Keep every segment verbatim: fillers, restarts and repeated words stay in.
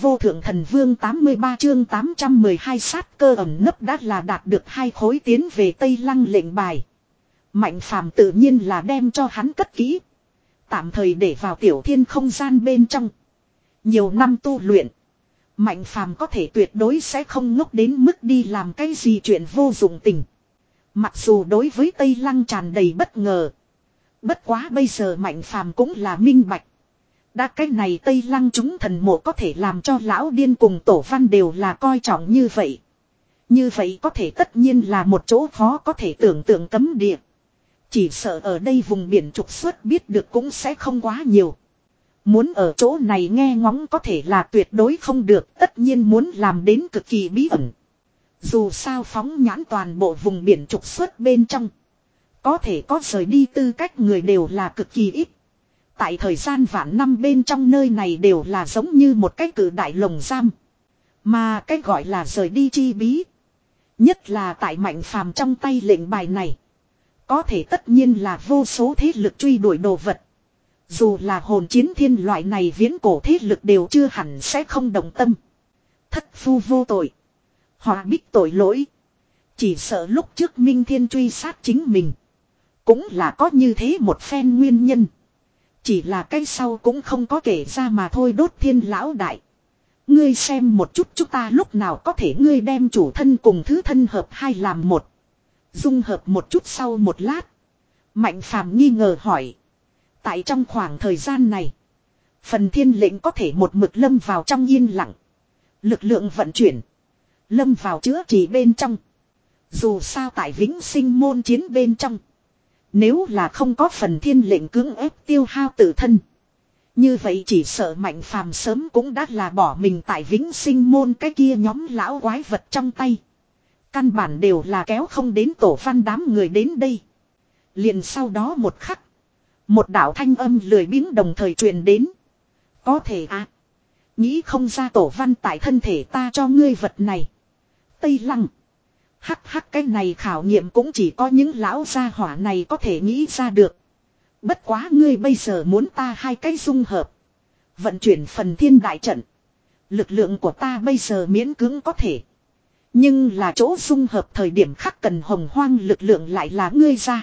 vô thượng thần vương tám mươi ba chương tám trăm mười hai sát cơ ẩn nấp đã là đạt được hai khối tiến về Tây Lăng lệnh bài. Mạnh phàm tự nhiên là đem cho hắn cất kỹ. Tạm thời để vào tiểu thiên không gian bên trong. Nhiều năm tu luyện. Mạnh phàm có thể tuyệt đối sẽ không ngốc đến mức đi làm cái gì chuyện vô dụng tình. Mặc dù đối với Tây Lăng tràn đầy bất ngờ. Bất quá bây giờ mạnh phàm cũng là minh bạch. Đã cái này Tây Lăng chúng thần mộ có thể làm cho lão điên cùng tổ văn đều là coi trọng như vậy. Như vậy có thể tất nhiên là một chỗ khó có thể tưởng tượng cấm địa. Chỉ sợ ở đây vùng biển trục xuất biết được cũng sẽ không quá nhiều. Muốn ở chỗ này nghe ngóng có thể là tuyệt đối không được, tất nhiên muốn làm đến cực kỳ bí ẩn. Dù sao phóng nhãn toàn bộ vùng biển trục xuất bên trong. Có thể có rời đi tư cách người đều là cực kỳ ít. Tại thời gian vạn năm bên trong nơi này đều là giống như một cái cử đại lồng giam. Mà cái gọi là rời đi chi bí. Nhất là tại mạnh phàm trong tay lệnh bài này. Có thể tất nhiên là vô số thế lực truy đuổi đồ vật. Dù là hồn chiến thiên loại này viễn cổ thế lực đều chưa hẳn sẽ không đồng tâm. Thất phu vô tội. Họa bích tội lỗi. Chỉ sợ lúc trước Minh Thiên truy sát chính mình. Cũng là có như thế một phen nguyên nhân. Chỉ là cái sau cũng không có kể ra mà thôi. Đốt thiên lão đại. Ngươi xem một chút chúng ta lúc nào có thể ngươi đem chủ thân cùng thứ thân hợp hai làm một. Dung hợp một chút sau một lát. Mạnh phàm nghi ngờ hỏi. Tại trong khoảng thời gian này. Phần thiên lệnh có thể một mực lâm vào trong yên lặng. Lực lượng vận chuyển. Lâm vào chữa trị bên trong. Dù sao tại vĩnh sinh môn chiến bên trong. Nếu là không có phần thiên lệnh cưỡng ép tiêu hao tự thân. Như vậy chỉ sợ mạnh phàm sớm cũng đã là bỏ mình tại vĩnh sinh môn cái kia nhóm lão quái vật trong tay. Căn bản đều là kéo không đến tổ văn đám người đến đây. Liền sau đó một khắc. Một đạo thanh âm lười biếng đồng thời truyền đến. Có thể à. Nghĩ không ra tổ văn tại thân thể ta cho ngươi vật này. Tây Lăng. Hắc hắc cái này khảo nghiệm cũng chỉ có những lão gia hỏa này có thể nghĩ ra được. Bất quá ngươi bây giờ muốn ta hai cái dung hợp. Vận chuyển phần thiên đại trận. Lực lượng của ta bây giờ miễn cưỡng có thể. Nhưng là chỗ dung hợp thời điểm khắc cần hồng hoang lực lượng lại là ngươi ra.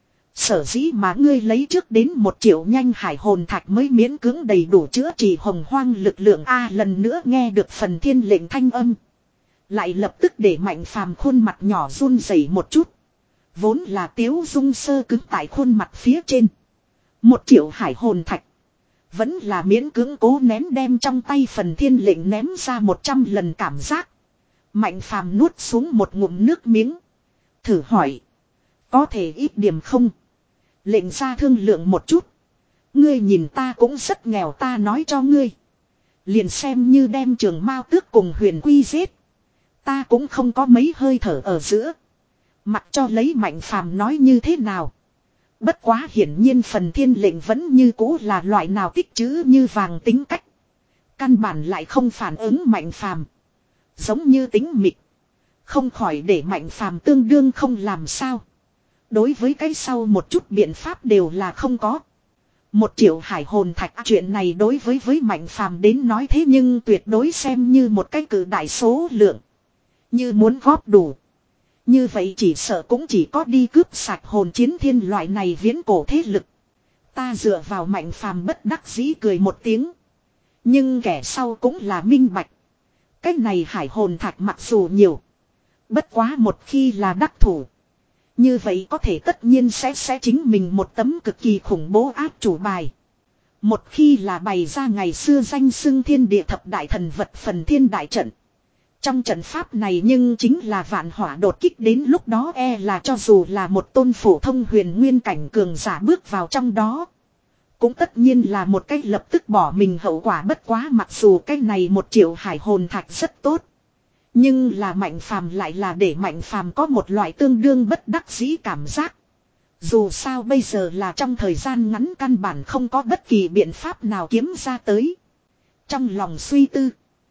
Sở dĩ mà ngươi lấy trước đến một triệu nhanh hải hồn thạch mới miễn cưỡng đầy đủ chữa trị hồng hoang lực lượng A lần nữa nghe được phần thiên lệnh thanh âm. Lại lập tức để mạnh phàm khuôn mặt nhỏ run rẩy một chút. Vốn là tiếu dung sơ cứng tại khuôn mặt phía trên. Một triệu hải hồn thạch. Vẫn là miễn cưỡng cố nén đem trong tay phần thiên lệnh ném ra một trăm lần cảm giác. Mạnh phàm nuốt xuống một ngụm nước miếng. Thử hỏi. Có thể ít điểm không? Lệnh ra thương lượng một chút. Ngươi nhìn ta cũng rất nghèo ta nói cho ngươi. Liền xem như đem trường mao tước cùng huyền quy giết. Ta cũng không có mấy hơi thở ở giữa. Mặc cho lấy mạnh phàm nói như thế nào. Bất quá hiển nhiên phần thiên lệnh vẫn như cũ là loại nào tích trữ như vàng tính cách. Căn bản lại không phản ứng mạnh phàm. Giống như tính mịt. Không khỏi để mạnh phàm tương đương không làm sao. Đối với cái sau một chút biện pháp đều là không có. Một triệu hải hồn thạch chuyện này đối với với mạnh phàm đến nói thế nhưng tuyệt đối xem như một cái cử đại số lượng. Như muốn góp đủ. Như vậy chỉ sợ cũng chỉ có đi cướp sạch hồn chiến thiên loại này viễn cổ thế lực. Ta dựa vào mạnh phàm bất đắc dĩ cười một tiếng. Nhưng kẻ sau cũng là minh bạch. Cái này hải hồn thạch mặc dù nhiều. Bất quá một khi là đắc thủ. Như vậy có thể tất nhiên sẽ sẽ chính mình một tấm cực kỳ khủng bố áp chủ bài. Một khi là bày ra ngày xưa danh xưng thiên địa thập đại thần vật phần thiên đại trận. Trong trận pháp này nhưng chính là vạn hỏa đột kích đến lúc đó e là cho dù là một tôn phổ thông huyền nguyên cảnh cường giả bước vào trong đó. Cũng tất nhiên là một cách lập tức bỏ mình hậu quả bất quá mặc dù cái này một triệu hải hồn thạch rất tốt. Nhưng là mạnh phàm lại là để mạnh phàm có một loại tương đương bất đắc dĩ cảm giác. Dù sao bây giờ là trong thời gian ngắn căn bản không có bất kỳ biện pháp nào kiếm ra tới. Trong lòng suy tư.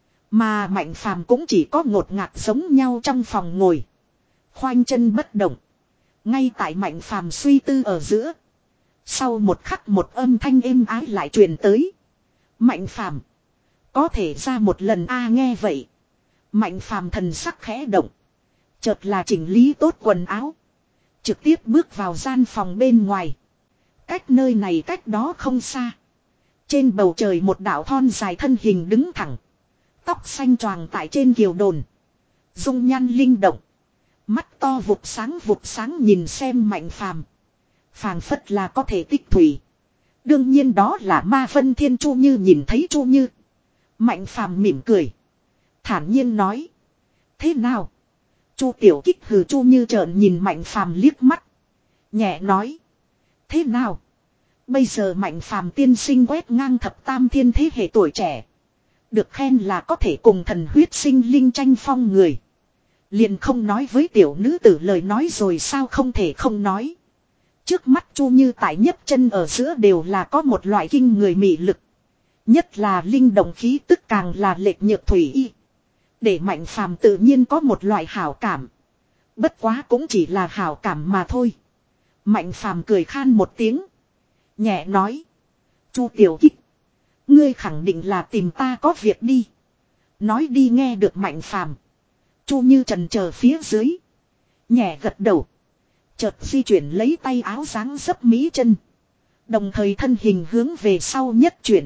Mà mạnh phàm cũng chỉ có ngột ngạt giống nhau trong phòng ngồi. Khoanh chân bất động. Ngay tại mạnh phàm suy tư ở giữa. Sau một khắc một âm thanh êm ái lại truyền tới. Mạnh phàm. Có thể ra một lần a nghe vậy. Mạnh phàm thần sắc khẽ động. Chợt là chỉnh lý tốt quần áo. Trực tiếp bước vào gian phòng bên ngoài. Cách nơi này cách đó không xa. Trên bầu trời một đạo thon dài thân hình đứng thẳng. Tóc xanh choàng tại trên kiều đồn. Dung nhan linh động. Mắt to vụt sáng vụt sáng nhìn xem Mạnh phàm. Phàng phất là có thể tích thủy. Đương nhiên đó là Ma Vân Thiên Chu Như nhìn thấy Chu Như. Mạnh phàm mỉm cười. Thản nhiên nói. Thế nào? Chu Tiểu Kích hừ Chu Như trợn nhìn Mạnh phàm liếc mắt. Nhẹ nói. Thế nào? Bây giờ Mạnh phàm tiên sinh quét ngang thập tam thiên thế hệ tuổi trẻ. Được khen là có thể cùng thần huyết sinh linh tranh phong người. Liền không nói với tiểu nữ tử lời nói rồi sao không thể không nói. Trước mắt Chu Như tại nhấp chân ở giữa đều là có một loại kinh người mị lực. Nhất là linh động khí tức càng là lệch nhược thủy y. Để Mạnh phàm tự nhiên có một loại hảo cảm. Bất quá cũng chỉ là hảo cảm mà thôi. Mạnh phàm cười khan một tiếng. Nhẹ nói. Chu Tiểu Kích. Ngươi khẳng định là tìm ta có việc đi. Nói đi nghe được Mạnh phàm. Chu Như trần chờ phía dưới. Nhẹ gật đầu. Chợt di chuyển lấy tay áo dáng dấp mỹ chân. Đồng thời thân hình hướng về sau nhất chuyển.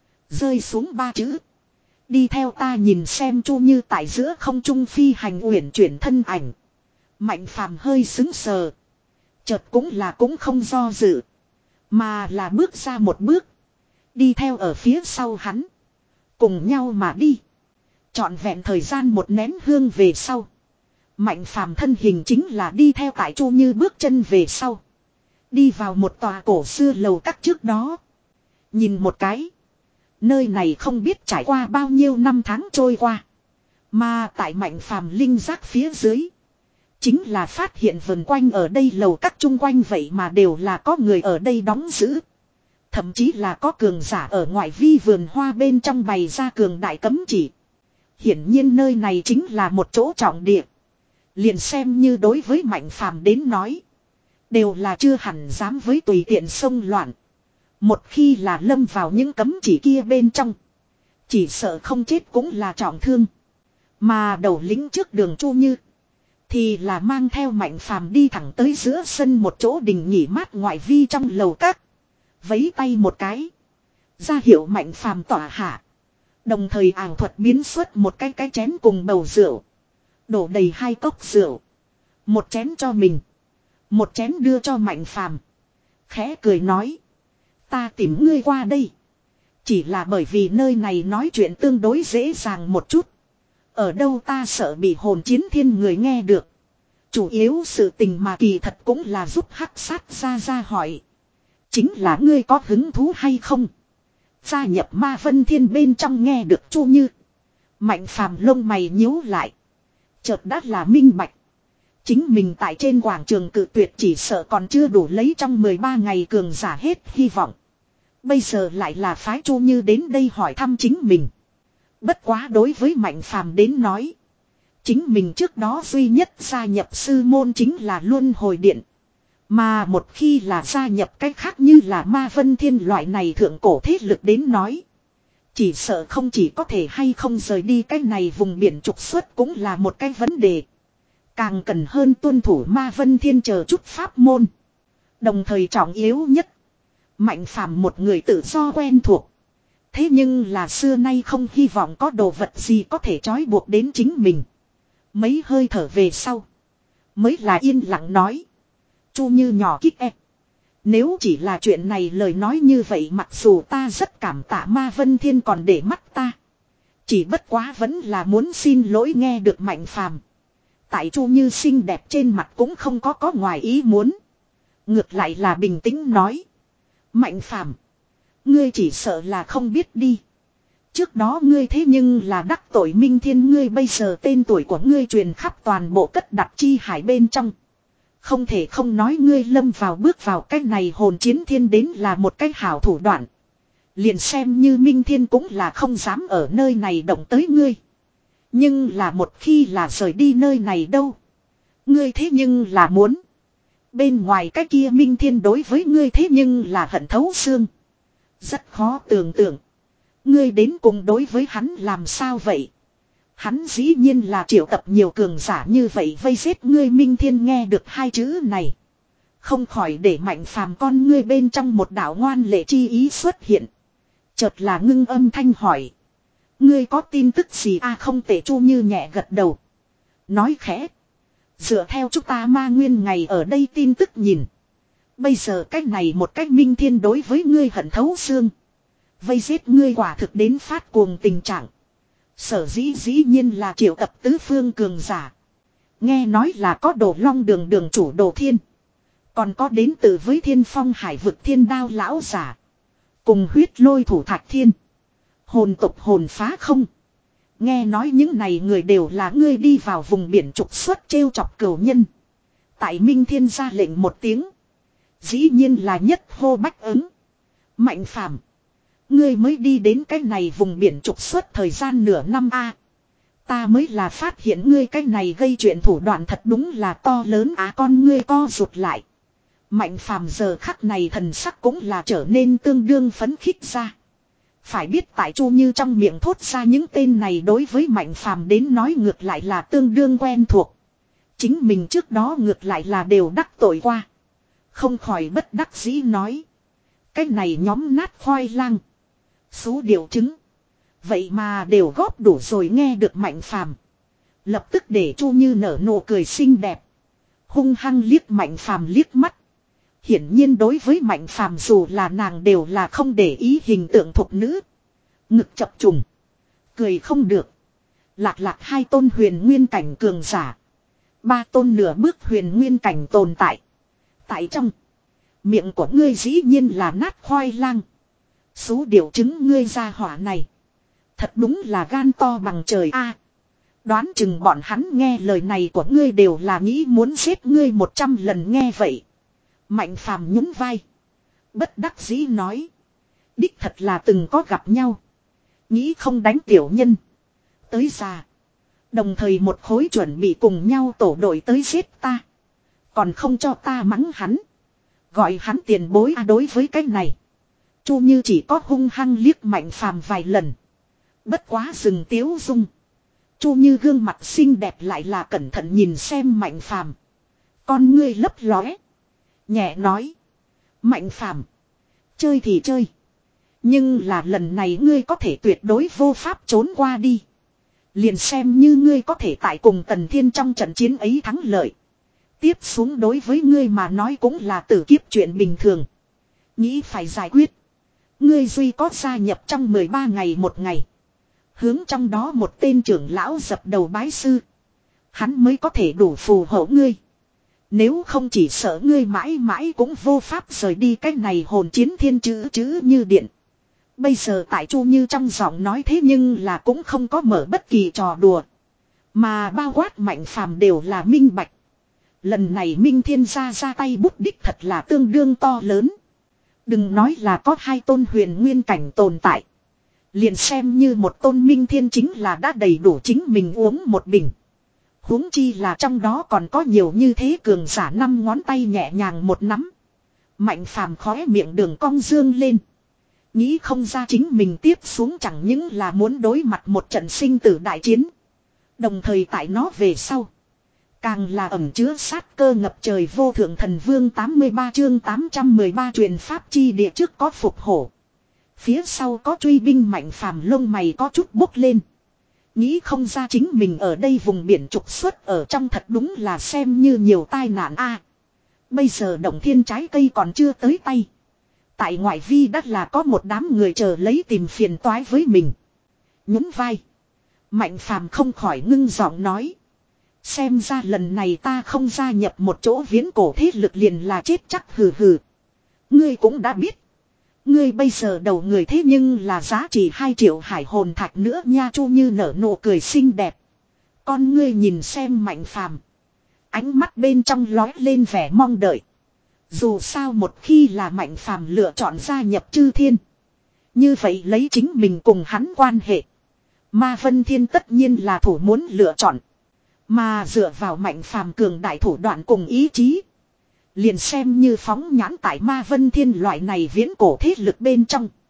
Rơi xuống ba chữ. Đi theo ta nhìn xem Chu Như tại giữa không trung phi hành uyển chuyển thân ảnh. Mạnh phàm hơi xứng sờ. Chợt cũng là cũng không do dự. Mà là bước ra một bước. Đi theo ở phía sau hắn. Cùng nhau mà đi. Trọn vẹn thời gian một nén hương về sau. Mạnh phàm thân hình chính là đi theo tại Chu Như bước chân về sau. Đi vào một tòa cổ xưa lầu các trước đó. Nhìn một cái. Nơi này không biết trải qua bao nhiêu năm tháng trôi qua. Mà tại Mạnh phàm linh giác phía dưới. Chính là phát hiện vần quanh ở đây lầu các chung quanh vậy mà đều là có người ở đây đóng giữ. Thậm chí là có cường giả ở ngoại vi vườn hoa bên trong bày ra cường đại cấm chỉ. Hiển nhiên nơi này chính là một chỗ trọng địa. Liền xem như đối với Mạnh phàm đến nói. Đều là chưa hẳn dám với tùy tiện xông loạn. Một khi là lâm vào những cấm chỉ kia bên trong. Chỉ sợ không chết cũng là trọng thương. Mà đầu lĩnh trước đường Chu Như. Thì là mang theo Mạnh phàm đi thẳng tới giữa sân một chỗ đình nghỉ mát ngoại vi trong lầu các. Vấy tay một cái. Ra hiệu Mạnh phàm tỏa hạ. Đồng thời ảo thuật biến xuất một cái cái chén cùng bầu rượu. Đổ đầy hai cốc rượu. Một chén cho mình. Một chén đưa cho Mạnh phàm. Khẽ cười nói. Ta tìm ngươi qua đây. Chỉ là bởi vì nơi này nói chuyện tương đối dễ dàng một chút. Ở đâu ta sợ bị hồn chiến thiên người nghe được. Chủ yếu sự tình mà kỳ thật cũng là giúp hắc sát ra ra hỏi. Chính là ngươi có hứng thú hay không? Gia nhập Ma Vân Thiên bên trong nghe được Chu Như. Mạnh phàm lông mày nhíu lại. Chợt đã là minh bạch. Chính mình tại trên quảng trường cự tuyệt chỉ sợ còn chưa đủ lấy trong mười ba ngày cường giả hết hy vọng. Bây giờ lại là phái Chu Như đến đây hỏi thăm chính mình. Bất quá đối với Mạnh phàm đến nói. Chính mình trước đó duy nhất gia nhập sư môn chính là Luân Hồi Điện. Mà một khi là gia nhập cách khác như là Ma Vân Thiên loại này thượng cổ thế lực đến nói. Chỉ sợ không chỉ có thể hay không rời đi cái này vùng biển trục xuất cũng là một cái vấn đề. Càng cần hơn tuân thủ Ma Vân Thiên chờ chút pháp môn. Đồng thời trọng yếu nhất. Mạnh phàm một người tự do quen thuộc. Thế nhưng là xưa nay không hy vọng có đồ vật gì có thể trói buộc đến chính mình. Mấy hơi thở về sau. Mới là yên lặng nói. Chu Như nhỏ kích e. Nếu chỉ là chuyện này lời nói như vậy mặc dù ta rất cảm tạ Ma Vân Thiên còn để mắt ta. Chỉ bất quá vẫn là muốn xin lỗi nghe được Mạnh phàm. Tại Chu Như xinh đẹp trên mặt cũng không có có ngoài ý muốn. Ngược lại là bình tĩnh nói. Mạnh phàm. Ngươi chỉ sợ là không biết đi. Trước đó ngươi thế nhưng là đắc tội Minh Thiên ngươi bây giờ tên tuổi của ngươi truyền khắp toàn bộ cất đặt chi hải bên trong. Không thể không nói ngươi lâm vào bước vào cách này hồn chiến thiên đến là một cách hảo thủ đoạn. Liền xem như Minh Thiên cũng là không dám ở nơi này động tới ngươi. Nhưng là một khi là rời đi nơi này đâu. Ngươi thế nhưng là muốn. Bên ngoài cái kia Minh Thiên đối với ngươi thế nhưng là hận thấu xương. Rất khó tưởng tượng. Ngươi đến cùng đối với hắn làm sao vậy? Hắn dĩ nhiên là triệu tập nhiều cường giả như vậy vây giết ngươi. Minh Thiên nghe được hai chữ này, không khỏi để Mạnh Phàm con ngươi bên trong một đạo ngoan lệ chi ý xuất hiện. Chợt là ngưng âm thanh hỏi. Ngươi có tin tức gì a? À, không tệ. Chu Như nhẹ gật đầu. Nói khẽ. Dựa theo chúng ta ma nguyên ngày ở đây tin tức nhìn. Bây giờ cách này một cách Minh Thiên đối với ngươi hận thấu xương. Vây giết ngươi quả thực đến phát cuồng tình trạng. Sở dĩ dĩ nhiên là triệu tập tứ phương cường giả. Nghe nói là có Đồ Long đường đường chủ Đồ Thiên. Còn có đến từ với Thiên Phong hải vực Thiên Đao lão giả. Cùng huyết lôi thủ Thạch Thiên. Hồn tục hồn phá không. Nghe nói những này người đều là ngươi đi vào vùng biển trục xuất trêu chọc cửu nhân. Tại Minh Thiên ra lệnh một tiếng. Dĩ nhiên là nhất hô bách ứng. Mạnh Phàm, ngươi mới đi đến cái này vùng biển trục xuất thời gian nửa năm a. Ta mới là phát hiện ngươi cái này gây chuyện thủ đoạn thật đúng là to lớn á. Con ngươi co rụt lại. Mạnh Phàm giờ khắc này thần sắc cũng là trở nên tương đương phấn khích ra. Phải biết tại Chu Như trong miệng thốt ra những tên này đối với Mạnh Phàm đến nói ngược lại là tương đương quen thuộc. Chính mình trước đó ngược lại là đều đắc tội qua. Không khỏi bất đắc dĩ nói. Cái này nhóm nát khoai lang. Số điều chứng. Vậy mà đều góp đủ rồi. Nghe được Mạnh Phàm, lập tức để Chu Như nở nụ cười xinh đẹp. Hung hăng liếc Mạnh Phàm liếc mắt. Hiển nhiên đối với Mạnh Phàm dù là nàng đều là không để ý hình tượng thục nữ. Ngực chập trùng. Cười không được. Lạc lạc hai tôn huyền nguyên cảnh cường giả. Ba tôn nửa bước huyền nguyên cảnh tồn tại. Tại trong miệng của ngươi dĩ nhiên là nát khoai lang. Số điều chứng ngươi ra hỏa này. Thật đúng là gan to bằng trời a. Đoán chừng bọn hắn nghe lời này của ngươi đều là nghĩ muốn giết ngươi một trăm lần. Nghe vậy, Mạnh Phàm nhún vai. Bất đắc dĩ nói. Đích thật là từng có gặp nhau. Nghĩ không đánh tiểu nhân. Tới già. Đồng thời một khối chuẩn bị cùng nhau tổ đội tới giết ta. Còn không cho ta mắng hắn. Gọi hắn tiền bối à. Đối với cái này, Chu Như chỉ có hung hăng liếc Mạnh Phàm vài lần. Bất quá dừng tiếu dung. Chu Như gương mặt xinh đẹp lại là cẩn thận nhìn xem Mạnh Phàm. Con ngươi lấp lóe. Nhẹ nói. Mạnh Phàm, chơi thì chơi. Nhưng là lần này ngươi có thể tuyệt đối vô pháp trốn qua đi. Liền xem như ngươi có thể tại cùng Tần Thiên trong trận chiến ấy thắng lợi. Tiếp xuống đối với ngươi mà nói cũng là tử kiếp chuyện bình thường. Nghĩ phải giải quyết. Ngươi duy có gia nhập trong mười ba ngày một ngày. Hướng trong đó một tên trưởng lão dập đầu bái sư. Hắn mới có thể đủ phù hộ ngươi. Nếu không chỉ sợ ngươi mãi mãi cũng vô pháp rời đi cách này. Hồn chiến thiên chữ chữ như điện. Bây giờ tại Chu Như trong giọng nói thế nhưng là cũng không có mở bất kỳ trò đùa. Mà bao quát Mạnh Phàm đều là minh bạch. Lần này Minh Thiên ra ra tay bút đích thật là tương đương to lớn. Đừng nói là có hai tôn huyền nguyên cảnh tồn tại. Liền xem như một tôn Minh Thiên chính là đã đầy đủ chính mình uống một bình. Huống chi là trong đó còn có nhiều như thế cường giả. Năm ngón tay nhẹ nhàng một nắm. Mạnh Phàm khóe miệng đường cong dương lên. Nghĩ không ra chính mình tiếp xuống chẳng những là muốn đối mặt một trận sinh tử đại chiến. Đồng thời tại nó về sau, càng là ẩn chứa sát cơ ngập trời. Vô thượng thần vương tám mươi ba chương tám trăm mười ba truyền pháp chi địa. Trước có phục hổ, phía sau có truy binh. Mạnh Phàm lông mày có chút bốc lên. Nghĩ không ra chính mình ở đây vùng biển trục xuất ở trong thật đúng là xem như nhiều tai nạn a. Bây giờ Động Thiên trái cây còn chưa tới tay. Tại ngoại vi đất là có một đám người chờ lấy tìm phiền toái với mình. Nhún vai, Mạnh Phàm không khỏi ngưng giọng nói. Xem ra lần này ta không gia nhập một chỗ viễn cổ thế lực liền là chết chắc. Hừ hừ. Ngươi cũng đã biết. Ngươi bây giờ đầu người thế nhưng là giá trị hai triệu hải hồn thạch nữa nha. Chu Như nở nụ cười xinh đẹp. Con ngươi nhìn xem Mạnh Phàm, ánh mắt bên trong lóe lên vẻ mong đợi. Dù sao một khi là Mạnh Phàm lựa chọn gia nhập Chư Thiên, như vậy lấy chính mình cùng hắn quan hệ, Ma Vân Thiên tất nhiên là thủ muốn lựa chọn. Mà dựa vào Mạnh Phàm cường đại thủ đoạn cùng ý chí, liền xem như phóng nhãn tại Ma Vân Thiên loại này viễn cổ thế lực bên trong,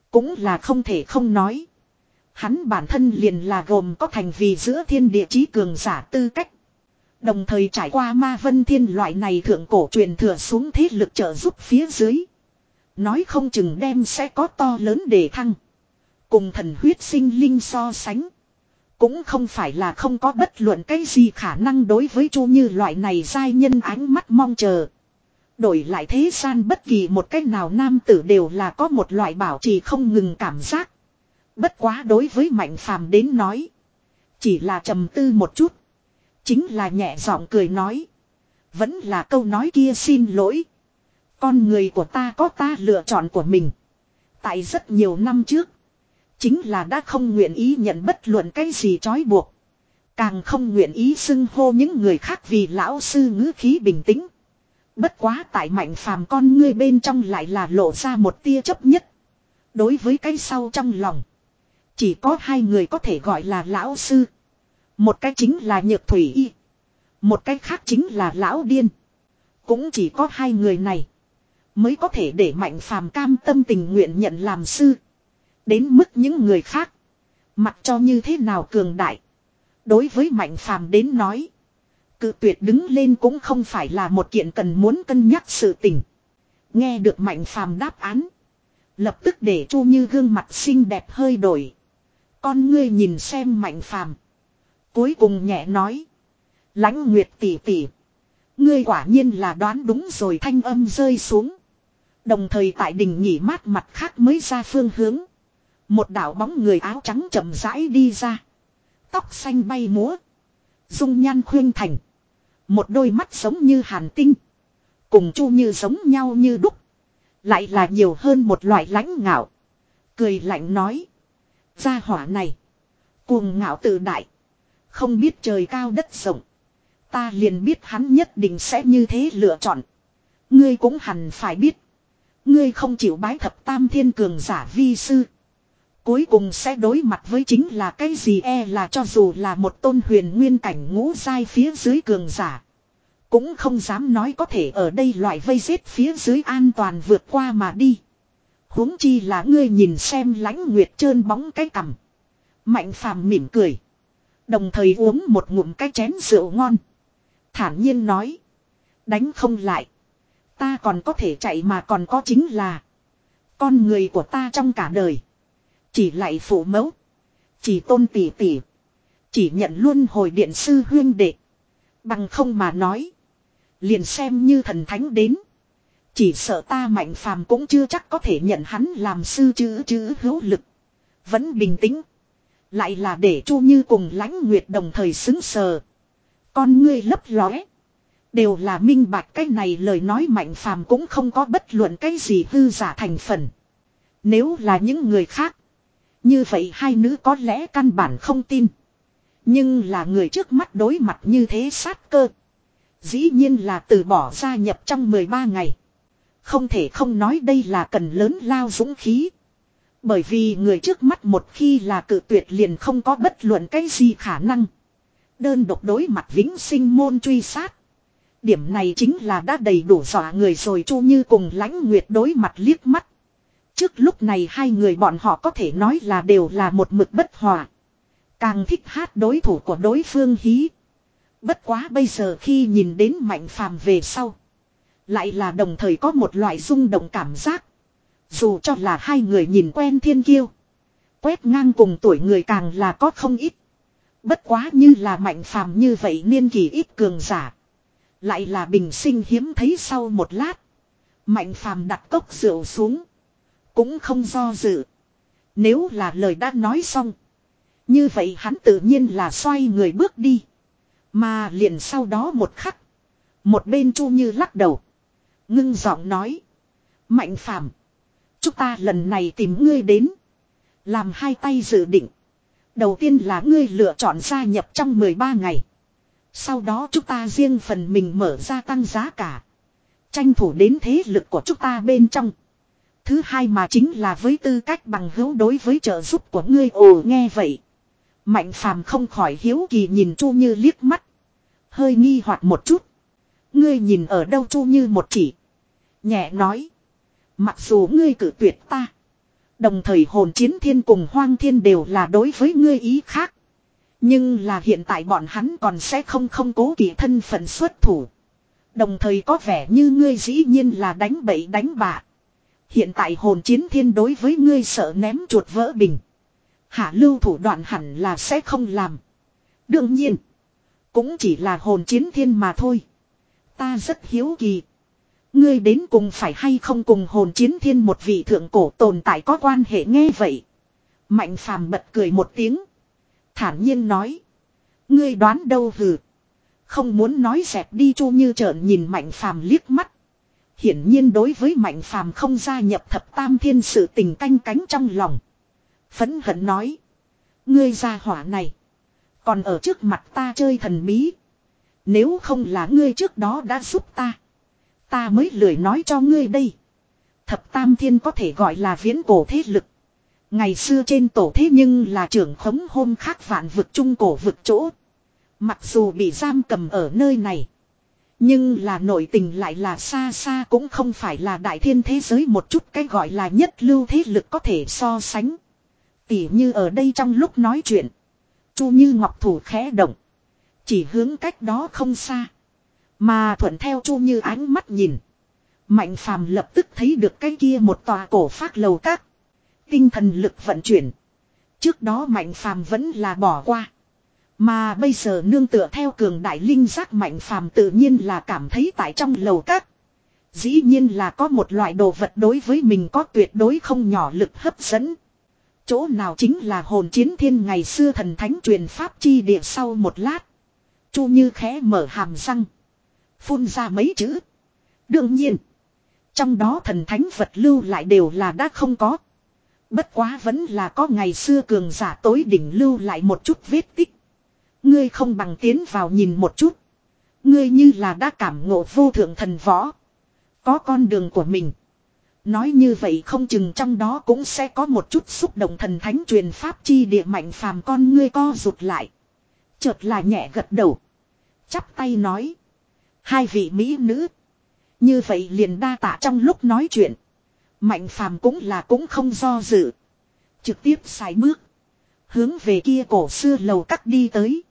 Cũng là không thể không nói. Hắn bản thân liền là gồm có thành vì giữa thiên địa chí cường giả tư cách. Đồng thời trải qua ma vân thiên loại này thượng cổ truyền thừa xuống thế lực trợ giúp phía dưới. Nói không chừng đem sẽ có to lớn đề thăng. Cùng thần huyết sinh linh so sánh. Cũng không phải là không có bất luận cái gì khả năng đối với Chu Như loại này giai nhân ánh mắt mong chờ. Đổi lại thế gian bất kỳ một cách nào nam tử đều là có một loại bảo trì không ngừng cảm giác. Bất quá đối với Mạnh Phàm đến nói. Chỉ là trầm tư một chút. Chính là nhẹ giọng cười nói. Vẫn là câu nói kia xin lỗi. Con người của ta có ta lựa chọn của mình. Tại rất nhiều năm trước. Chính là đã không nguyện ý nhận bất luận cái gì trói buộc. Càng không nguyện ý xưng hô những người khác vì lão sư ngữ khí bình tĩnh. Bất quá tại Mạnh Phàm con ngươi bên trong lại là lộ ra một tia chấp nhất. Đối với cái sau trong lòng. Chỉ có hai người có thể gọi là lão sư. Một cái chính là Nhược Thủy Y. Một cái khác chính là Lão Điên. Cũng chỉ có hai người này. Mới có thể để Mạnh Phàm cam tâm tình nguyện nhận làm sư. Đến mức những người khác. Mặc cho như thế nào cường đại. Đối với Mạnh Phàm đến nói. Cự tuyệt đứng lên cũng không phải là một kiện cần muốn cân nhắc sự tình. Nghe được Mạnh Phàm đáp án. Lập tức để Chu Như gương mặt xinh đẹp hơi đổi. Con ngươi nhìn xem Mạnh Phàm. Cuối cùng nhẹ nói. Lãnh Nguyệt tỷ tỷ. Ngươi quả nhiên là đoán đúng rồi, thanh âm rơi xuống. Đồng thời tại đình nghỉ mát mặt khác mới ra phương hướng. Một đạo bóng người áo trắng chậm rãi đi ra. Tóc xanh bay múa. Dung nhan khuyên thành. Một đôi mắt giống như hàn tinh. Cùng Chu Như giống nhau như đúc. Lại là nhiều hơn một loại lãnh ngạo. Cười lạnh nói. Gia hỏa này. Cuồng ngạo tự đại. Không biết trời cao đất rộng. Ta liền biết hắn nhất định sẽ như thế lựa chọn. Ngươi cũng hẳn phải biết. Ngươi không chịu bái thập tam thiên cường giả vi sư. Cuối cùng sẽ đối mặt với chính là cái gì, e là cho dù là một tôn huyền nguyên cảnh ngũ giai phía dưới cường giả. Cũng không dám nói có thể ở đây loại vây giết phía dưới an toàn vượt qua mà đi. Huống chi là ngươi nhìn xem Lãnh Nguyệt trơn bóng cái cằm. Mạnh Phàm mỉm cười. Đồng thời uống một ngụm cái chén rượu ngon. Thản nhiên nói. Đánh không lại. Ta còn có thể chạy mà còn có chính là. Con người của ta trong cả đời. Chỉ lại phụ mẫu. Chỉ tôn tỷ tỷ. Chỉ nhận luôn hồi điện sư huyên đệ. Bằng không mà nói. Liền xem như thần thánh đến. Chỉ sợ ta Mạnh Phàm cũng chưa chắc có thể nhận hắn làm sư chữ chữ hữu lực. Vẫn bình tĩnh. Lại là để Chu Như cùng Lãnh Nguyệt đồng thời xứng sờ. Con ngươi lấp lóe. Đều là minh bạch cái này lời nói Mạnh Phàm cũng không có bất luận cái gì hư giả thành phần. Nếu là những người khác. Như vậy hai nữ có lẽ căn bản không tin. Nhưng là người trước mắt đối mặt như thế sát cơ. Dĩ nhiên là từ bỏ gia nhập trong mười ba ngày. Không thể không nói đây là cần lớn lao dũng khí. Bởi vì người trước mắt một khi là cự tuyệt liền không có bất luận cái gì khả năng. Đơn độc đối mặt vĩnh sinh môn truy sát. Điểm này chính là đã đầy đủ dọa người rồi. Chu Như cùng Lãnh Nguyệt đối mặt liếc mắt. Trước lúc này hai người bọn họ có thể nói là đều là một mực bất hòa. Càng thích hát đối thủ của đối phương hí. Bất quá bây giờ khi nhìn đến Mạnh Phàm về sau. Lại là đồng thời có một loại rung động cảm giác. Dù cho là hai người nhìn quen thiên kiêu. Quét ngang cùng tuổi người càng là có không ít. Bất quá như là Mạnh Phàm như vậy niên kỳ ít cường giả. Lại là bình sinh hiếm thấy. Sau một lát. Mạnh Phàm đặt cốc rượu xuống. Cũng không do dự. Nếu là lời đã nói xong. Như vậy hắn tự nhiên là xoay người bước đi. Mà liền sau đó một khắc. Một bên Chu Như lắc đầu. Ngưng giọng nói. Mạnh Phàm, chúng ta lần này tìm ngươi đến. Làm hai tay dự định. Đầu tiên là ngươi lựa chọn gia nhập trong mười ba ngày. Sau đó chúng ta riêng phần mình mở ra tăng giá cả. Tranh thủ đến thế lực của chúng ta bên trong. Thứ hai mà chính là với tư cách bằng hữu đối với trợ giúp của ngươi. Ồ, nghe vậy. Mạnh Phàm không khỏi hiếu kỳ nhìn Chu Như liếc mắt. Hơi nghi hoặc một chút. Ngươi nhìn ở đâu? Chu Như một chỉ. Nhẹ nói. Mặc dù ngươi cử tuyệt ta. Đồng thời hồn chiến thiên cùng hoang thiên đều là đối với ngươi ý khác. Nhưng là hiện tại bọn hắn còn sẽ không không cố kỵ thân phận xuất thủ. Đồng thời có vẻ như ngươi dĩ nhiên là đánh bậy đánh bạ. Hiện tại hồn chiến thiên đối với ngươi sợ ném chuột vỡ bình. Hạ lưu thủ đoạn hẳn là sẽ không làm. Đương nhiên. Cũng chỉ là hồn chiến thiên mà thôi. Ta rất hiếu kỳ. Ngươi đến cùng phải hay không cùng hồn chiến thiên một vị thượng cổ tồn tại có quan hệ nghe vậy. Mạnh phàm bật cười một tiếng. Thản nhiên nói. Ngươi đoán đâu hừ. Không muốn nói dẹp đi Chu Như trợn nhìn Mạnh phàm liếc mắt. Hiển nhiên đối với Mạnh phàm không gia nhập thập tam thiên sự tình canh cánh trong lòng. Phẫn hận nói. Ngươi gia hỏa này. Còn ở trước mặt ta chơi thần bí. Nếu không là ngươi trước đó đã giúp ta. Ta mới lười nói cho ngươi đây. Thập tam thiên có thể gọi là viễn cổ thế lực. Ngày xưa trên tổ thế nhưng là trưởng khống hôm khác vạn vực trung cổ vực chỗ. Mặc dù bị giam cầm ở nơi này. Nhưng là nội tình lại là xa xa cũng không phải là đại thiên thế giới một chút cái gọi là nhất lưu thế lực có thể so sánh. Tỉ như ở đây trong lúc nói chuyện. Chu Như Ngọc thủ khẽ động. Chỉ hướng cách đó không xa. Mà thuận theo Chu Như ánh mắt nhìn. Mạnh phàm lập tức thấy được cái kia một tòa cổ phác lầu các. Tinh thần lực vận chuyển. Trước đó Mạnh phàm vẫn là bỏ qua. Mà bây giờ nương tựa theo cường đại linh giác Mạnh phàm tự nhiên là cảm thấy tại trong lầu các. Dĩ nhiên là có một loại đồ vật đối với mình có tuyệt đối không nhỏ lực hấp dẫn. Chỗ nào chính là hồn chiến thiên ngày xưa thần thánh truyền pháp chi địa sau một lát. Chu Như khẽ mở hàm răng. Phun ra mấy chữ. Đương nhiên. Trong đó thần thánh vật lưu lại đều là đã không có. Bất quá vẫn là có ngày xưa cường giả tối đỉnh lưu lại một chút vết tích. Ngươi không bằng tiến vào nhìn một chút. Ngươi như là đã cảm ngộ vô thượng thần võ. Có con đường của mình. Nói như vậy không chừng trong đó cũng sẽ có một chút xúc động thần thánh truyền pháp chi địa Mạnh phàm con ngươi co rụt lại. Chợt là nhẹ gật đầu. Chắp tay nói. Hai vị mỹ nữ. Như vậy liền đa tạ trong lúc nói chuyện. Mạnh phàm cũng là cũng không do dự. Trực tiếp xài bước. Hướng về kia cổ xưa lầu cắt đi tới.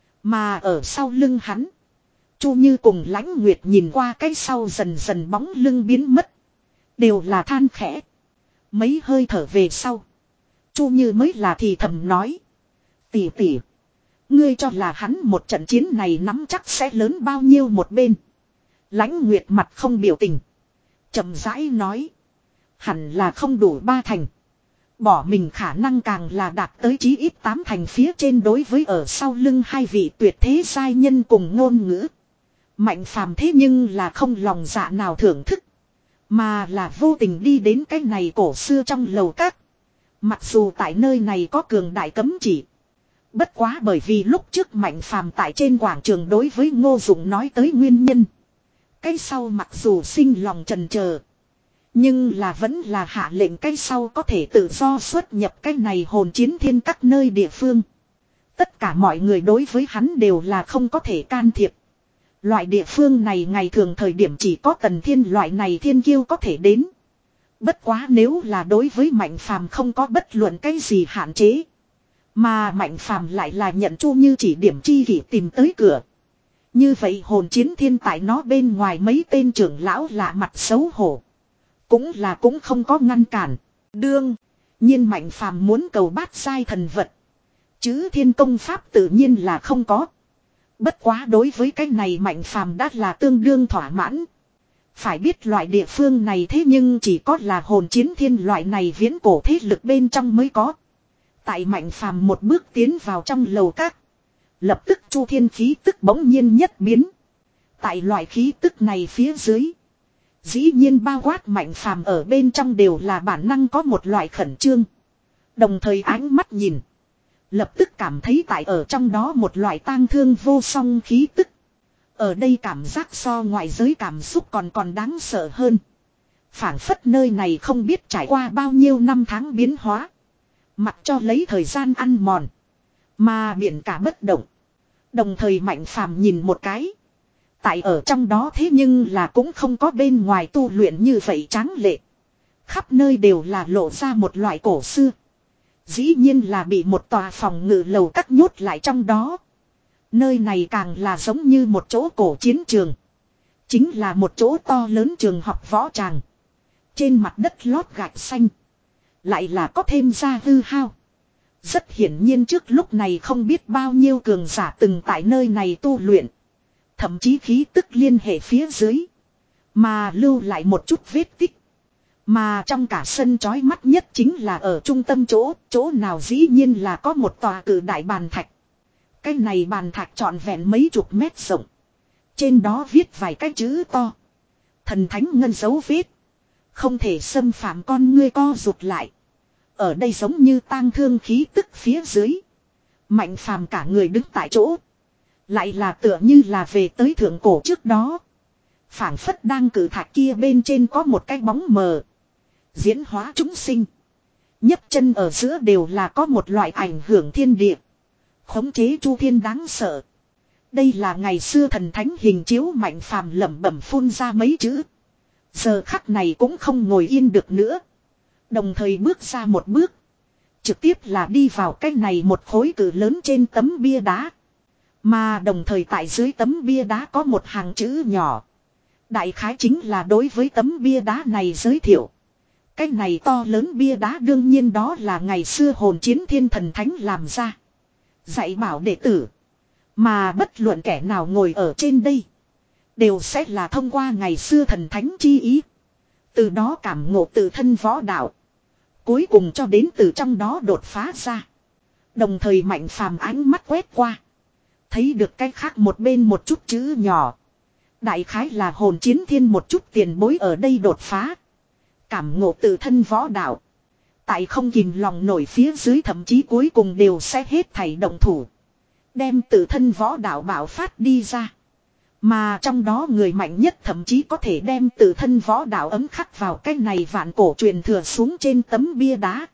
Mà ở sau lưng hắn. Chu Như cùng Lãnh Nguyệt nhìn qua cái sau dần dần bóng lưng biến mất. Đều là than khẽ. Mấy hơi thở về sau. Chu Như mới là thì thầm nói. Tỷ tỷ. Ngươi cho là hắn một trận chiến này nắm chắc sẽ lớn bao nhiêu một bên. Lãnh Nguyệt mặt không biểu tình. Chậm rãi nói. Hẳn là không đủ ba thành. Bỏ mình khả năng càng là đạt tới chí ít tám thành phía trên đối với ở sau lưng hai vị tuyệt thế giai nhân cùng ngôn ngữ. Mạnh phàm thế nhưng là không lòng dạ nào thưởng thức. Mà là vô tình đi đến cái này cổ xưa trong lầu các. Mặc dù tại nơi này có cường đại cấm chỉ. Bất quá bởi vì lúc trước Mạnh phàm tại trên quảng trường đối với Ngô Dụng nói tới nguyên nhân. Cái sau mặc dù sinh lòng chần chờ. Nhưng là vẫn là hạ lệnh cái sau có thể tự do xuất nhập cái này hồn chiến thiên các nơi địa phương. Tất cả mọi người đối với hắn đều là không có thể can thiệp. Loại địa phương này ngày thường thời điểm chỉ có Tần Thiên loại này thiên kiêu có thể đến. Bất quá nếu là đối với Mạnh phàm không có bất luận cái gì hạn chế. Mà Mạnh phàm lại là nhận Chu Như chỉ điểm chi kỷ tìm tới cửa. Như vậy hồn chiến thiên tại nó bên ngoài mấy tên trưởng lão lạ mặt xấu hổ. Cũng là cũng không có ngăn cản. Đương nhiên Mạnh phàm muốn cầu bát giai thần vật. Chứ thiên công pháp tự nhiên là không có. Bất quá đối với cái này Mạnh phàm đã là tương đương thỏa mãn. Phải biết loại địa phương này thế nhưng chỉ có là hồn chiến thiên loại này viễn cổ thế lực bên trong mới có. Tại Mạnh phàm một bước tiến vào trong lầu các. Lập tức chu thiên khí tức bỗng nhiên nhất biến. Tại loại khí tức này phía dưới. Dĩ nhiên bao quát Mạnh phàm ở bên trong đều là bản năng có một loại khẩn trương. Đồng thời ánh mắt nhìn. Lập tức cảm thấy tại ở trong đó một loại tang thương vô song khí tức. Ở đây cảm giác so ngoại giới cảm xúc còn còn đáng sợ hơn. Phảng phất nơi này không biết trải qua bao nhiêu năm tháng biến hóa. Mặc cho lấy thời gian ăn mòn. Mà biển cả bất động. Đồng thời Mạnh phàm nhìn một cái. Tại ở trong đó thế nhưng là cũng không có bên ngoài tu luyện như vậy tráng lệ. khắp nơi đều là lộ ra một loại cổ xưa. Dĩ nhiên là bị một tòa phòng ngự lầu cắt nhốt lại trong đó. Nơi này càng là giống như một chỗ cổ chiến trường. Chính là một chỗ to lớn trường học võ tràng. Trên mặt đất lót gạch xanh. Lại là có thêm ra hư hao. Rất hiển nhiên trước lúc này không biết bao nhiêu cường giả từng tại nơi này tu luyện. Thậm chí khí tức liên hệ phía dưới. Mà lưu lại một chút vết tích. Mà trong cả sân chói mắt nhất chính là ở trung tâm chỗ. Chỗ nào dĩ nhiên là có một tòa cử đại bàn thạch. Cái này bàn thạch trọn vẹn mấy chục mét rộng. Trên đó viết vài cái chữ to. Thần thánh ngân dấu vết. Không thể xâm phạm con ngươi co rụt lại. Ở đây giống như tang thương khí tức phía dưới. Mạnh phàm cả người đứng tại chỗ. Lại là tựa như là về tới thượng cổ trước đó. Phảng phất đang cử thạch kia bên trên có một cái bóng mờ. Diễn hóa chúng sinh. nhấc chân ở giữa đều là có một loại ảnh hưởng thiên địa. Khống chế chu thiên đáng sợ. Đây là ngày xưa thần thánh hình chiếu mạnh phàm lẩm bẩm phun ra mấy chữ. Giờ khắc này cũng không ngồi yên được nữa. Đồng thời bước ra một bước. Trực tiếp là đi vào cái này một khối cử lớn trên tấm bia đá. Mà đồng thời tại dưới tấm bia đá có một hàng chữ nhỏ. Đại khái chính là đối với tấm bia đá này giới thiệu. Cái này to lớn bia đá đương nhiên đó là ngày xưa hồn chiến thiên thần thánh làm ra. Dạy bảo đệ tử. Mà bất luận kẻ nào ngồi ở trên đây. Đều sẽ là thông qua ngày xưa thần thánh chi ý. Từ đó cảm ngộ tự thân võ đạo. Cuối cùng cho đến từ trong đó đột phá ra. Đồng thời mạnh phàm ánh mắt quét qua. Thấy được cái khác một bên một chút chữ nhỏ. Đại khái là hồn chiến thiên một chút tiền bối ở đây đột phá. Cảm ngộ tự thân võ đạo. Tại không kìm lòng nổi phía dưới thậm chí cuối cùng đều sẽ hết thảy động thủ. Đem tự thân võ đạo bảo phát đi ra. Mà trong đó người mạnh nhất thậm chí có thể đem tự thân võ đạo ấm khắc vào cái này vạn cổ truyền thừa xuống trên tấm bia đá.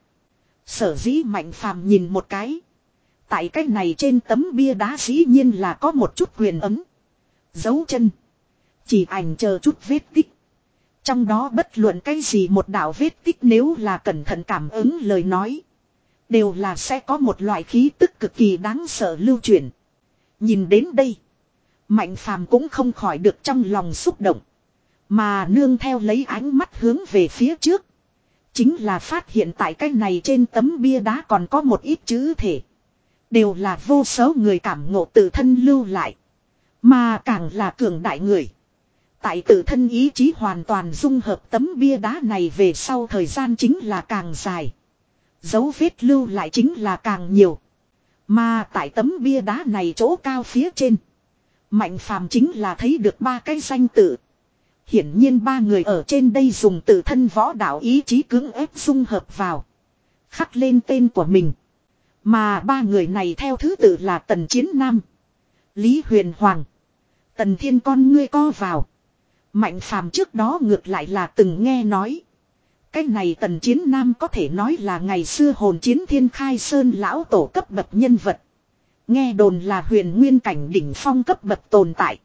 Sở dĩ mạnh phàm nhìn một cái. Tại cái này trên tấm bia đá dĩ nhiên là có một chút huyền ấm. Dấu chân. Chỉ ảnh chờ chút vết tích. Trong đó bất luận cái gì một đạo vết tích nếu là cẩn thận cảm ứng lời nói. Đều là sẽ có một loại khí tức cực kỳ đáng sợ lưu truyền. Nhìn đến đây. Mạnh phàm cũng không khỏi được trong lòng xúc động. Mà nương theo lấy ánh mắt hướng về phía trước. Chính là phát hiện tại cái này trên tấm bia đá còn có một ít chữ thể. Đều là vô số người cảm ngộ tự thân lưu lại. Mà càng là cường đại người. Tại tự thân ý chí hoàn toàn dung hợp tấm bia đá này về sau thời gian chính là càng dài. Dấu vết lưu lại chính là càng nhiều. Mà tại tấm bia đá này chỗ cao phía trên. Mạnh phàm chính là thấy được ba cái danh tự. Hiển nhiên ba người ở trên đây dùng tự thân võ đạo ý chí cưỡng ép dung hợp vào. Khắc lên tên của mình. Mà ba người này theo thứ tự là Tần Chiến Nam, Lý Huyền Hoàng, Tần Thiên con ngươi co vào. Mạnh phàm trước đó ngược lại là từng nghe nói. Cái này Tần Chiến Nam có thể nói là ngày xưa hồn chiến thiên khai sơn lão tổ cấp bậc nhân vật. Nghe đồn là huyền nguyên cảnh đỉnh phong cấp bậc tồn tại.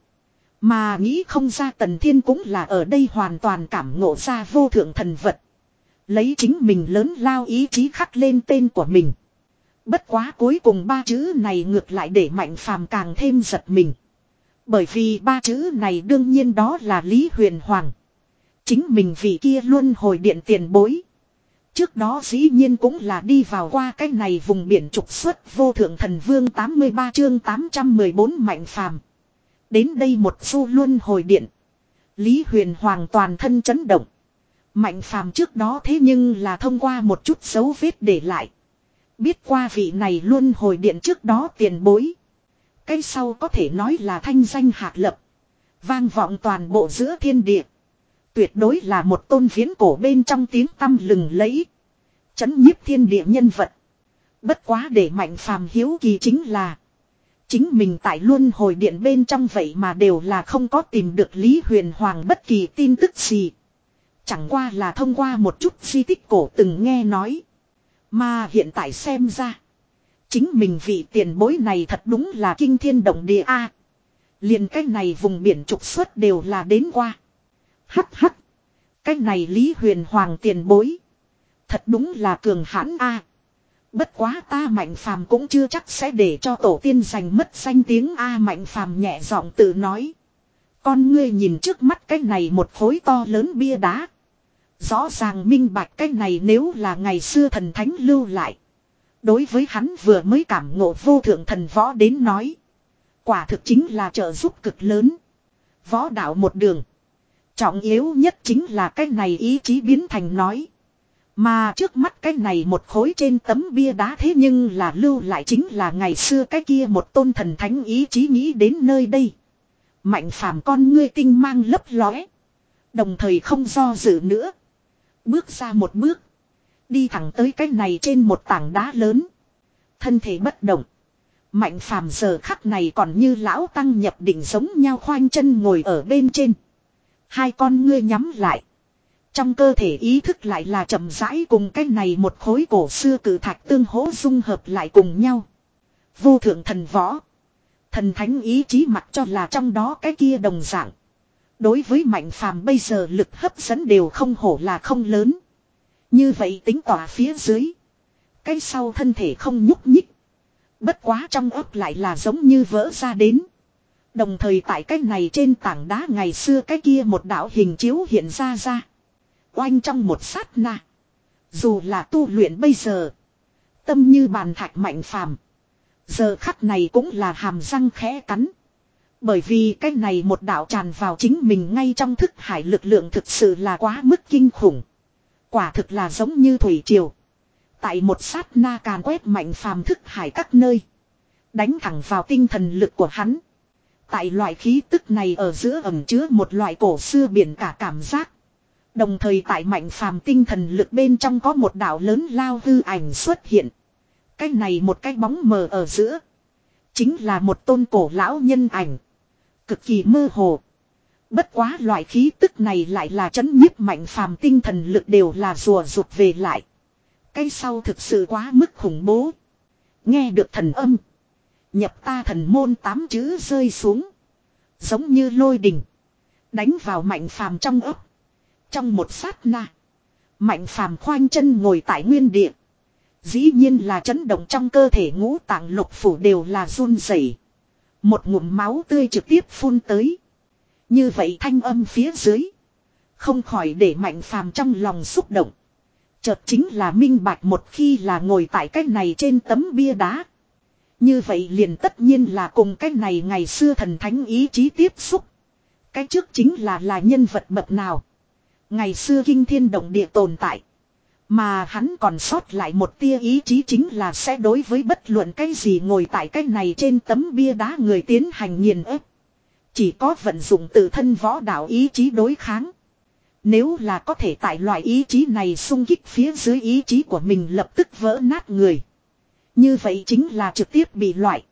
Mà nghĩ không ra Tần Thiên cũng là ở đây hoàn toàn cảm ngộ ra vô thượng thần vật. Lấy chính mình lớn lao ý chí khắc lên tên của mình. Bất quá cuối cùng ba chữ này ngược lại để Mạnh phàm càng thêm giật mình. Bởi vì ba chữ này đương nhiên đó là Lý Huyền Hoàng. Chính mình vì kia luân hồi điện tiền bối. Trước đó dĩ nhiên cũng là đi vào qua cái này vùng biển trục xuất vô thượng thần vương tám mươi ba chương tám trăm mười bốn Mạnh phàm. Đến đây một du luân hồi điện. Lý Huyền Hoàng toàn thân chấn động. Mạnh phàm trước đó thế nhưng là thông qua một chút dấu vết để lại. Biết qua vị này luân hồi điện trước đó tiền bối. Cái sau có thể nói là thanh danh hạt lập. Vang vọng toàn bộ giữa thiên địa. Tuyệt đối là một tôn viễn cổ bên trong tiếng tăm lừng lẫy. Chấn nhiếp thiên địa nhân vật. Bất quá để Mạnh phàm hiếu kỳ chính là. Chính mình tại luân hồi điện bên trong vậy mà đều là không có tìm được Lý Huyền Hoàng bất kỳ tin tức gì. Chẳng qua là thông qua một chút di tích cổ từng nghe nói. Mà hiện tại xem ra. Chính mình vị tiền bối này thật đúng là kinh thiên động địa a. Liền cái này vùng biển trục xuất đều là đến qua. Hắc hắc. Cái này Lý Huyền Hoàng tiền bối. Thật đúng là cường hãn a. Bất quá ta Mạnh Phàm cũng chưa chắc sẽ để cho tổ tiên giành mất danh tiếng a. Mạnh Phàm nhẹ giọng tự nói. Con ngươi nhìn trước mắt cái này một khối to lớn bia đá. Rõ ràng minh bạch cái này nếu là ngày xưa thần thánh lưu lại. Đối với hắn vừa mới cảm ngộ vô thượng thần võ đến nói. Quả thực chính là trợ giúp cực lớn. Võ đạo một đường. Trọng yếu nhất chính là cái này ý chí biến thành nói. Mà trước mắt cái này một khối trên tấm bia đá thế nhưng là lưu lại chính là ngày xưa cái kia một tôn thần thánh ý chí nghĩ đến nơi đây. Mạnh Phàm con ngươi tinh mang lấp lóe. Đồng thời không do dự nữa. Bước ra một bước. Đi thẳng tới cái này trên một tảng đá lớn. Thân thể bất động. Mạnh Phàm giờ khắc này còn như lão tăng nhập định giống nhau khoanh chân ngồi ở bên trên. Hai con ngươi nhắm lại. Trong cơ thể ý thức lại là chậm rãi cùng cái này một khối cổ xưa cử thạch tương hỗ dung hợp lại cùng nhau. Vô thượng thần võ. Thần thánh ý chí mặc cho là trong đó cái kia đồng dạng. Đối với Mạnh Phàm bây giờ lực hấp dẫn đều không hổ là không lớn. Như vậy tính tỏa phía dưới. Cái sau thân thể không nhúc nhích. Bất quá trong ấp lại là giống như vỡ ra đến. Đồng thời tại cái này trên tảng đá ngày xưa cái kia một đạo hình chiếu hiện ra ra. Oanh trong một sát na. Dù là tu luyện bây giờ. Tâm như bàn thạch Mạnh Phàm. Giờ khắc này cũng là hàm răng khẽ cắn. Bởi vì cái này một đạo tràn vào chính mình ngay trong thức hải lực lượng thực sự là quá mức kinh khủng. Quả thực là giống như thủy triều. Tại một sát na càn quét Mạnh Phàm thức hải các nơi. Đánh thẳng vào tinh thần lực của hắn. Tại loại khí tức này ở giữa ẩn chứa một loại cổ xưa biển cả cảm giác. Đồng thời tại Mạnh Phàm tinh thần lực bên trong có một đạo lớn lao hư ảnh xuất hiện. Cái này một cái bóng mờ ở giữa. Chính là một tôn cổ lão nhân ảnh. Cực kỳ mơ hồ. Bất quá loại khí tức này lại là chấn nhiếp Mạnh Phàm tinh thần lực đều là rùa rụt về lại. Cái sau thực sự quá mức khủng bố. Nghe được thần âm. Nhập ta thần môn tám chữ rơi xuống. Giống như lôi đình. Đánh vào Mạnh Phàm trong ấp. Trong một sát na. Mạnh Phàm khoanh chân ngồi tại nguyên địa. Dĩ nhiên là chấn động trong cơ thể ngũ tạng lục phủ đều là run rẩy. Một ngụm máu tươi trực tiếp phun tới. Như vậy thanh âm phía dưới. Không khỏi để Mạnh Phàm trong lòng xúc động. Chợt chính là minh bạch một khi là ngồi tại cái này trên tấm bia đá. Như vậy liền tất nhiên là cùng cái này ngày xưa thần thánh ý chí tiếp xúc. Cái trước chính là là nhân vật bậc nào. Ngày xưa kinh thiên động địa tồn tại. Mà hắn còn sót lại một tia ý chí chính là sẽ đối với bất luận cái gì ngồi tại cái này trên tấm bia đá người tiến hành nghiền ép. Chỉ có vận dụng tự thân võ đạo ý chí đối kháng. Nếu là có thể tại loại ý chí này xung kích phía dưới ý chí của mình lập tức vỡ nát người. Như vậy chính là trực tiếp bị loại.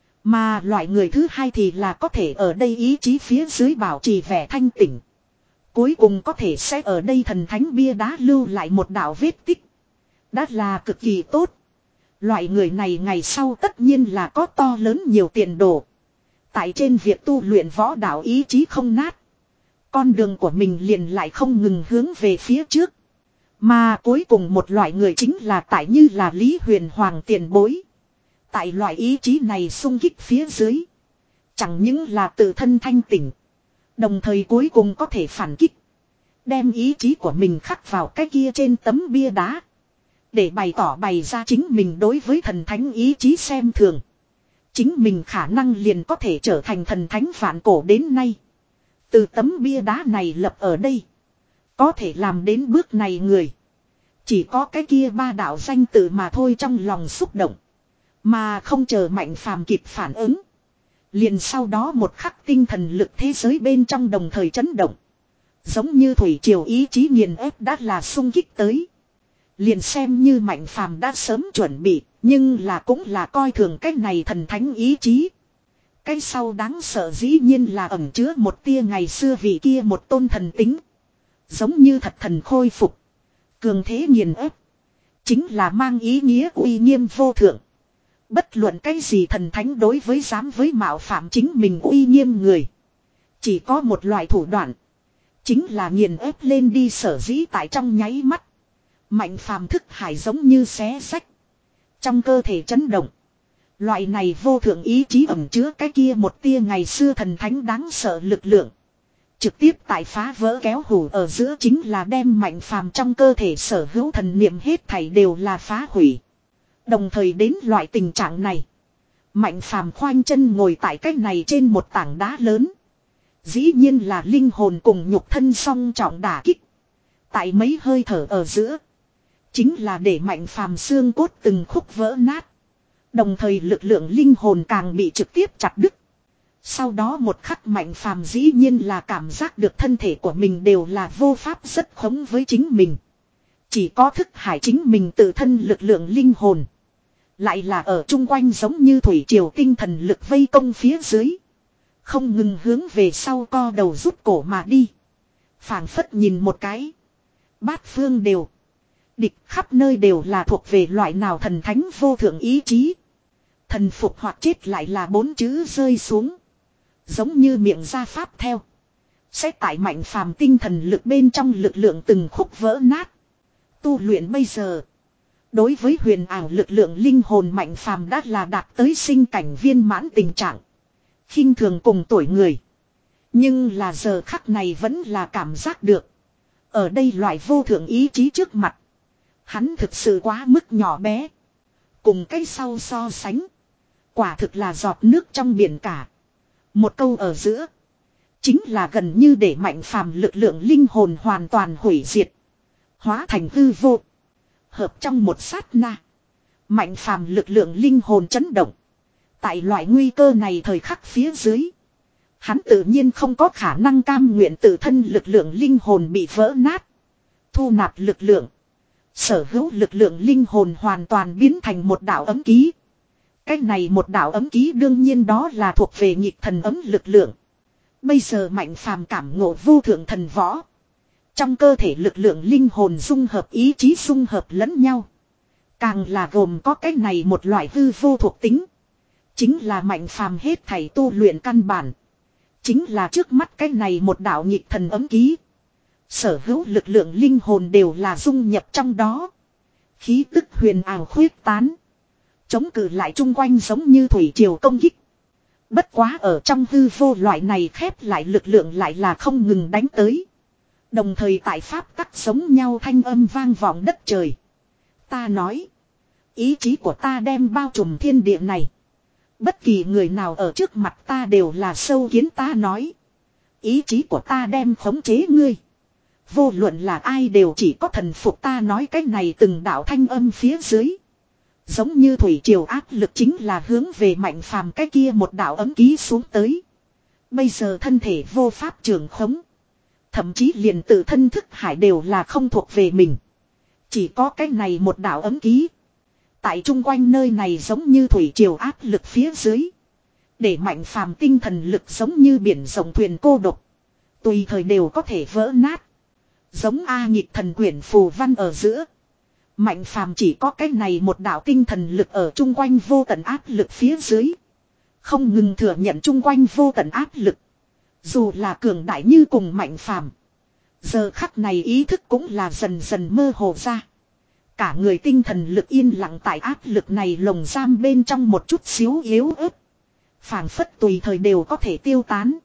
Mà loại người thứ hai thì là có thể ở đây ý chí phía dưới bảo trì vẻ thanh tỉnh. Cuối cùng có thể sẽ ở đây thần thánh bia đá lưu lại một đạo vết tích. Đã là cực kỳ tốt. Loại người này ngày sau tất nhiên là có to lớn nhiều tiền đồ. Tại trên việc tu luyện võ đạo ý chí không nát. Con đường của mình liền lại không ngừng hướng về phía trước. Mà cuối cùng một loại người chính là tại như là Lý Huyền Hoàng tiền bối. Tại loại ý chí này xung kích phía dưới. Chẳng những là tự thân thanh tỉnh. Đồng thời cuối cùng có thể phản kích. Đem ý chí của mình khắc vào cái kia trên tấm bia đá. Để bày tỏ bày ra chính mình đối với thần thánh ý chí xem thường. Chính mình khả năng liền có thể trở thành thần thánh vạn cổ đến nay. Từ tấm bia đá này lập ở đây. Có thể làm đến bước này người. Chỉ có cái kia ba đạo danh tự mà thôi trong lòng xúc động. Mà không chờ Mạnh Phàm kịp phản ứng. Liền sau đó một khắc tinh thần lực thế giới bên trong đồng thời chấn động. Giống như thủy triều ý chí nghiền ép đã là xung kích tới. Liền xem như Mạnh Phàm đã sớm chuẩn bị. Nhưng là cũng là coi thường cái này thần thánh ý chí. Cái sau đáng sợ dĩ nhiên là ẩn chứa một tia ngày xưa vị kia một tôn thần tính. Giống như thật thần khôi phục. Cường thế nghiền ép. Chính là mang ý nghĩa uy nghiêm vô thượng. Bất luận cái gì thần thánh đối với dám với mạo phạm chính mình uy nghiêm người. Chỉ có một loại thủ đoạn. Chính là nghiền ép lên đi sở dĩ tại trong nháy mắt. Mạnh phàm thức hải giống như xé sách. Trong cơ thể chấn động. Loại này vô thượng ý chí ẩn chứa cái kia một tia ngày xưa thần thánh đáng sợ lực lượng. Trực tiếp tại phá vỡ kéo hủ ở giữa chính là đem mạnh phàm trong cơ thể sở hữu thần niệm hết thảy đều là phá hủy. Đồng thời đến loại tình trạng này. Mạnh phàm khoanh chân ngồi tại cái này trên một tảng đá lớn. Dĩ nhiên là linh hồn cùng nhục thân song trọng đả kích. Tại mấy hơi thở ở giữa. Chính là để mạnh phàm xương cốt từng khúc vỡ nát. Đồng thời lực lượng linh hồn càng bị trực tiếp chặt đứt. Sau đó một khắc mạnh phàm dĩ nhiên là cảm giác được thân thể của mình đều là vô pháp rất khống với chính mình. Chỉ có thức hải chính mình tự thân lực lượng linh hồn. Lại là ở chung quanh giống như thủy triều tinh thần lực vây công phía dưới. Không ngừng hướng về sau co đầu rút cổ mà đi. Phảng phất nhìn một cái. Bát phương đều. Địch khắp nơi đều là thuộc về loại nào thần thánh vô thượng ý chí. Thần phục hoặc chết lại là bốn chữ rơi xuống. Giống như miệng ra pháp theo. Sẽ tại mạnh phàm tinh thần lực bên trong lực lượng từng khúc vỡ nát. Tu luyện bây giờ. Đối với huyền ảo lực lượng linh hồn mạnh phàm đã là đạt tới sinh cảnh viên mãn tình trạng. Khinh thường cùng tuổi người. Nhưng là giờ khắc này vẫn là cảm giác được. Ở đây loại vô thượng ý chí trước mặt. Hắn thực sự quá mức nhỏ bé. Cùng cái sau so sánh. Quả thực là giọt nước trong biển cả. Một câu ở giữa. Chính là gần như để mạnh phàm lực lượng linh hồn hoàn toàn hủy diệt. Hóa thành hư vô. Hợp trong một sát na. Mạnh phàm lực lượng linh hồn chấn động. Tại loại nguy cơ này thời khắc phía dưới. Hắn tự nhiên không có khả năng cam nguyện tự thân lực lượng linh hồn bị vỡ nát. Thu nạp lực lượng. Sở hữu lực lượng linh hồn hoàn toàn biến thành một đạo ấm ký. Cái này một đạo ấm ký đương nhiên đó là thuộc về nhịp thần ấm lực lượng. Bây giờ mạnh phàm cảm ngộ vô thượng thần võ. Trong cơ thể lực lượng linh hồn dung hợp ý chí dung hợp lẫn nhau. Càng là gồm có cái này một loại hư vô thuộc tính. Chính là mạnh phàm hết thảy tu luyện căn bản. Chính là trước mắt cái này một đạo nhịp thần ấm ký. Sở hữu lực lượng linh hồn đều là dung nhập trong đó. Khí tức huyền ảo khuyết tán. Chống cự lại chung quanh giống như thủy triều công kích. Bất quá ở trong hư vô loại này khép lại lực lượng lại là không ngừng đánh tới. Đồng thời tại pháp tắc giống nhau thanh âm vang vọng đất trời. Ta nói. Ý chí của ta đem bao trùm thiên địa này. Bất kỳ người nào ở trước mặt ta đều là sâu kiến ta nói. Ý chí của ta đem khống chế ngươi. Vô luận là ai đều chỉ có thần phục ta nói cái này từng đạo thanh âm phía dưới. Giống như thủy triều áp lực chính là hướng về mạnh phàm cái kia một đạo ấm ký xuống tới. Bây giờ thân thể vô pháp trường khống. Thậm chí liền tự thân thức hải đều là không thuộc về mình. Chỉ có cái này một đạo ấm ký. Tại chung quanh nơi này giống như thủy triều áp lực phía dưới. Để mạnh phàm tinh thần lực giống như biển rộng thuyền cô độc. Tùy thời đều có thể vỡ nát. Giống A nhịp thần quyển phù văn ở giữa. Mạnh phàm chỉ có cái này một đạo tinh thần lực ở chung quanh vô tận áp lực phía dưới. Không ngừng thừa nhận chung quanh vô tận áp lực. Dù là cường đại như cùng mạnh phàm. Giờ khắc này ý thức cũng là dần dần mơ hồ ra. Cả người tinh thần lực yên lặng tại áp lực này lồng giam bên trong một chút xíu yếu ớt. Phảng phất tùy thời đều có thể tiêu tán.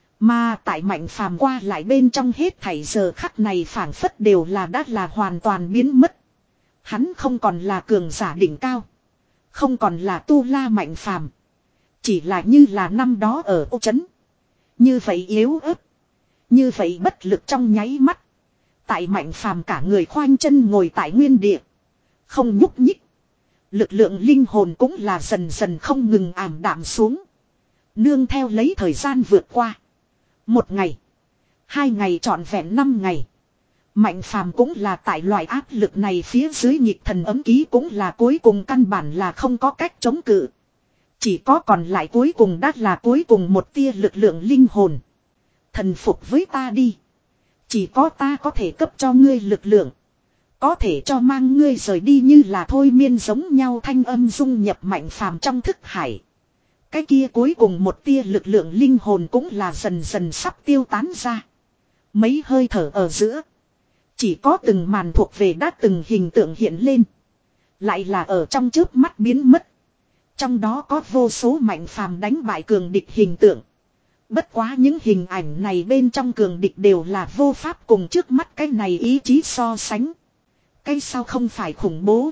Mà tại mạnh phàm qua lại bên trong hết thảy giờ khắc này phảng phất đều là đã là hoàn toàn biến mất. Hắn không còn là cường giả đỉnh cao. Không còn là tu la mạnh phàm. Chỉ là như là năm đó ở ô trấn. Như vậy yếu ớt. Như vậy bất lực trong nháy mắt. Tại mạnh phàm cả người khoanh chân ngồi tại nguyên địa. Không nhúc nhích. Lực lượng linh hồn cũng là dần dần không ngừng ảm đạm xuống. Nương theo lấy thời gian vượt qua. Một ngày. Hai ngày trọn vẹn năm ngày. Mạnh phàm cũng là tại loại áp lực này phía dưới nhịp thần ấm ký cũng là cuối cùng căn bản là không có cách chống cự. Chỉ có còn lại cuối cùng đã là cuối cùng một tia lực lượng linh hồn. Thần phục với ta đi. Chỉ có ta có thể cấp cho ngươi lực lượng. Có thể cho mang ngươi rời đi như là thôi miên giống nhau thanh âm dung nhập mạnh phàm trong thức hải. Cái kia cuối cùng một tia lực lượng linh hồn cũng là dần dần sắp tiêu tán ra. Mấy hơi thở ở giữa. Chỉ có từng màn thuộc về đã từng hình tượng hiện lên. Lại là ở trong chớp mắt biến mất. Trong đó có vô số mạnh phàm đánh bại cường địch hình tượng. Bất quá những hình ảnh này bên trong cường địch đều là vô pháp cùng trước mắt cái này ý chí so sánh. Cái sao không phải khủng bố.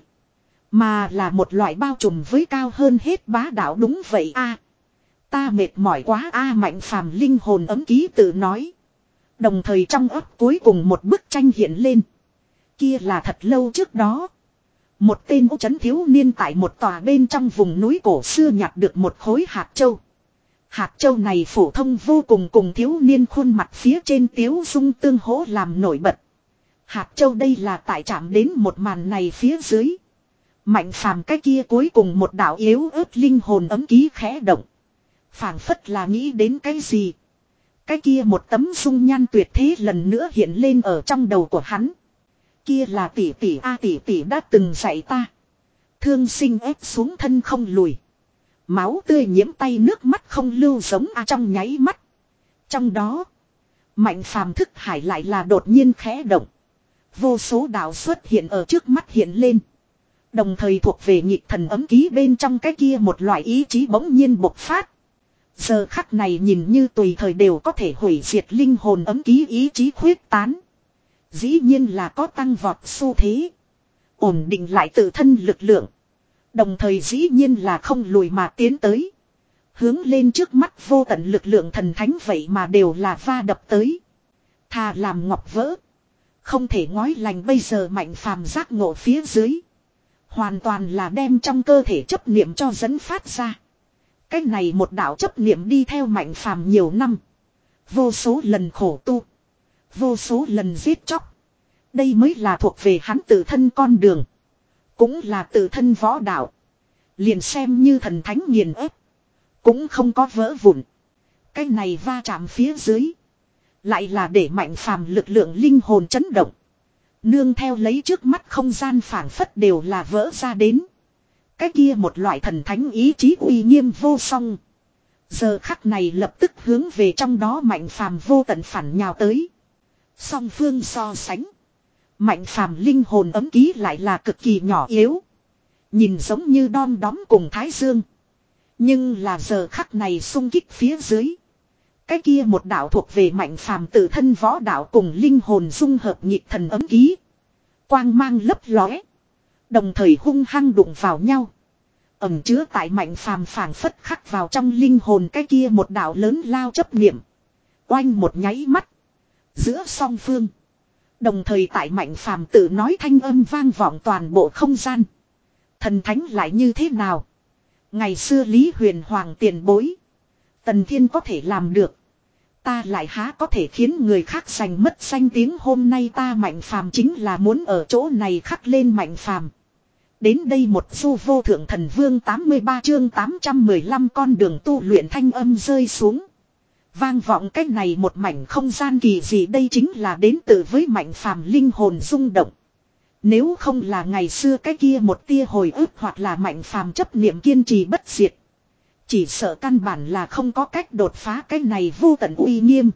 Mà là một loại bao trùm với cao hơn hết bá đạo đúng vậy a. Ta mệt mỏi quá a mạnh phàm linh hồn ấm ký tự nói. Đồng thời trong ấp cuối cùng một bức tranh hiện lên. Kia là thật lâu trước đó. Một tên ấu trấn thiếu niên tại một tòa bên trong vùng núi cổ xưa nhặt được một khối hạt châu. Hạt châu này phổ thông vô cùng cùng thiếu niên khuôn mặt phía trên tiếu dung tương hỗ làm nổi bật. Hạt châu đây là tại chạm đến một màn này phía dưới. Mạnh phàm cái kia cuối cùng một đạo yếu ớt linh hồn ấm ký khẽ động. Phảng phất là nghĩ đến cái gì. Cái kia một tấm dung nhan tuyệt thế lần nữa hiện lên ở trong đầu của hắn. Kia là tỷ tỷ a tỷ tỷ đã từng dạy ta. Thương sinh ép xuống thân không lùi. Máu tươi nhiễm tay nước mắt không lưu giống a trong nháy mắt. Trong đó. Mạnh phàm thức hải lại là đột nhiên khẽ động. Vô số đạo xuất hiện ở trước mắt hiện lên. Đồng thời thuộc về nhịp thần ấm ký bên trong cái kia một loại ý chí bỗng nhiên bộc phát. Giờ khắc này nhìn như tùy thời đều có thể hủy diệt linh hồn ấm ký ý chí khuyết tán. Dĩ nhiên là có tăng vọt xu thế. Ổn định lại tự thân lực lượng. Đồng thời dĩ nhiên là không lùi mà tiến tới. Hướng lên trước mắt vô tận lực lượng thần thánh vậy mà đều là va đập tới. Thà làm ngọc vỡ. Không thể ngói lành bây giờ mạnh phàm giác ngộ phía dưới. Hoàn toàn là đem trong cơ thể chấp niệm cho dẫn phát ra. Cái này một đạo chấp niệm đi theo mạnh phàm nhiều năm. Vô số lần khổ tu. Vô số lần giết chóc. Đây mới là thuộc về hắn tự thân con đường. Cũng là tự thân võ đạo. Liền xem như thần thánh nghiền ép. Cũng không có vỡ vụn. Cái này va chạm phía dưới. Lại là để mạnh phàm lực lượng linh hồn chấn động. Nương theo lấy trước mắt không gian phảng phất đều là vỡ ra đến. Cái kia một loại thần thánh ý chí uy nghiêm vô song. Giờ khắc này lập tức hướng về trong đó mạnh phàm vô tận phản nhào tới. Song phương so sánh. Mạnh phàm linh hồn ấm ký lại là cực kỳ nhỏ yếu. Nhìn giống như đom đóm cùng thái dương. Nhưng là giờ khắc này xung kích phía dưới. Cái kia một đạo thuộc về mạnh phàm tự thân võ đạo cùng linh hồn dung hợp nhịp thần ấm ký. Quang mang lấp lóe. Đồng thời hung hăng đụng vào nhau. Ẩm chứa tại mạnh phàm phảng phất khắc vào trong linh hồn cái kia một đạo lớn lao chấp niệm. Oanh một nháy mắt. Giữa song phương. Đồng thời tại mạnh phàm tự nói thanh âm vang vọng toàn bộ không gian. Thần thánh lại như thế nào? Ngày xưa Lý Huyền Hoàng tiền bối. Tần Thiên có thể làm được. Ta lại há có thể khiến người khác giành mất danh tiếng hôm nay ta mạnh phàm chính là muốn ở chỗ này khắc lên mạnh phàm. Đến đây một du vô thượng thần vương tám mươi ba chương tám trăm mười lăm con đường tu luyện thanh âm rơi xuống. Vang vọng cách này một mảnh không gian kỳ dị đây chính là đến từ với mạnh phàm linh hồn rung động. Nếu không là ngày xưa cái kia một tia hồi ức hoặc là mạnh phàm chấp niệm kiên trì bất diệt. Chỉ sợ căn bản là không có cách đột phá cái này vô tận uy nghiêm.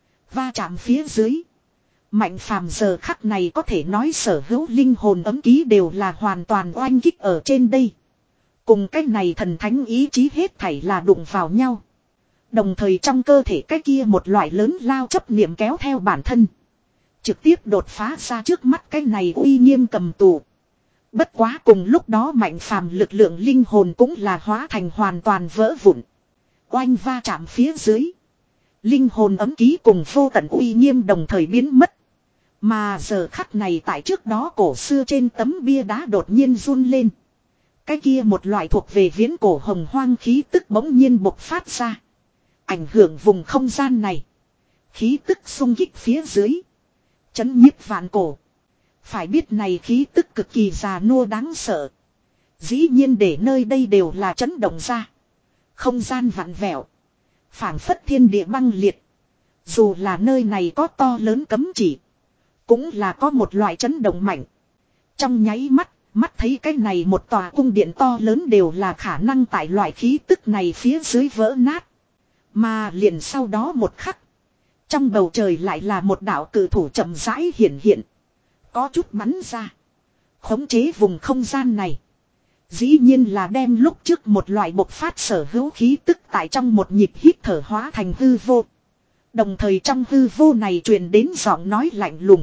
Va chạm phía dưới. Mạnh phàm giờ khắc này có thể nói sở hữu linh hồn ấm ký đều là hoàn toàn oanh kích ở trên đây. Cùng cái này thần thánh ý chí hết thảy là đụng vào nhau. Đồng thời trong cơ thể cái kia một loại lớn lao chấp niệm kéo theo bản thân. Trực tiếp đột phá ra trước mắt cái này uy nghiêm cầm tù. Bất quá cùng lúc đó mạnh phàm lực lượng linh hồn cũng là hóa thành hoàn toàn vỡ vụn. Oanh va chạm phía dưới. Linh hồn ấm ký cùng vô tận uy nghiêm đồng thời biến mất. Mà giờ khắc này tại trước đó cổ xưa trên tấm bia đá đột nhiên run lên. Cái kia một loại thuộc về viễn cổ hồng hoang khí tức bỗng nhiên bộc phát ra. Ảnh hưởng vùng không gian này. Khí tức xung kích phía dưới. Chấn nhiếp vạn cổ. Phải biết này khí tức cực kỳ già nua đáng sợ. Dĩ nhiên để nơi đây đều là chấn động ra. Không gian vặn vẹo. Phảng phất thiên địa băng liệt. Dù là nơi này có to lớn cấm chỉ. Cũng là có một loại chấn động mạnh. Trong nháy mắt, mắt thấy cái này một tòa cung điện to lớn đều là khả năng tại loại khí tức này phía dưới vỡ nát. Mà liền sau đó một khắc. Trong bầu trời lại là một đạo cự thủ chậm rãi hiện hiện. Có chút bắn ra. Khống chế vùng không gian này. Dĩ nhiên là đem lúc trước một loại bộc phát sở hữu khí tức tại trong một nhịp hít thở hóa thành hư vô. Đồng thời trong hư vô này truyền đến giọng nói lạnh lùng.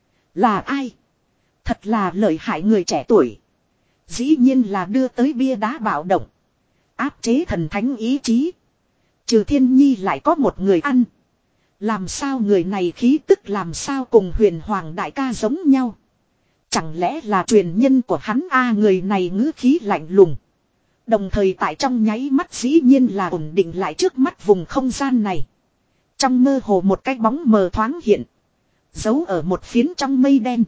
Là ai? Thật là lợi hại người trẻ tuổi. Dĩ nhiên là đưa tới bia đá bạo động. Áp chế thần thánh ý chí. Trừ Thiên Nhi lại có một người ăn. Làm sao người này khí tức làm sao cùng Huyền Hoàng đại ca giống nhau? Chẳng lẽ là truyền nhân của hắn a người này ngữ khí lạnh lùng. Đồng thời tại trong nháy mắt dĩ nhiên là ổn định lại trước mắt vùng không gian này. Trong mơ hồ một cái bóng mờ thoáng hiện. Giấu ở một phiến trong mây đen.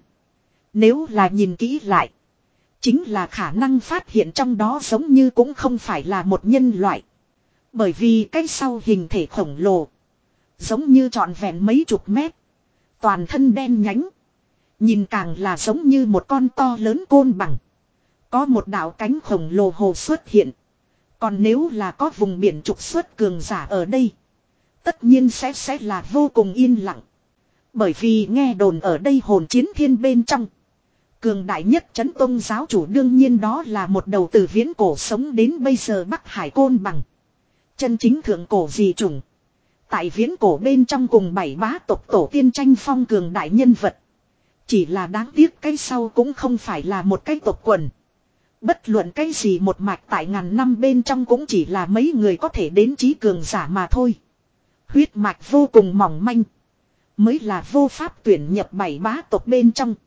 Nếu là nhìn kỹ lại. Chính là khả năng phát hiện trong đó giống như cũng không phải là một nhân loại. Bởi vì cái sau hình thể khổng lồ. Giống như trọn vẹn mấy chục mét. Toàn thân đen nhánh. Nhìn càng là giống như một con to lớn côn bằng. Có một đạo cánh khổng lồ hồ xuất hiện. Còn nếu là có vùng biển trục xuất cường giả ở đây. Tất nhiên sẽ sẽ là vô cùng yên lặng. Bởi vì nghe đồn ở đây hồn chiến thiên bên trong. Cường đại nhất chấn tôn giáo chủ đương nhiên đó là một đầu từ viễn cổ sống đến bây giờ Bắc Hải côn bằng. Chân chính thượng cổ dị chủng. Tại viễn cổ bên trong cùng bảy bá tộc tổ tiên tranh phong cường đại nhân vật. Chỉ là đáng tiếc cái sau cũng không phải là một cái tộc quần. Bất luận cái gì một mạch tại ngàn năm bên trong cũng chỉ là mấy người có thể đến trí cường giả mà thôi. Huyết mạch vô cùng mỏng manh. Mới là vô pháp tuyển nhập bảy bá tộc bên trong.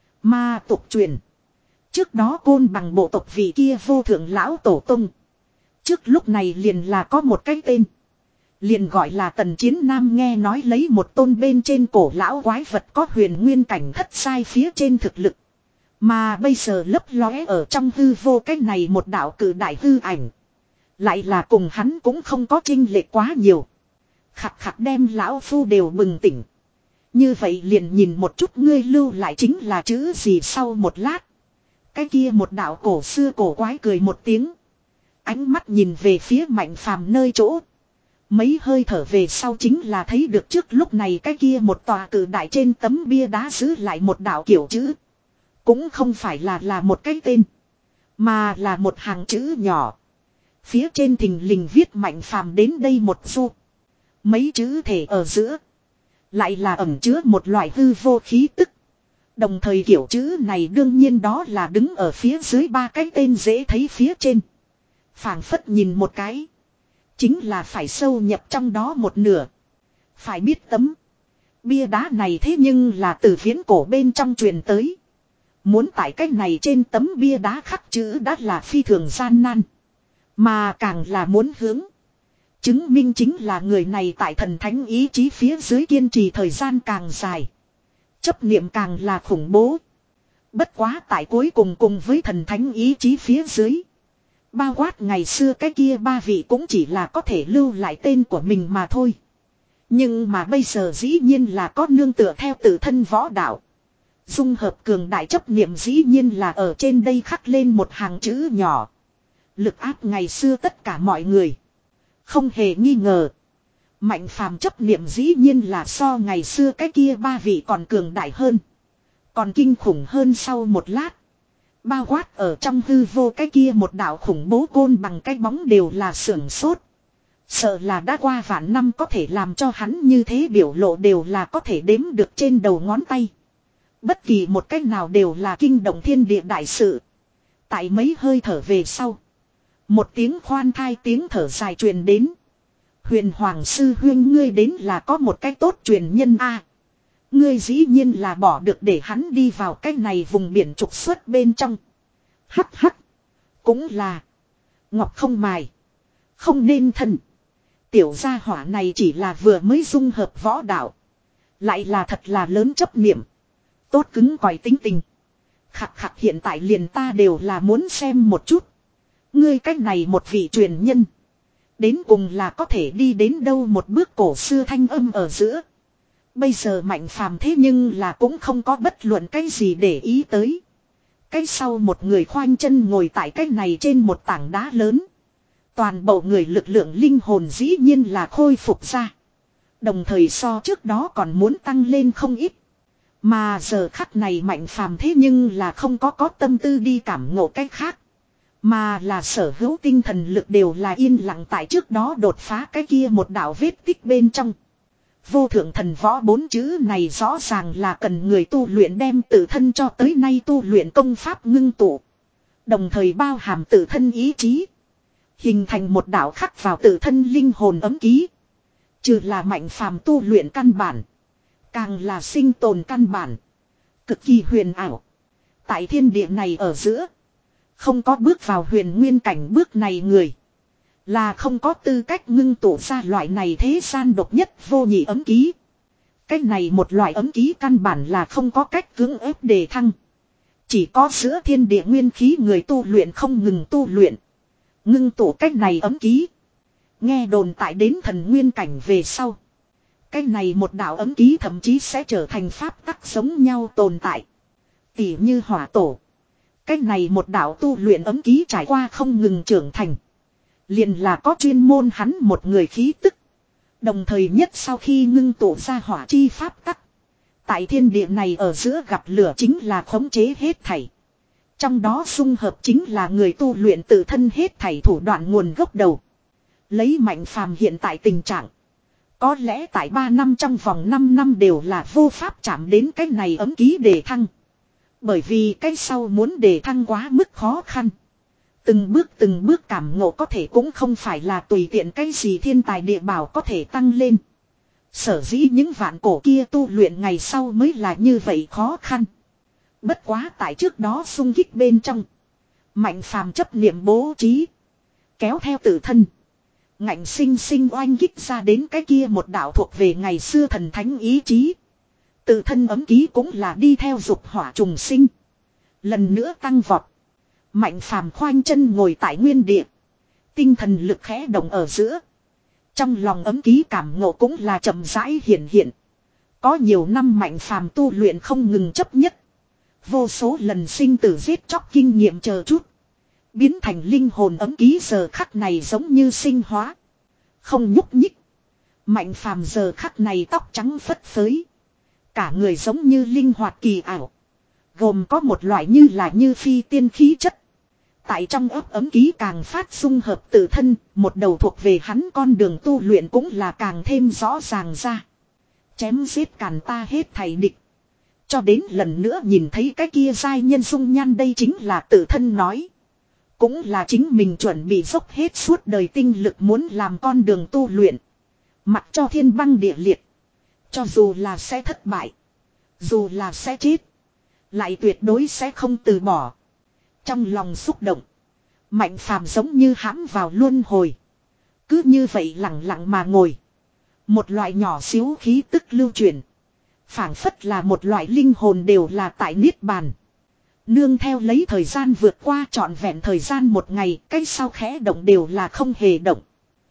Ma tộc truyền. Trước đó côn bằng bộ tộc vị kia vô thượng lão tổ tung. Trước lúc này liền là có một cái tên. Liền gọi là Tần Chiến Nam nghe nói lấy một tôn bên trên cổ lão quái vật có huyền nguyên cảnh thất sai phía trên thực lực. Mà bây giờ lấp lóe ở trong hư vô cái này một đạo cử đại hư ảnh. Lại là cùng hắn cũng không có chênh lệch quá nhiều. Khặt khặt đem lão phu đều bừng tỉnh. Như vậy liền nhìn một chút ngươi lưu lại chính là chữ gì sau một lát. Cái kia một đạo cổ xưa cổ quái cười một tiếng. Ánh mắt nhìn về phía Mạnh Phàm nơi chỗ. Mấy hơi thở về sau chính là thấy được trước lúc này cái kia một tòa cử đại trên tấm bia đá giữ lại một đạo kiểu chữ. Cũng không phải là là một cái tên. Mà là một hàng chữ nhỏ. Phía trên thình lình viết Mạnh Phàm đến đây một du. Mấy chữ thể ở giữa. Lại là ẩn chứa một loại hư vô khí tức. Đồng thời kiểu chữ này đương nhiên đó là đứng ở phía dưới ba cái tên dễ thấy phía trên. Phảng phất nhìn một cái. Chính là phải sâu nhập trong đó một nửa. Phải biết tấm bia đá này thế nhưng là từ viễn cổ bên trong truyền tới. Muốn tại cách này trên tấm bia đá khắc chữ đã là phi thường gian nan. Mà càng là muốn hướng. Chứng minh chính là người này tại thần thánh ý chí phía dưới kiên trì thời gian càng dài. Chấp niệm càng là khủng bố. Bất quá tại cuối cùng cùng với thần thánh ý chí phía dưới. Bao quát ngày xưa cái kia ba vị cũng chỉ là có thể lưu lại tên của mình mà thôi. Nhưng mà bây giờ dĩ nhiên là có nương tựa theo tự thân võ đạo. Dung hợp cường đại chấp niệm dĩ nhiên là ở trên đây khắc lên một hàng chữ nhỏ. Lực áp ngày xưa tất cả mọi người. Không hề nghi ngờ. Mạnh Phàm chấp niệm dĩ nhiên là so ngày xưa cái kia ba vị còn cường đại hơn. Còn kinh khủng hơn sau một lát. Bao quát ở trong hư vô cái kia một đạo khủng bố côn bằng cái bóng đều là sưởng sốt. Sợ là đã qua vạn năm có thể làm cho hắn như thế biểu lộ đều là có thể đếm được trên đầu ngón tay. Bất kỳ một cách nào đều là kinh động thiên địa đại sự. Tại mấy hơi thở về sau. Một tiếng khoan thai tiếng thở dài truyền đến. Huyền Hoàng sư huyên ngươi đến là có một cách tốt truyền nhân a. À, ngươi dĩ nhiên là bỏ được để hắn đi vào cái này vùng biển trục xuất bên trong. Hắc hắc. Cũng là. Ngọc không mài. Không nên thân. Tiểu gia hỏa này chỉ là vừa mới dung hợp võ đạo. Lại là thật là lớn chấp niệm. Tốt cứng cỏi tính tình. Khặt khặt hiện tại liền ta đều là muốn xem một chút. Ngươi cách này một vị truyền nhân. Đến cùng là có thể đi đến đâu một bước cổ xưa thanh âm ở giữa. Bây giờ Mạnh Phàm thế nhưng là cũng không có bất luận cái gì để ý tới. Cái sau một người khoanh chân ngồi tại cái này trên một tảng đá lớn. Toàn bộ người lực lượng linh hồn dĩ nhiên là khôi phục ra. Đồng thời so trước đó còn muốn tăng lên không ít. Mà giờ khắc này Mạnh Phàm thế nhưng là không có có tâm tư đi cảm ngộ cái khác. Mà là sở hữu tinh thần lực đều là yên lặng tại trước đó đột phá cái kia một đạo vết tích bên trong. Vô thượng thần võ bốn chữ này rõ ràng là cần người tu luyện đem tự thân cho tới nay tu luyện công pháp ngưng tụ. Đồng thời bao hàm tự thân ý chí. Hình thành một đạo khắc vào tự thân linh hồn ấm ký. Trừ là Mạnh Phàm tu luyện căn bản. Càng là sinh tồn căn bản. Cực kỳ huyền ảo. Tại thiên địa này ở giữa. Không có bước vào huyền nguyên cảnh bước này người. Là không có tư cách ngưng tụ ra loại này thế gian độc nhất vô nhị ấm ký. Cái này một loại ấm ký căn bản là không có cách cưỡng ép đề thăng. Chỉ có giữa thiên địa nguyên khí người tu luyện không ngừng tu luyện. Ngưng tụ cách này ấm ký. Nghe đồn tại đến thần nguyên cảnh về sau. Cái này một đạo ấm ký thậm chí sẽ trở thành pháp tắc giống nhau tồn tại. Tỉ như hỏa tổ. Cái này một đạo tu luyện ấm ký trải qua không ngừng trưởng thành. Liền là có chuyên môn hắn một người khí tức. Đồng thời nhất sau khi ngưng tụ ra hỏa chi pháp tắc. Tại thiên địa này ở giữa gặp lửa chính là khống chế hết thảy. Trong đó xung hợp chính là người tu luyện tự thân hết thảy thủ đoạn nguồn gốc đầu. Lấy Mạnh Phàm hiện tại tình trạng. Có lẽ tại ba năm trong vòng năm năm đều là vô pháp chạm đến cái này ấm ký đề thăng. Bởi vì cái sau muốn đề thăng quá mức khó khăn. Từng bước từng bước cảm ngộ có thể cũng không phải là tùy tiện cái gì thiên tài địa bảo có thể tăng lên. Sở dĩ những vạn cổ kia tu luyện ngày sau mới là như vậy khó khăn. Bất quá tại trước đó xung kích bên trong. Mạnh Phàm chấp niệm bố trí. Kéo theo tự thân. Ngạnh sinh sinh oanh kích ra đến cái kia một đạo thuộc về ngày xưa thần thánh ý chí. Tự thân ấm ký cũng là đi theo dục hỏa trùng sinh. Lần nữa tăng vọt. Mạnh Phàm khoanh chân ngồi tại nguyên địa. Tinh thần lực khẽ động ở giữa. Trong lòng ấm ký cảm ngộ cũng là chậm rãi hiện hiện. Có nhiều năm Mạnh Phàm tu luyện không ngừng chấp nhất. Vô số lần sinh tử giết chóc kinh nghiệm chờ chút. Biến thành linh hồn ấm ký giờ khắc này giống như sinh hóa. Không nhúc nhích. Mạnh Phàm giờ khắc này tóc trắng phất phới. Cả người giống như linh hoạt kỳ ảo. Gồm có một loại như là như phi tiên khí chất. Tại trong ấp ấm ký càng phát xung hợp tự thân. Một đầu thuộc về hắn con đường tu luyện cũng là càng thêm rõ ràng ra. Chém giết càn ta hết thảy địch. Cho đến lần nữa nhìn thấy cái kia giai nhân dung nhan đây chính là tự thân nói. Cũng là chính mình chuẩn bị dốc hết suốt đời tinh lực muốn làm con đường tu luyện. Mặc cho thiên băng địa liệt. Cho dù là sẽ thất bại. Dù là sẽ chết. Lại tuyệt đối sẽ không từ bỏ. Trong lòng xúc động. Mạnh Phàm giống như hãm vào luân hồi. Cứ như vậy lặng lặng mà ngồi. Một loại nhỏ xíu khí tức lưu truyền. Phảng phất là một loại linh hồn đều là tại niết bàn. Nương theo lấy thời gian vượt qua trọn vẹn thời gian một ngày, cái sau khẽ động đều là không hề động.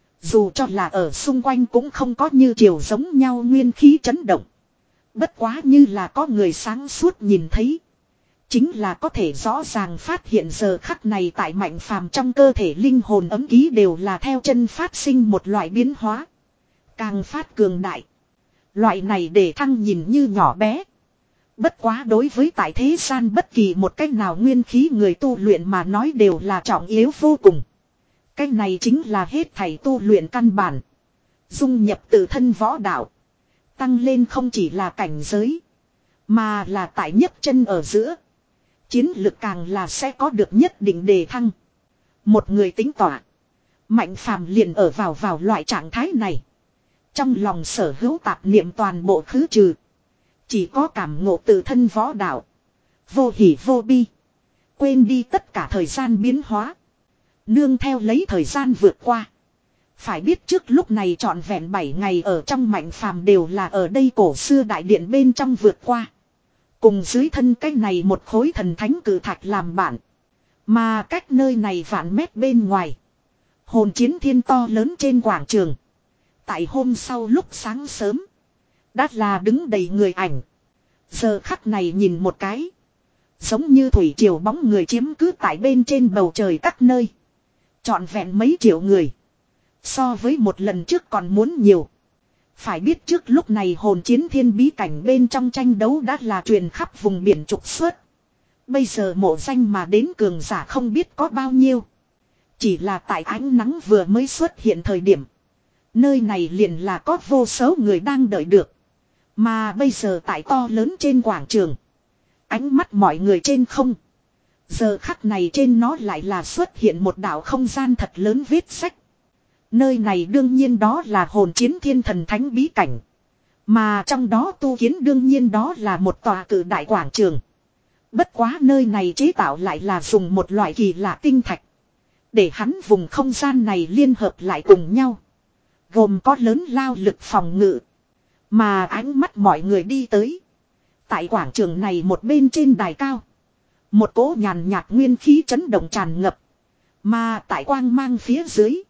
Dù cho là ở xung quanh cũng không có như chiều giống nhau nguyên khí chấn động. Bất quá như là có người sáng suốt nhìn thấy. Chính là có thể rõ ràng phát hiện giờ khắc này tại Mạnh Phàm trong cơ thể linh hồn ấm ký đều là theo chân phát sinh một loại biến hóa. Càng phát cường đại. Loại này để thăng nhìn như nhỏ bé. Bất quá đối với tại thế gian bất kỳ một cách nào nguyên khí người tu luyện mà nói đều là trọng yếu vô cùng. Cái này chính là hết thảy tu luyện căn bản. Dung nhập tự thân võ đạo. Tăng lên không chỉ là cảnh giới. Mà là tại nhấc chân ở giữa. Chiến lực càng là sẽ có được nhất định đề thăng. Một người tính tỏa. Mạnh Phàm liền ở vào vào loại trạng thái này. Trong lòng sở hữu tạp niệm toàn bộ khứ trừ. Chỉ có cảm ngộ tự thân võ đạo. Vô hỉ vô bi. Quên đi tất cả thời gian biến hóa. Nương theo lấy thời gian vượt qua. Phải biết trước lúc này trọn vẹn bảy ngày ở trong Mạnh Phàm đều là ở đây cổ xưa đại điện bên trong vượt qua. Cùng dưới thân cái này một khối thần thánh cử thạch làm bạn. Mà cách nơi này vạn mét bên ngoài. Hồn chiến thiên to lớn trên quảng trường. Tại hôm sau lúc sáng sớm. Đã là đứng đầy người ảnh. Giờ khắc này nhìn một cái. Giống như thủy triều bóng người chiếm cứ tại bên trên bầu trời các nơi. Trọn vẹn mấy triệu người. So với một lần trước còn muốn nhiều. Phải biết trước lúc này hồn chiến thiên bí cảnh bên trong tranh đấu đã là truyền khắp vùng biển trục xuất. Bây giờ mộ danh mà đến cường giả không biết có bao nhiêu. Chỉ là tại ánh nắng vừa mới xuất hiện thời điểm. Nơi này liền là có vô số người đang đợi được. Mà bây giờ tại to lớn trên quảng trường. Ánh mắt mọi người trên không. Giờ khắc này trên nó lại là xuất hiện một đảo không gian thật lớn vết sách. Nơi này đương nhiên đó là hồn chiến thiên thần thánh bí cảnh. Mà trong đó tu kiến đương nhiên đó là một tòa cự đại quảng trường. Bất quá nơi này chế tạo lại là dùng một loại kỳ lạ tinh thạch. Để hắn vùng không gian này liên hợp lại cùng nhau. Gồm có lớn lao lực phòng ngự. Mà ánh mắt mọi người đi tới. Tại quảng trường này một bên trên đài cao. Một cỗ nhàn nhạt nguyên khí chấn động tràn ngập. Mà tại quang mang phía dưới.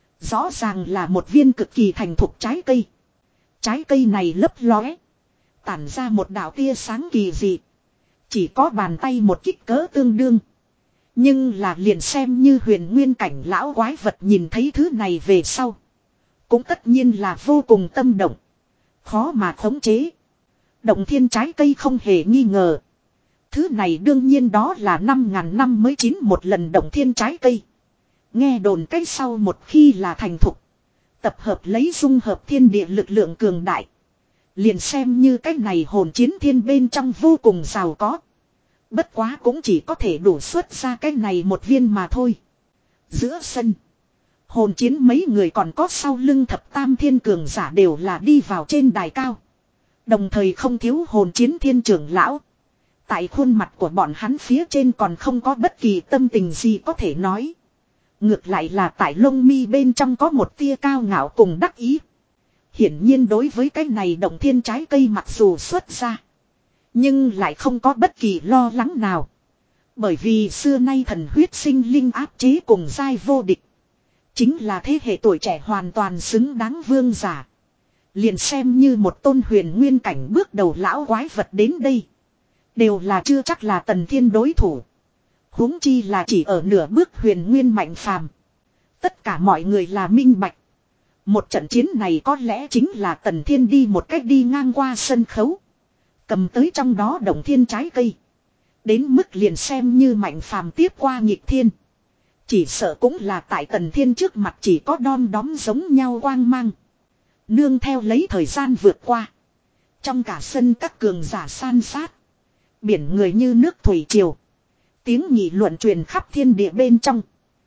Rõ ràng là một viên cực kỳ thành thục trái cây. Trái cây này lấp lóe. Tản ra một đạo tia sáng kỳ dị. Chỉ có bàn tay một kích cỡ tương đương. Nhưng là liền xem như huyền nguyên cảnh lão quái vật nhìn thấy thứ này về sau. Cũng tất nhiên là vô cùng tâm động. Khó mà khống chế. Động thiên trái cây không hề nghi ngờ. Thứ này đương nhiên đó là năm ngàn năm mới chín một lần động thiên trái cây. Nghe đồn cái sau một khi là thành thục. Tập hợp lấy dung hợp thiên địa lực lượng cường đại. Liền xem như cái này hồn chiến thiên bên trong vô cùng giàu có. Bất quá cũng chỉ có thể đủ xuất ra cái này một viên mà thôi. Giữa sân. Hồn chiến mấy người còn có sau lưng thập tam thiên cường giả đều là đi vào trên đài cao. Đồng thời không thiếu hồn chiến thiên trưởng lão. Tại khuôn mặt của bọn hắn phía trên còn không có bất kỳ tâm tình gì có thể nói. Ngược lại là tại lông mi bên trong có một tia cao ngạo cùng đắc ý. Hiển nhiên đối với cái này động thiên trái cây mặc dù xuất ra. Nhưng lại không có bất kỳ lo lắng nào. Bởi vì xưa nay thần huyết sinh linh áp chế cùng giai vô địch. Chính là thế hệ tuổi trẻ hoàn toàn xứng đáng vương giả. Liền xem như một tôn huyền nguyên cảnh bước đầu lão quái vật đến đây. Đều là chưa chắc là tần thiên đối thủ. Huống chi là chỉ ở nửa bước huyền nguyên mạnh phàm. Tất cả mọi người là minh bạch. Một trận chiến này có lẽ chính là tần thiên đi một cách đi ngang qua sân khấu. Cầm tới trong đó động thiên trái cây. Đến mức liền xem như mạnh phàm tiếp qua nghịch thiên. Chỉ sợ cũng là tại tần thiên trước mặt chỉ có đom đóm giống nhau quang mang. Nương theo lấy thời gian vượt qua. Trong cả sân các cường giả san sát. Biển người như nước thủy triều. Tiếng nghị luận truyền khắp thiên địa bên trong.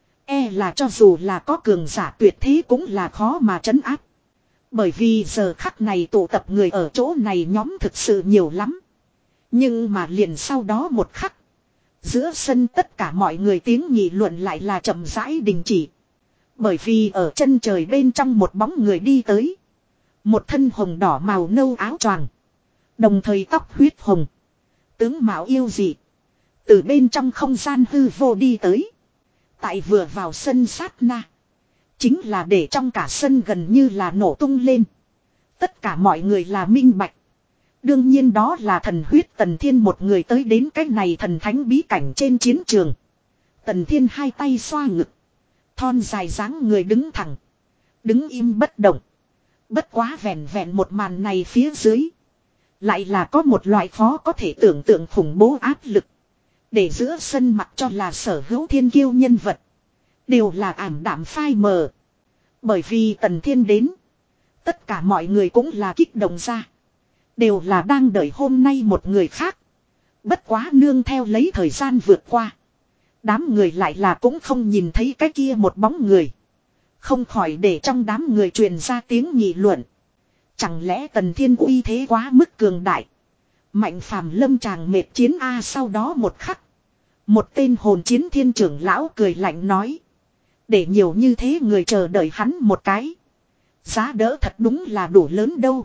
E là cho dù là có cường giả tuyệt thế cũng là khó mà trấn áp. Bởi vì giờ khắc này tụ tập người ở chỗ này nhóm thực sự nhiều lắm. Nhưng mà liền sau đó một khắc. Giữa sân tất cả mọi người tiếng nghị luận lại là chậm rãi đình chỉ. Bởi vì ở chân trời bên trong một bóng người đi tới. Một thân hồng đỏ màu nâu áo choàng. Đồng thời tóc huyết hồng. Tướng mạo yêu dị. Từ bên trong không gian hư vô đi tới. Tại vừa vào sân sát na. Chính là để trong cả sân gần như là nổ tung lên. Tất cả mọi người là minh bạch. Đương nhiên đó là thần huyết Tần Thiên một người tới đến cái này thần thánh bí cảnh trên chiến trường. Tần Thiên hai tay xoa ngực. Thon dài dáng người đứng thẳng. Đứng im bất động. Bất quá vẹn vẹn một màn này phía dưới. Lại là có một loại khó có thể tưởng tượng khủng bố áp lực. Để giữa sân mặc cho là sở hữu thiên kiêu nhân vật. Đều là ảm đạm phai mờ. Bởi vì Tần Thiên đến. Tất cả mọi người cũng là kích động ra. Đều là đang đợi hôm nay một người khác. Bất quá nương theo lấy thời gian vượt qua. Đám người lại là cũng không nhìn thấy cái kia một bóng người. Không khỏi để trong đám người truyền ra tiếng nghị luận. Chẳng lẽ Tần Thiên uy thế quá mức cường đại. Mạnh phàm lâm chàng mệt chiến A sau đó một khắc. Một tên hồn chiến thiên trưởng lão cười lạnh nói. Để nhiều như thế người chờ đợi hắn một cái. Giá đỡ thật đúng là đủ lớn đâu.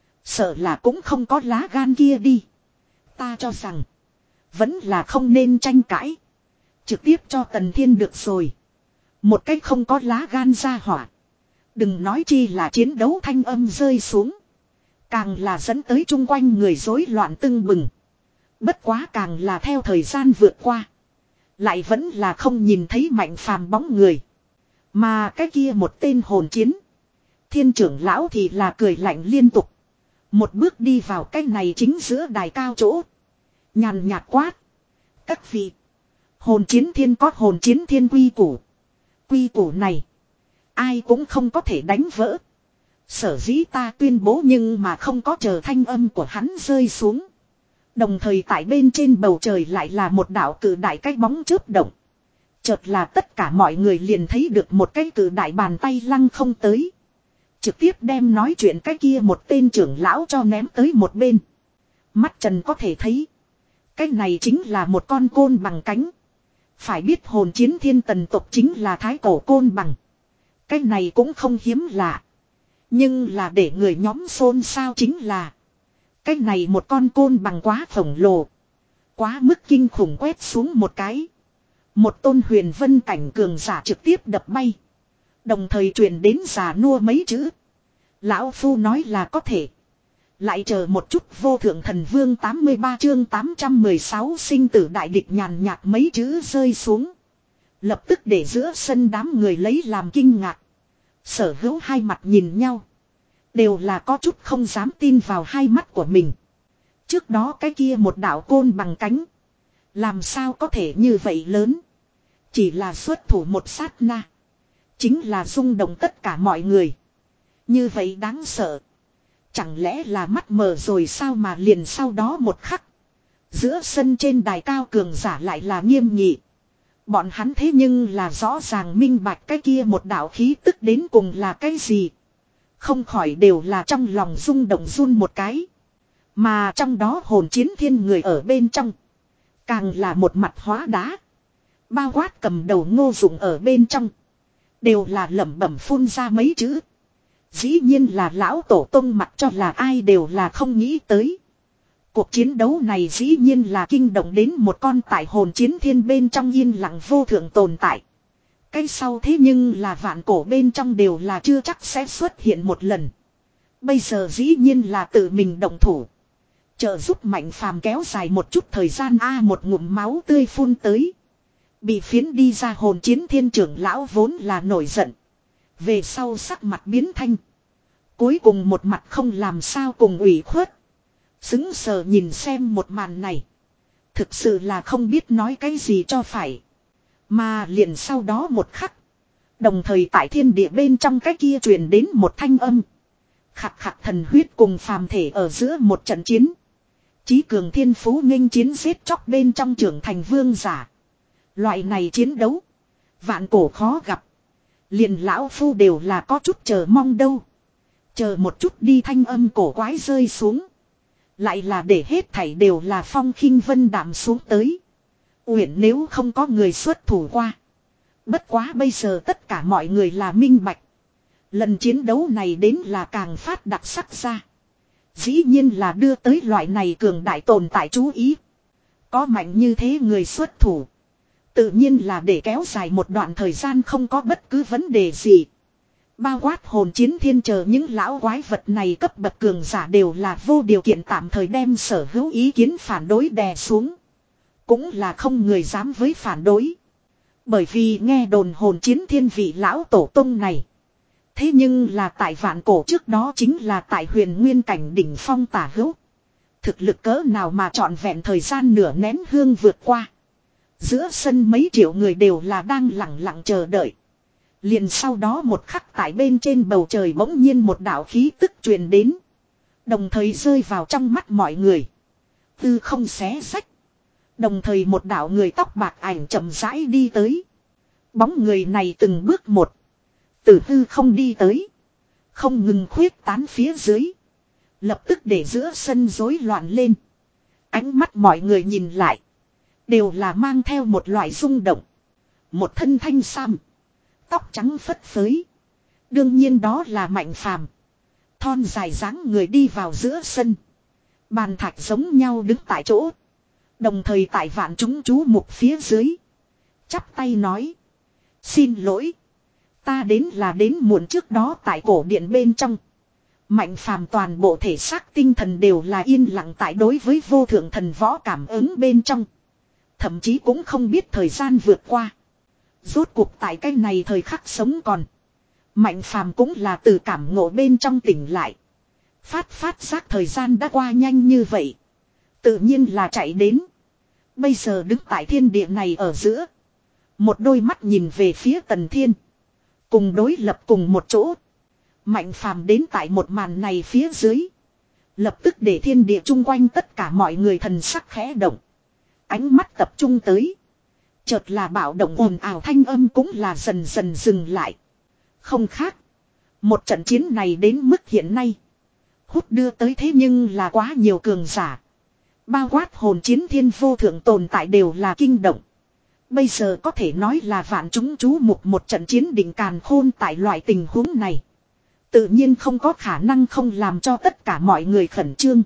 Sợ là cũng không có lá gan kia đi. Ta cho rằng. Vẫn là không nên tranh cãi. Trực tiếp cho Tần Thiên được rồi. Một cách không có lá gan ra hỏa. Đừng nói chi là chiến đấu thanh âm rơi xuống. Càng là dẫn tới chung quanh người rối loạn tưng bừng. Bất quá càng là theo thời gian vượt qua. Lại vẫn là không nhìn thấy mạnh phàm bóng người. Mà cái kia một tên hồn chiến. Thiên trưởng lão thì là cười lạnh liên tục. Một bước đi vào cái này chính giữa đài cao chỗ. Nhàn nhạt quát. Các vị. Hồn chiến thiên có hồn chiến thiên quy củ. Quy củ này. Ai cũng không có thể đánh vỡ. Sở dĩ ta tuyên bố nhưng mà không có chờ thanh âm của hắn rơi xuống. Đồng thời tại bên trên bầu trời lại là một đạo cử đại cái bóng chớp động. Chợt là tất cả mọi người liền thấy được một cái cử đại bàn tay lăng không tới. Trực tiếp đem nói chuyện cái kia một tên trưởng lão cho ném tới một bên. Mắt Trần có thể thấy. Cái này chính là một con côn bằng cánh. Phải biết hồn chiến thiên tần tộc chính là thái cổ côn bằng. Cái này cũng không hiếm lạ. Nhưng là để người nhóm xôn xao chính là. Cái này một con côn bằng quá khổng lồ. Quá mức kinh khủng quét xuống một cái. Một tôn huyền vân cảnh cường giả trực tiếp đập bay. Đồng thời truyền đến già nua mấy chữ. Lão Phu nói là có thể. Lại chờ một chút vô thượng thần vương tám mươi ba chương tám trăm mười sáu sinh tử đại địch nhàn nhạt mấy chữ rơi xuống. Lập tức để giữa sân đám người lấy làm kinh ngạc. Sở hữu hai mặt nhìn nhau. Đều là có chút không dám tin vào hai mắt của mình. Trước đó cái kia một đạo côn bằng cánh. Làm sao có thể như vậy lớn. Chỉ là xuất thủ một sát na. Chính là rung động tất cả mọi người. Như vậy đáng sợ. Chẳng lẽ là mắt mờ rồi sao mà liền sau đó một khắc. Giữa sân trên đài cao cường giả lại là nghiêm nghị. Bọn hắn thế nhưng là rõ ràng minh bạch cái kia một đạo khí tức đến cùng là cái gì. Không khỏi đều là trong lòng rung động run một cái. Mà trong đó hồn chiến thiên người ở bên trong. Càng là một mặt hóa đá. Bao quát cầm đầu Ngô Dụng ở bên trong. Đều là lẩm bẩm phun ra mấy chữ. Dĩ nhiên là lão tổ tông mặt cho là ai đều là không nghĩ tới. Cuộc chiến đấu này dĩ nhiên là kinh động đến một con tại hồn chiến thiên bên trong yên lặng vô thượng tồn tại. Cái sau thế nhưng là vạn cổ bên trong đều là chưa chắc sẽ xuất hiện một lần. Bây giờ dĩ nhiên là tự mình động thủ. Trợ giúp Mạnh Phàm kéo dài một chút thời gian a một ngụm máu tươi phun tới. Bị phiến đi ra hồn chiến thiên trưởng lão vốn là nổi giận. Về sau sắc mặt biến thanh. Cuối cùng một mặt không làm sao cùng ủy khuất. Sững sờ nhìn xem một màn này. Thực sự là không biết nói cái gì cho phải. Mà liền sau đó một khắc. Đồng thời tại thiên địa bên trong cái kia truyền đến một thanh âm. Khặt khặt thần huyết cùng phàm thể ở giữa một trận chiến. Chí cường thiên phú nghênh chiến giết chóc bên trong trưởng thành vương giả. Loại này chiến đấu. Vạn cổ khó gặp. Liền lão phu đều là có chút chờ mong đâu. Chờ một chút đi thanh âm cổ quái rơi xuống. Lại là để hết thảy đều là phong khinh vân đạm xuống tới. Uyển nếu không có người xuất thủ qua. Bất quá bây giờ tất cả mọi người là minh bạch. Lần chiến đấu này đến là càng phát đặc sắc ra. Dĩ nhiên là đưa tới loại này cường đại tồn tại chú ý. Có mạnh như thế người xuất thủ. Tự nhiên là để kéo dài một đoạn thời gian không có bất cứ vấn đề gì. Bao quát hồn chiến thiên chờ những lão quái vật này cấp bậc cường giả đều là vô điều kiện tạm thời đem sở hữu ý kiến phản đối đè xuống. Cũng là không người dám với phản đối. Bởi vì nghe đồn hồn chiến thiên vị lão tổ tông này. Thế nhưng là tại vạn cổ trước đó chính là tại huyền nguyên cảnh đỉnh phong tả hữu. Thực lực cỡ nào mà trọn vẹn thời gian nửa nén hương vượt qua. Giữa sân mấy triệu người đều là đang lặng lặng chờ đợi. Liền sau đó một khắc tại bên trên bầu trời bỗng nhiên một đạo khí tức truyền đến. Đồng thời rơi vào trong mắt mọi người. Tư không xé sách. Đồng thời một đạo người tóc bạc ảnh chậm rãi đi tới. Bóng người này từng bước một. Từ hư không đi tới. Không ngừng khuyết tán phía dưới. Lập tức để giữa sân rối loạn lên. Ánh mắt mọi người nhìn lại. Đều là mang theo một loại rung động. Một thân thanh sam. Tóc trắng phất phới. Đương nhiên đó là Mạnh Phàm. Thon dài dáng người đi vào giữa sân. Bàn thạch giống nhau đứng tại chỗ. Đồng thời tại vạn chúng chú mục phía dưới. Chắp tay nói. Xin lỗi. Ta đến là đến muộn trước đó tại cổ điện bên trong. Mạnh Phàm toàn bộ thể xác tinh thần đều là yên lặng tại đối với vô thượng thần võ cảm ứng bên trong. Thậm chí cũng không biết thời gian vượt qua. Rốt cuộc tại cái này thời khắc sống còn. Mạnh phàm cũng là từ cảm ngộ bên trong tỉnh lại. Phát phát giác thời gian đã qua nhanh như vậy. Tự nhiên là chạy đến. Bây giờ đứng tại thiên địa này ở giữa. Một đôi mắt nhìn về phía Tần Thiên. Cùng đối lập cùng một chỗ. Mạnh phàm đến tại một màn này phía dưới. Lập tức để thiên địa chung quanh tất cả mọi người thần sắc khẽ động. Ánh mắt tập trung tới. Chợt là bạo động ồn ào thanh âm cũng là dần dần dừng lại. Không khác. Một trận chiến này đến mức hiện nay. Hút đưa tới thế nhưng là quá nhiều cường giả. Bao quát hồn chiến thiên vô thượng tồn tại đều là kinh động. Bây giờ có thể nói là vạn chúng chú mục một trận chiến đỉnh càn khôn tại loại tình huống này. Tự nhiên không có khả năng không làm cho tất cả mọi người khẩn trương.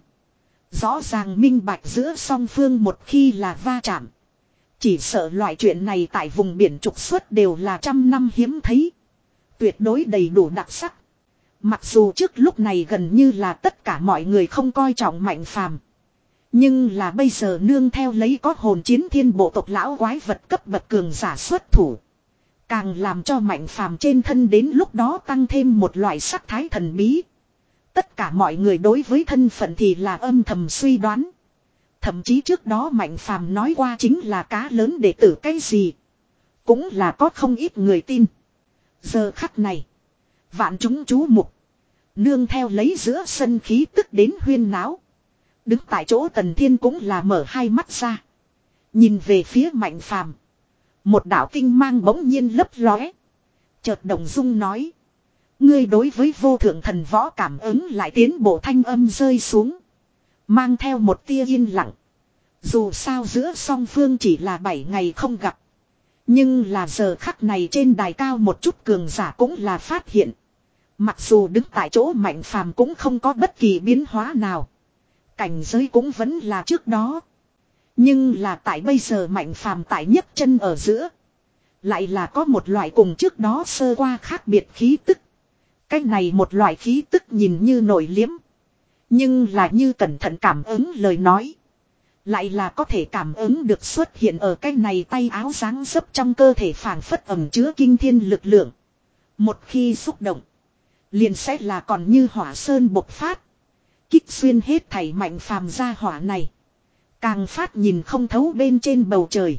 Rõ ràng minh bạch giữa song phương một khi là va chạm. Chỉ sợ loại chuyện này tại vùng biển trục xuất đều là trăm năm hiếm thấy. Tuyệt đối đầy đủ đặc sắc. Mặc dù trước lúc này gần như là tất cả mọi người không coi trọng Mạnh Phàm, nhưng là bây giờ nương theo lấy có hồn chiến thiên bộ tộc lão quái vật cấp bậc cường giả xuất thủ. Càng làm cho Mạnh Phàm trên thân đến lúc đó tăng thêm một loại sắc thái thần bí. Tất cả mọi người đối với thân phận thì là âm thầm suy đoán. Thậm chí trước đó Mạnh Phàm nói qua chính là cá lớn đệ tử cái gì. Cũng là có không ít người tin. Giờ khắc này. Vạn chúng chú mục. Nương theo lấy giữa sân khí tức đến huyên náo. Đứng tại chỗ Tần Thiên cũng là mở hai mắt ra. Nhìn về phía Mạnh Phàm. Một đạo tinh mang bỗng nhiên lấp lóe. Chợt động dung nói. Ngươi đối với vô thượng thần võ cảm ứng lại tiến bộ thanh âm rơi xuống. Mang theo một tia yên lặng. Dù sao giữa song phương chỉ là bảy ngày không gặp. Nhưng là giờ khắc này trên đài cao một chút cường giả cũng là phát hiện. Mặc dù đứng tại chỗ Mạnh Phàm cũng không có bất kỳ biến hóa nào. Cảnh giới cũng vẫn là trước đó. Nhưng là tại bây giờ Mạnh Phàm tại nhấc chân ở giữa. Lại là có một loại cùng trước đó sơ qua khác biệt khí tức. Cái này một loại khí tức nhìn như nổi liếm. Nhưng là như cẩn thận cảm ứng lời nói. Lại là có thể cảm ứng được xuất hiện ở cái này tay áo dáng dấp trong cơ thể phảng phất ẩm chứa kinh thiên lực lượng. Một khi xúc động. Liền sẽ là còn như hỏa sơn bộc phát. Kích xuyên hết thảy Mạnh Phàm ra hỏa này. Càng phát nhìn không thấu bên trên bầu trời.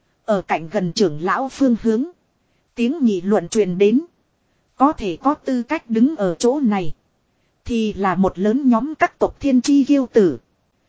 Ở cạnh gần trưởng lão phương hướng. Tiếng nghị luận truyền đến. Có thể có tư cách đứng ở chỗ này. Thì là một lớn nhóm các tộc thiên chi kiêu tử.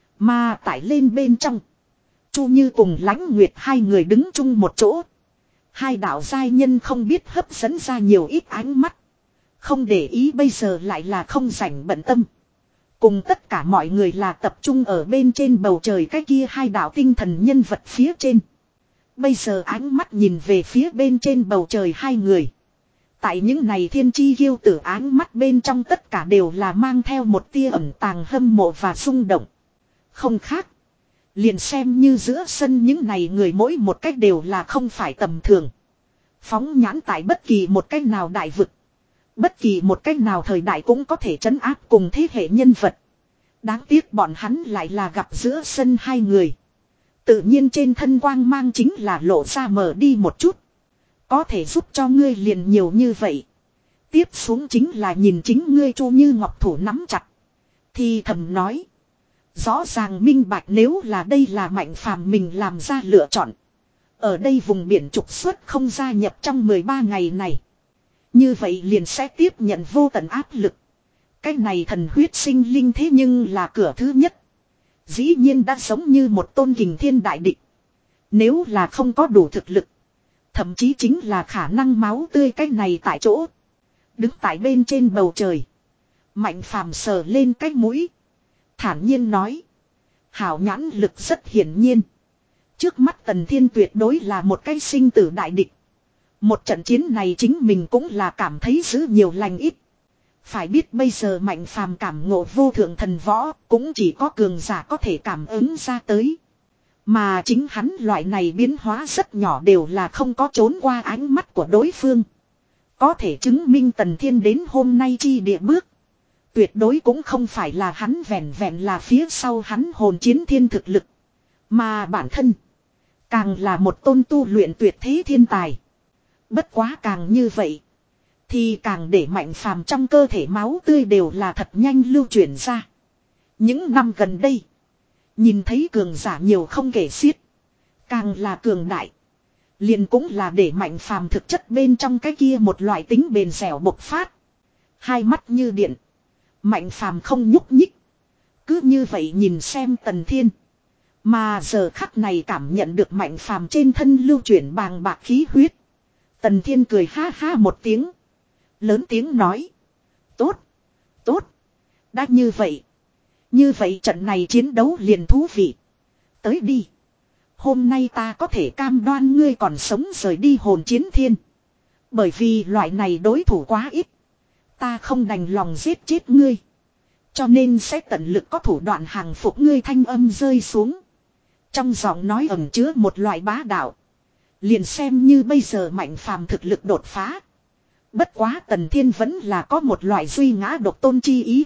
Mà tại lên bên trong. Chu Như cùng Lãnh Nguyệt hai người đứng chung một chỗ. Hai đạo giai nhân không biết hấp dẫn ra nhiều ít ánh mắt. Không để ý bây giờ lại là không rảnh bận tâm. Cùng tất cả mọi người là tập trung ở bên trên bầu trời cái kia hai đạo tinh thần nhân vật phía trên. Bây giờ ánh mắt nhìn về phía bên trên bầu trời hai người. Tại những này thiên chi kiêu tử ánh mắt bên trong tất cả đều là mang theo một tia ẩn tàng hâm mộ và xung động. Không khác. Liền xem như giữa sân những này người mỗi một cách đều là không phải tầm thường. Phóng nhãn tại bất kỳ một cách nào đại vực. Bất kỳ một cách nào thời đại cũng có thể trấn áp cùng thế hệ nhân vật. Đáng tiếc bọn hắn lại là gặp giữa sân hai người. Tự nhiên trên thân quang mang chính là lộ ra mở đi một chút. Có thể giúp cho ngươi liền nhiều như vậy. Tiếp xuống chính là nhìn chính ngươi Chu Như Ngọc thủ nắm chặt. Thì thầm nói. Rõ ràng minh bạch nếu là đây là Mạnh Phàm mình làm ra lựa chọn. Ở đây vùng biển trục xuất không gia nhập trong mười ba ngày này. Như vậy liền sẽ tiếp nhận vô tận áp lực. Cái này thần huyết sinh linh thế nhưng là cửa thứ nhất. Dĩ nhiên đã giống như một tôn kình thiên đại địch. Nếu là không có đủ thực lực. Thậm chí chính là khả năng máu tươi cái này tại chỗ. Đứng tại bên trên bầu trời. Mạnh Phàm sờ lên cái mũi. Thản nhiên nói. Hảo nhãn lực rất hiển nhiên. Trước mắt Tần Thiên tuyệt đối là một cái sinh tử đại địch. Một trận chiến này chính mình cũng là cảm thấy giữ nhiều lành ít. Phải biết bây giờ Mạnh Phàm cảm ngộ vô thượng thần võ cũng chỉ có cường giả có thể cảm ứng ra tới. Mà chính hắn loại này biến hóa rất nhỏ đều là không có trốn qua ánh mắt của đối phương. Có thể chứng minh Tần Thiên đến hôm nay chi địa bước. Tuyệt đối cũng không phải là hắn vẹn vẹn là phía sau hắn hồn chiến thiên thực lực. Mà bản thân. Càng là một tôn tu luyện tuyệt thế thiên tài. Bất quá càng như vậy. Thì càng để Mạnh Phàm trong cơ thể máu tươi đều là thật nhanh lưu chuyển ra. Những năm gần đây. Nhìn thấy cường giả nhiều không kể xiết. Càng là cường đại. Liền cũng là để Mạnh Phàm thực chất bên trong cái kia một loại tính bền dẻo bộc phát. Hai mắt như điện. Mạnh Phàm không nhúc nhích. Cứ như vậy nhìn xem Tần Thiên. Mà giờ khắc này cảm nhận được Mạnh Phàm trên thân lưu chuyển bàng bạc khí huyết. Tần Thiên cười ha ha một tiếng. Lớn tiếng nói. Tốt. Tốt. Đã như vậy. Như vậy trận này chiến đấu liền thú vị. Tới đi. Hôm nay ta có thể cam đoan ngươi còn sống rời đi hồn chiến thiên. Bởi vì loại này đối thủ quá ít. Ta không đành lòng giết chết ngươi. Cho nên sẽ tận lực có thủ đoạn hàng phục ngươi thanh âm rơi xuống. Trong giọng nói ẩn chứa một loại bá đạo. Liền xem như bây giờ Mạnh Phàm thực lực đột phá. Bất quá Tần Thiên vẫn là có một loại duy ngã độc tôn chi ý.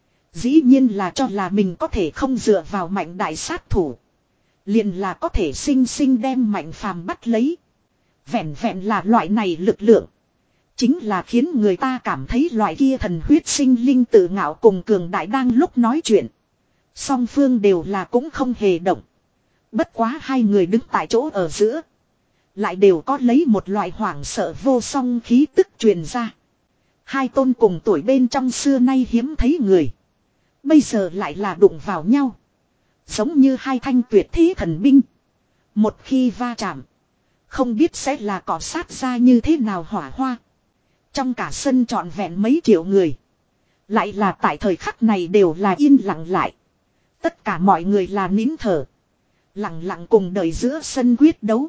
Dĩ nhiên là cho là mình có thể không dựa vào Mạnh đại sát thủ. Liền là có thể sinh sinh đem Mạnh Phàm bắt lấy. Vẹn vẹn là loại này lực lượng. Chính là khiến người ta cảm thấy loại kia thần huyết sinh linh tự ngạo cùng cường đại đang lúc nói chuyện. Song phương đều là cũng không hề động. Bất quá hai người đứng tại chỗ ở giữa. Lại đều có lấy một loại hoảng sợ vô song khí tức truyền ra. Hai tôn cùng tuổi bên trong xưa nay hiếm thấy người. Bây giờ lại là đụng vào nhau. Giống như hai thanh tuyệt thế thần binh. Một khi va chạm. Không biết sẽ là cọ sát ra như thế nào hỏa hoa. Trong cả sân trọn vẹn mấy triệu người. Lại là tại thời khắc này đều là yên lặng lại. Tất cả mọi người là nín thở. Lặng lặng cùng đợi giữa sân quyết đấu.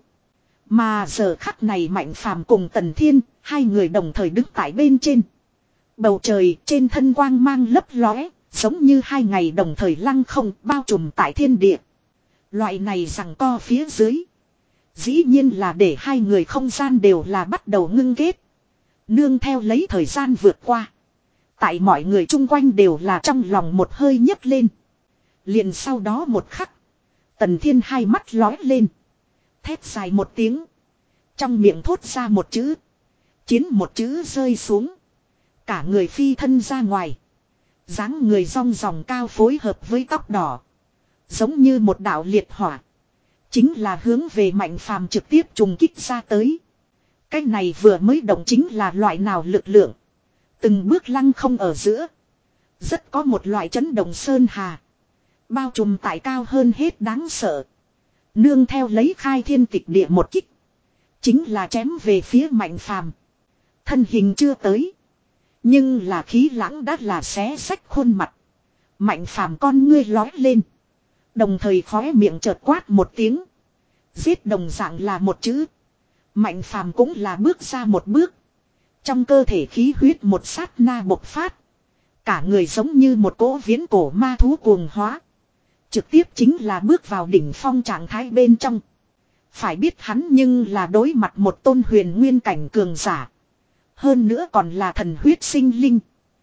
Mà giờ khắc này Mạnh Phàm cùng Tần Thiên. Hai người đồng thời đứng tại bên trên. Bầu trời trên thân quang mang lấp lóe. Giống như hai ngày đồng thời lăng không bao trùm tại thiên địa. Loại này rằng co phía dưới. Dĩ nhiên là để hai người không gian đều là bắt đầu ngưng kết. Nương theo lấy thời gian vượt qua. Tại mọi người chung quanh đều là trong lòng một hơi nhấc lên. Liền sau đó một khắc. Tần Thiên hai mắt lói lên. Thét dài một tiếng. Trong miệng thốt ra một chữ. Chiến một chữ rơi xuống. Cả người phi thân ra ngoài. Dáng người rong ròng cao phối hợp với tóc đỏ. Giống như một đạo liệt hỏa. Chính là hướng về Mạnh Phàm trực tiếp trùng kích ra tới. Cái này vừa mới động chính là loại nào lực lượng. Từng bước lăng không ở giữa. Rất có một loại chấn động sơn hà. Bao trùm tại cao hơn hết đáng sợ. Nương theo lấy khai thiên tịch địa một kích. Chính là chém về phía Mạnh Phàm. Thân hình chưa tới. Nhưng là khí lãng đã là xé sách khuôn mặt. Mạnh Phàm con ngươi lói lên. Đồng thời khóe miệng chợt quát một tiếng. Giết đồng dạng là một chữ. Mạnh Phàm cũng là bước ra một bước. Trong cơ thể khí huyết một sát na bộc phát. Cả người giống như một cỗ viễn cổ ma thú cuồng hóa. Trực tiếp chính là bước vào đỉnh phong trạng thái bên trong. Phải biết hắn nhưng là đối mặt một tôn huyền nguyên cảnh cường giả. Hơn nữa còn là thần huyết sinh linh.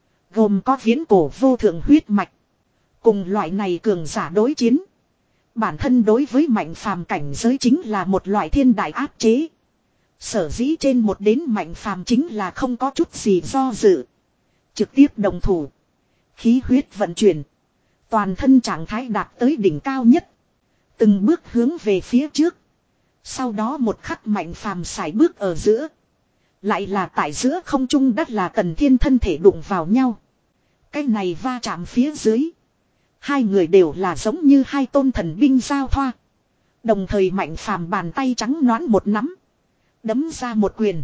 Gồm có viễn cổ vô thượng huyết mạch. Cùng loại này cường giả đối chiến. Bản thân đối với Mạnh Phàm cảnh giới chính là một loại thiên đại áp chế. Sở dĩ trên một đến Mạnh Phàm chính là không có chút gì do dự. Trực tiếp đồng thủ. Khí huyết vận chuyển. Toàn thân trạng thái đạt tới đỉnh cao nhất. Từng bước hướng về phía trước. Sau đó một khắc Mạnh Phàm sải bước ở giữa. Lại là tại giữa không trung đất là Tần Thiên thân thể đụng vào nhau. Cái này va chạm phía dưới. Hai người đều là giống như hai tôn thần binh giao thoa. Đồng thời Mạnh Phàm bàn tay trắng nõn một nắm. Đấm ra một quyền.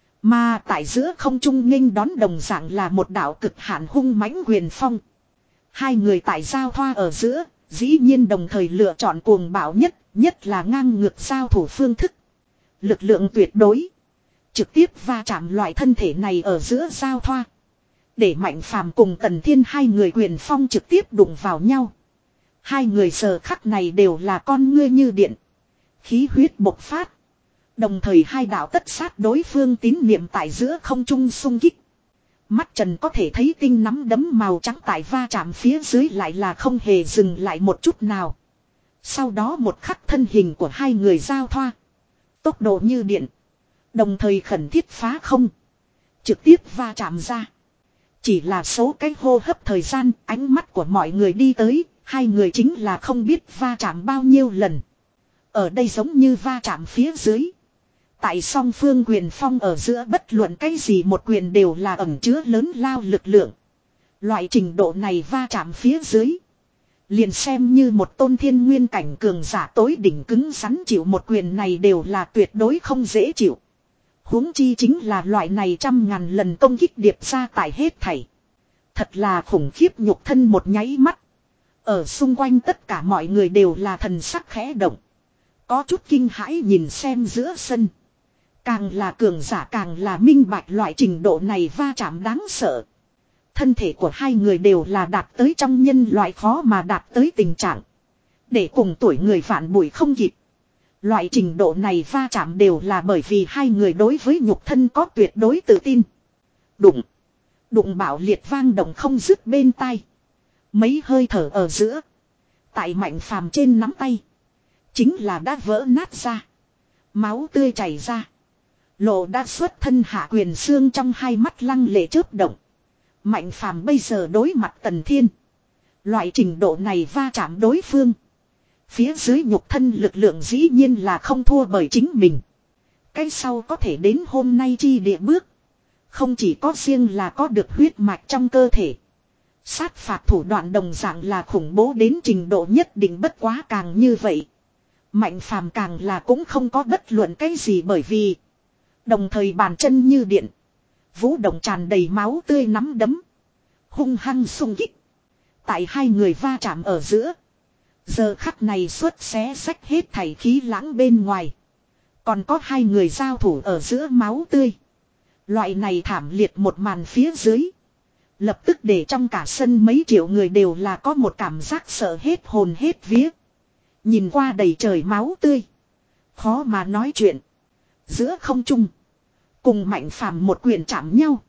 Mà tại giữa không trung nghênh đón đồng dạng là một đạo cực hạn hung mãnh quyền phong. Hai người tại giao thoa ở giữa. Dĩ nhiên đồng thời lựa chọn cuồng bạo nhất. Nhất là ngang ngược giao thủ phương thức. Lực lượng tuyệt đối. Trực tiếp va chạm loại thân thể này ở giữa giao thoa. Để Mạnh Phàm cùng Tần Thiên hai người quyền phong trực tiếp đụng vào nhau. Hai người giờ khắc này đều là con ngươi như điện. Khí huyết bộc phát. Đồng thời hai đạo tất sát đối phương tín niệm tại giữa không trung xung kích. Mắt trần có thể thấy tinh nắm đấm màu trắng tại va chạm phía dưới lại là không hề dừng lại một chút nào. Sau đó một khắc thân hình của hai người giao thoa. Tốc độ như điện. Đồng thời khẩn thiết phá không. trực tiếp va chạm ra. Chỉ là số cái hô hấp thời gian, ánh mắt của mọi người đi tới, hai người chính là không biết va chạm bao nhiêu lần. Ở đây giống như va chạm phía dưới. Tại song phương quyền phong ở giữa bất luận cái gì một quyền đều là ẩn chứa lớn lao lực lượng. Loại trình độ này va chạm phía dưới. Liền xem như một tôn thiên nguyên cảnh cường giả tối đỉnh cứng rắn chịu một quyền này đều là tuyệt đối không dễ chịu. Huống chi chính là loại này trăm ngàn lần công kích điệp ra tại hết thảy. Thật là khủng khiếp nhục thân một nháy mắt. Ở xung quanh tất cả mọi người đều là thần sắc khẽ động. Có chút kinh hãi nhìn xem giữa sân. Càng là cường giả càng là minh bạch loại trình độ này va chạm đáng sợ. Thân thể của hai người đều là đạt tới trong nhân loại khó mà đạt tới tình trạng. Để cùng tuổi người vạn bụi không kịp. Loại trình độ này va chạm đều là bởi vì hai người đối với nhục thân có tuyệt đối tự tin. Đụng. Đụng bạo liệt vang động không dứt bên tai. Mấy hơi thở ở giữa. Tại Mạnh Phàm trên nắm tay. Chính là đã vỡ nát ra. Máu tươi chảy ra. Lộ đã xuất thân hạ quyền xương trong hai mắt lăng lệ chớp động. Mạnh Phàm bây giờ đối mặt Tần Thiên. Loại trình độ này va chạm đối phương. Phía dưới nhục thân lực lượng dĩ nhiên là không thua bởi chính mình. Cái sau có thể đến hôm nay chi địa bước. Không chỉ có riêng là có được huyết mạch trong cơ thể. Sát phạt thủ đoạn đồng dạng là khủng bố đến trình độ nhất định, bất quá càng như vậy. Mạnh Phàm càng là cũng không có bất luận cái gì, bởi vì đồng thời bàn chân như điện. Vũ động tràn đầy máu tươi nắm đấm. Hung hăng xung kích. Tại hai người va chạm ở giữa. Giờ khắc này xuất xé xách hết thảy khí lãng bên ngoài. Còn có hai người giao thủ ở giữa máu tươi. Loại này thảm liệt một màn phía dưới. Lập tức để trong cả sân mấy triệu người đều là có một cảm giác sợ hết hồn hết vía. Nhìn qua đầy trời máu tươi. Khó mà nói chuyện. Giữa không trung. Cùng Mạnh Phàm một quyền chạm nhau.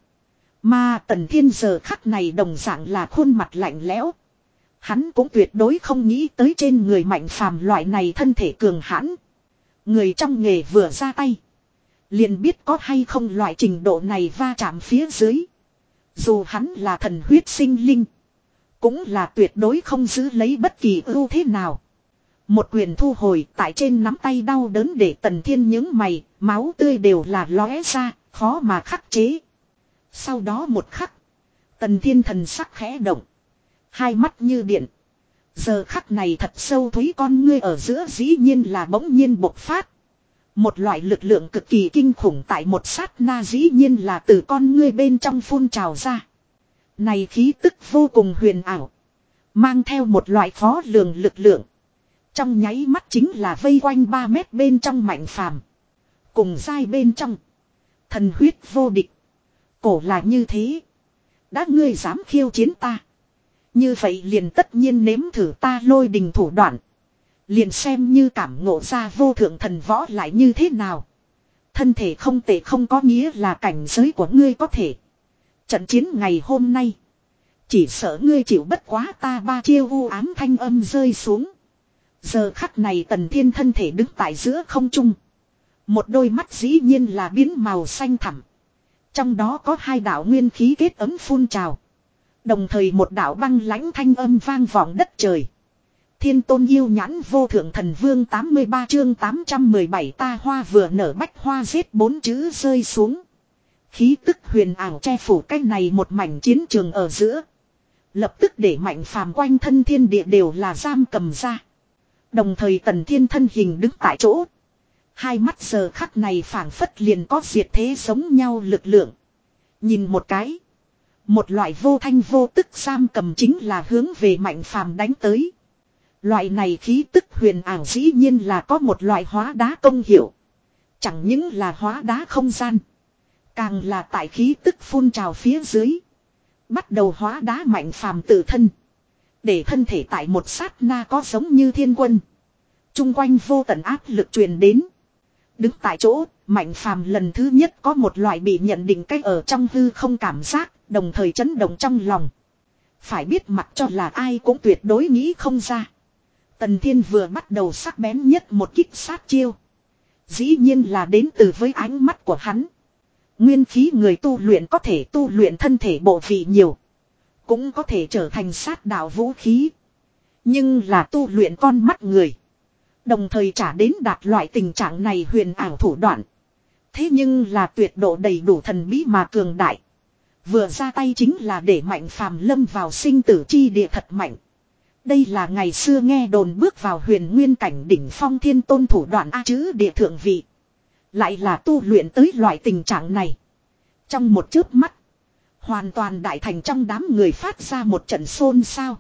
Mà Tần Thiên giờ khắc này đồng dạng là khuôn mặt lạnh lẽo. Hắn cũng tuyệt đối không nghĩ tới trên người Mạnh Phàm loại này thân thể cường hãn. Người trong nghề vừa ra tay. Liền biết có hay không loại trình độ này va chạm phía dưới. Dù hắn là thần huyết sinh linh. Cũng là tuyệt đối không giữ lấy bất kỳ ưu thế nào. Một quyền thu hồi tại trên nắm tay đau đớn để Tần Thiên nhướng mày. Máu tươi đều là lóe ra. Khó mà khắc chế. Sau đó một khắc. Tần Thiên thần sắc khẽ động. Hai mắt như điện. Giờ khắc này thật sâu thúy con ngươi ở giữa dĩ nhiên là bỗng nhiên bộc phát. Một loại lực lượng cực kỳ kinh khủng tại một sát na dĩ nhiên là từ con ngươi bên trong phun trào ra. Này khí tức vô cùng huyền ảo. Mang theo một loại khó lường lực lượng. Trong nháy mắt chính là vây quanh ba mét bên trong Mạnh Phàm. Cùng dai bên trong. Thần huyết vô địch. Cổ là như thế. Đã ngươi dám khiêu chiến ta. Như vậy liền tất nhiên nếm thử ta lôi đình thủ đoạn. Liền xem như cảm ngộ ra vô thượng thần võ lại như thế nào. Thân thể không tệ không có nghĩa là cảnh giới của ngươi có thể. Trận chiến ngày hôm nay. Chỉ sợ ngươi chịu bất quá ta ba chiêu u ám thanh âm rơi xuống. Giờ khắc này Tần Thiên thân thể đứng tại giữa không trung. Một đôi mắt dĩ nhiên là biến màu xanh thẳm. Trong đó có hai đạo nguyên khí kết ấm phun trào. Đồng thời một đạo băng lãnh thanh âm vang vọng đất trời. Thiên tôn yêu nhãn vô thượng thần vương tám mươi ba chương tám trăm mười bảy ta hoa vừa nở bách hoa giết bốn chữ rơi xuống. Khí tức huyền ảo che phủ cái này một mảnh chiến trường ở giữa. Lập tức để Mạnh Phàm quanh thân thiên địa đều là giam cầm ra. Đồng thời Tần Thiên thân hình đứng tại chỗ. Hai mắt giờ khắc này phảng phất liền có diệt thế giống nhau lực lượng. Nhìn một cái. Một loại vô thanh vô tức giam cầm chính là hướng về Mạnh Phàm đánh tới. Loại này khí tức huyền ảo dĩ nhiên là có một loại hóa đá công hiệu. Chẳng những là hóa đá không gian. Càng là tại khí tức phun trào phía dưới. Bắt đầu hóa đá Mạnh Phàm tự thân. Để thân thể tại một sát na có giống như thiên quân. Trung quanh vô tận áp lực truyền đến. Đứng tại chỗ, Mạnh Phàm lần thứ nhất có một loại bị nhận định cách ở trong hư không cảm giác, đồng thời chấn động trong lòng. Phải biết mặc cho là ai cũng tuyệt đối nghĩ không ra. Tần Thiên vừa bắt đầu sắc bén nhất một kích sát chiêu. Dĩ nhiên là đến từ với ánh mắt của hắn. Nguyên khí người tu luyện có thể tu luyện thân thể bộ vị nhiều. Cũng có thể trở thành sát đạo vũ khí. Nhưng là tu luyện con mắt người. Đồng thời trả đến đạt loại tình trạng này huyền ảo thủ đoạn. Thế nhưng là tuyệt độ đầy đủ thần bí mà cường đại. Vừa ra tay chính là để Mạnh Phàm lâm vào sinh tử chi địa thật mạnh. Đây là ngày xưa nghe đồn bước vào huyền nguyên cảnh đỉnh phong thiên tôn thủ đoạn A chữ địa thượng vị. Lại là tu luyện tới loại tình trạng này. Trong một chớp mắt. Hoàn toàn đại thành trong đám người phát ra một trận xôn xao.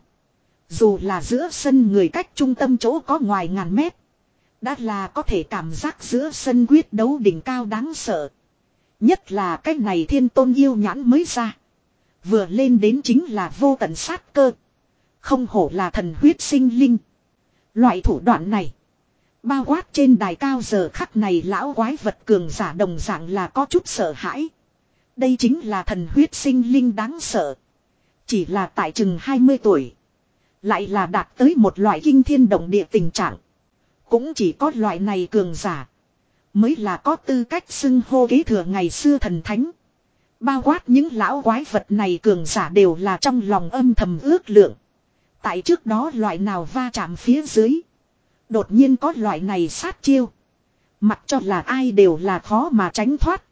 Dù là giữa sân người cách trung tâm chỗ có ngoài ngàn mét. Đã là có thể cảm giác giữa sân quyết đấu đỉnh cao đáng sợ. Nhất là cái này thiên tôn yêu nhãn mới ra. Vừa lên đến chính là vô tận sát cơ. Không hổ là thần huyết sinh linh. Loại thủ đoạn này. Bao quát trên đài cao giờ khắc này lão quái vật cường giả đồng dạng là có chút sợ hãi. Đây chính là thần huyết sinh linh đáng sợ. Chỉ là tại chừng hai mươi tuổi. Lại là đạt tới một loại kinh thiên động địa tình trạng. Cũng chỉ có loại này cường giả. Mới là có tư cách xưng hô kế thừa ngày xưa thần thánh. Bao quát những lão quái vật này cường giả đều là trong lòng âm thầm ước lượng. Tại trước đó loại nào va chạm phía dưới. Đột nhiên có loại này sát chiêu. Mặc cho là ai đều là khó mà tránh thoát.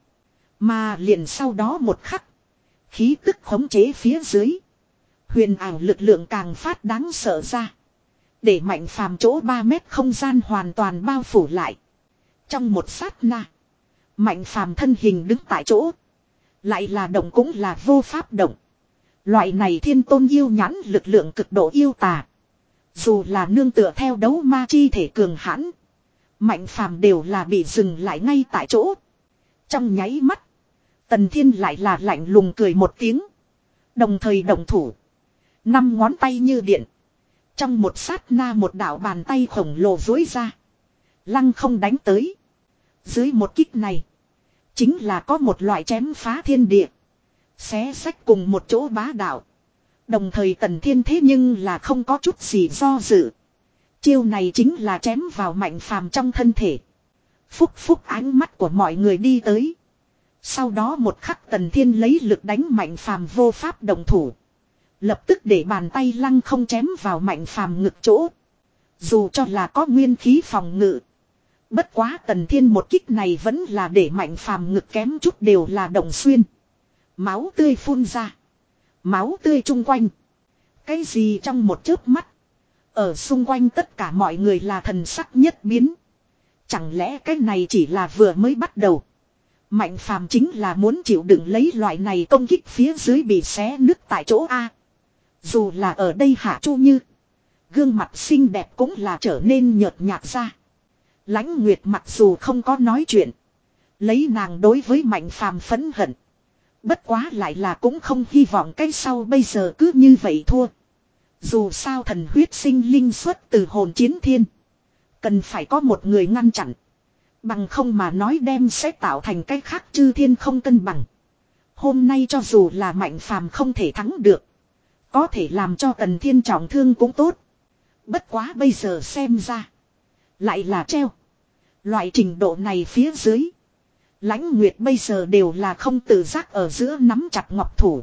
Mà liền sau đó một khắc. Khí tức khống chế phía dưới. Huyền ảo lực lượng càng phát đáng sợ ra. Để Mạnh Phàm chỗ ba mét không gian hoàn toàn bao phủ lại. Trong một sát na. Mạnh Phàm thân hình đứng tại chỗ. Lại là động cũng là vô pháp động. Loại này thiên tôn yêu nhãn lực lượng cực độ yêu tà. Dù là nương tựa theo đấu ma chi thể cường hãn. Mạnh Phàm đều là bị dừng lại ngay tại chỗ. Trong nháy mắt. Tần Thiên lại là lạnh lùng cười một tiếng. Đồng thời động thủ. Năm ngón tay như điện. Trong một sát na một đạo bàn tay khổng lồ dối ra. Lăng không đánh tới. Dưới một kích này. Chính là có một loại chém phá thiên địa. Xé sách cùng một chỗ bá đạo. Đồng thời Tần Thiên thế nhưng là không có chút gì do dự. Chiêu này chính là chém vào Mạnh Phàm trong thân thể. Phúc phúc ánh mắt của mọi người đi tới. Sau đó một khắc Tần Thiên lấy lực đánh Mạnh Phàm vô pháp đồng thủ. Lập tức để bàn tay lăng không chém vào Mạnh Phàm ngực chỗ. Dù cho là có nguyên khí phòng ngự. Bất quá Tần Thiên một kích này vẫn là để Mạnh Phàm ngực kém chút đều là động xuyên. Máu tươi phun ra. Máu tươi chung quanh. Cái gì trong một chớp mắt. Ở xung quanh tất cả mọi người là thần sắc nhất biến. Chẳng lẽ cái này chỉ là vừa mới bắt đầu. Mạnh Phàm chính là muốn chịu đựng lấy loại này công kích phía dưới bị xé nứt tại chỗ A. Dù là ở đây Hạ Chu Như. Gương mặt xinh đẹp cũng là trở nên nhợt nhạt ra. Lãnh Nguyệt mặc dù không có nói chuyện. Lấy nàng đối với Mạnh Phàm phẫn hận. Bất quá lại là cũng không hy vọng cái sau bây giờ cứ như vậy thua. Dù sao thần huyết sinh linh xuất từ hồn chiến thiên. Cần phải có một người ngăn chặn. Bằng không mà nói đem sẽ tạo thành cái khác chư thiên không cân bằng. Hôm nay cho dù là Mạnh Phàm không thể thắng được. Có thể làm cho Tần Thiên trọng thương cũng tốt. Bất quá bây giờ xem ra. Lại là treo. Loại trình độ này phía dưới. Lãnh Nguyệt bây giờ đều là không tự giác ở giữa nắm chặt ngọc thủ.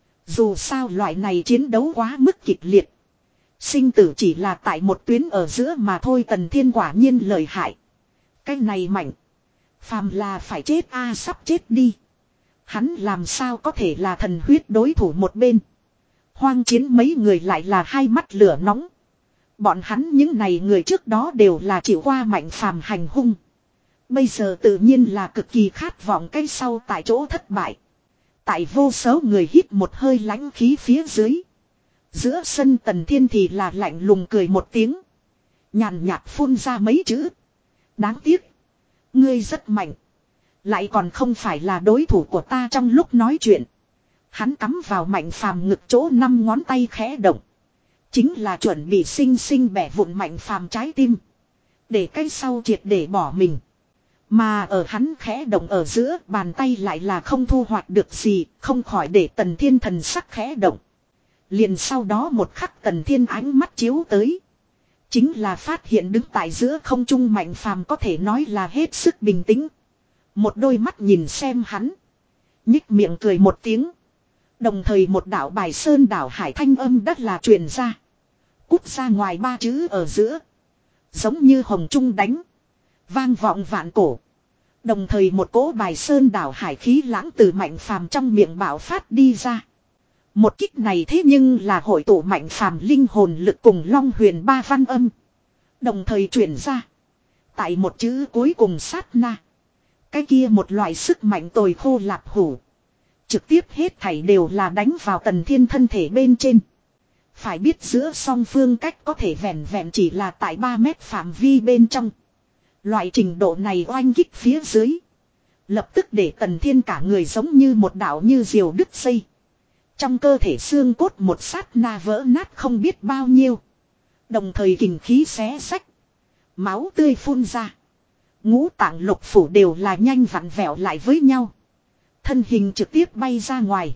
Dù sao loại này chiến đấu quá mức kịch liệt. Sinh tử chỉ là tại một tuyến ở giữa mà thôi. Tần Thiên quả nhiên lợi hại. Cái này mạnh. Phàm là phải chết a sắp chết đi. Hắn làm sao có thể là thần huyết đối thủ một bên. Hoang chiến mấy người lại là hai mắt lửa nóng. Bọn hắn những này người trước đó đều là chịu qua Mạnh Phàm hành hung. Bây giờ tự nhiên là cực kỳ khát vọng cái sau tại chỗ thất bại. Tại vô số người hít một hơi lãnh khí phía dưới. Giữa sân Tần Thiên thì là lạnh lùng cười một tiếng. Nhàn nhạt phun ra mấy chữ. Đáng tiếc. Ngươi rất mạnh. Lại còn không phải là đối thủ của ta trong lúc nói chuyện. Hắn cắm vào Mạnh Phàm ngực chỗ năm ngón tay khẽ động. Chính là chuẩn bị sinh sinh bẻ vụn Mạnh Phàm trái tim. Để cái sau triệt để bỏ mình. Mà ở hắn khẽ động ở giữa bàn tay lại là không thu hoạch được gì. Không khỏi để Tần Thiên thần sắc khẽ động. Liền sau đó một khắc Tần Thiên ánh mắt chiếu tới. Chính là phát hiện đứng tại giữa không trung Mạnh Phàm có thể nói là hết sức bình tĩnh. Một đôi mắt nhìn xem hắn. Nhích miệng cười một tiếng. Đồng thời một đạo bài sơn đảo hải thanh âm đất là truyền ra. Cút ra ngoài ba chữ ở giữa. Giống như hồng trung đánh. Vang vọng vạn cổ. Đồng thời một cỗ bài sơn đảo hải khí lãng từ Mạnh Phàm trong miệng bạo phát đi ra. Một kích này thế nhưng là hội tụ Mạnh Phàm linh hồn lực cùng Long Huyền ba văn âm. Đồng thời truyền ra. Tại một chữ cuối cùng sát na. Cái kia một loại sức mạnh tồi khô lạp hủ. Trực tiếp hết thảy đều là đánh vào Tần Thiên thân thể bên trên. Phải biết giữa song phương cách có thể vẹn vẹn chỉ là tại ba mét phạm vi bên trong. Loại trình độ này oanh kích phía dưới. Lập tức để Tần Thiên cả người giống như một đạo như diều đứt dây. Trong cơ thể xương cốt một sát na vỡ nát không biết bao nhiêu. Đồng thời kình khí xé xách. Máu tươi phun ra. Ngũ tạng lục phủ đều là nhanh vặn vẹo lại với nhau. Thân hình trực tiếp bay ra ngoài.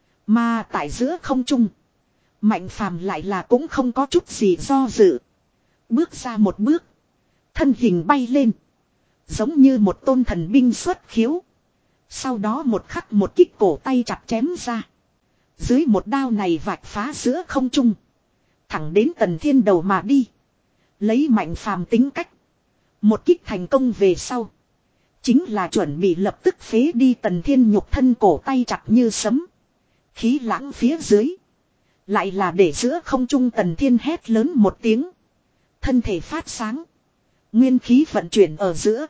Mà tại giữa không trung. Mạnh Phàm lại là cũng không có chút gì do dự. Bước ra một bước. Thân hình bay lên. Giống như một tôn thần binh xuất khiếu. Sau đó một khắc một kích cổ tay chặt chém ra. Dưới một đao này vạch phá giữa không trung. Thẳng đến Tần Thiên đầu mà đi. Lấy Mạnh Phàm tính cách. Một kích thành công về sau. Chính là chuẩn bị lập tức phế đi Tần Thiên nhục thân cổ tay chặt như sấm. Khí lãng phía dưới. Lại là để giữa không trung Tần Thiên hét lớn một tiếng. Thân thể phát sáng. Nguyên khí vận chuyển ở giữa.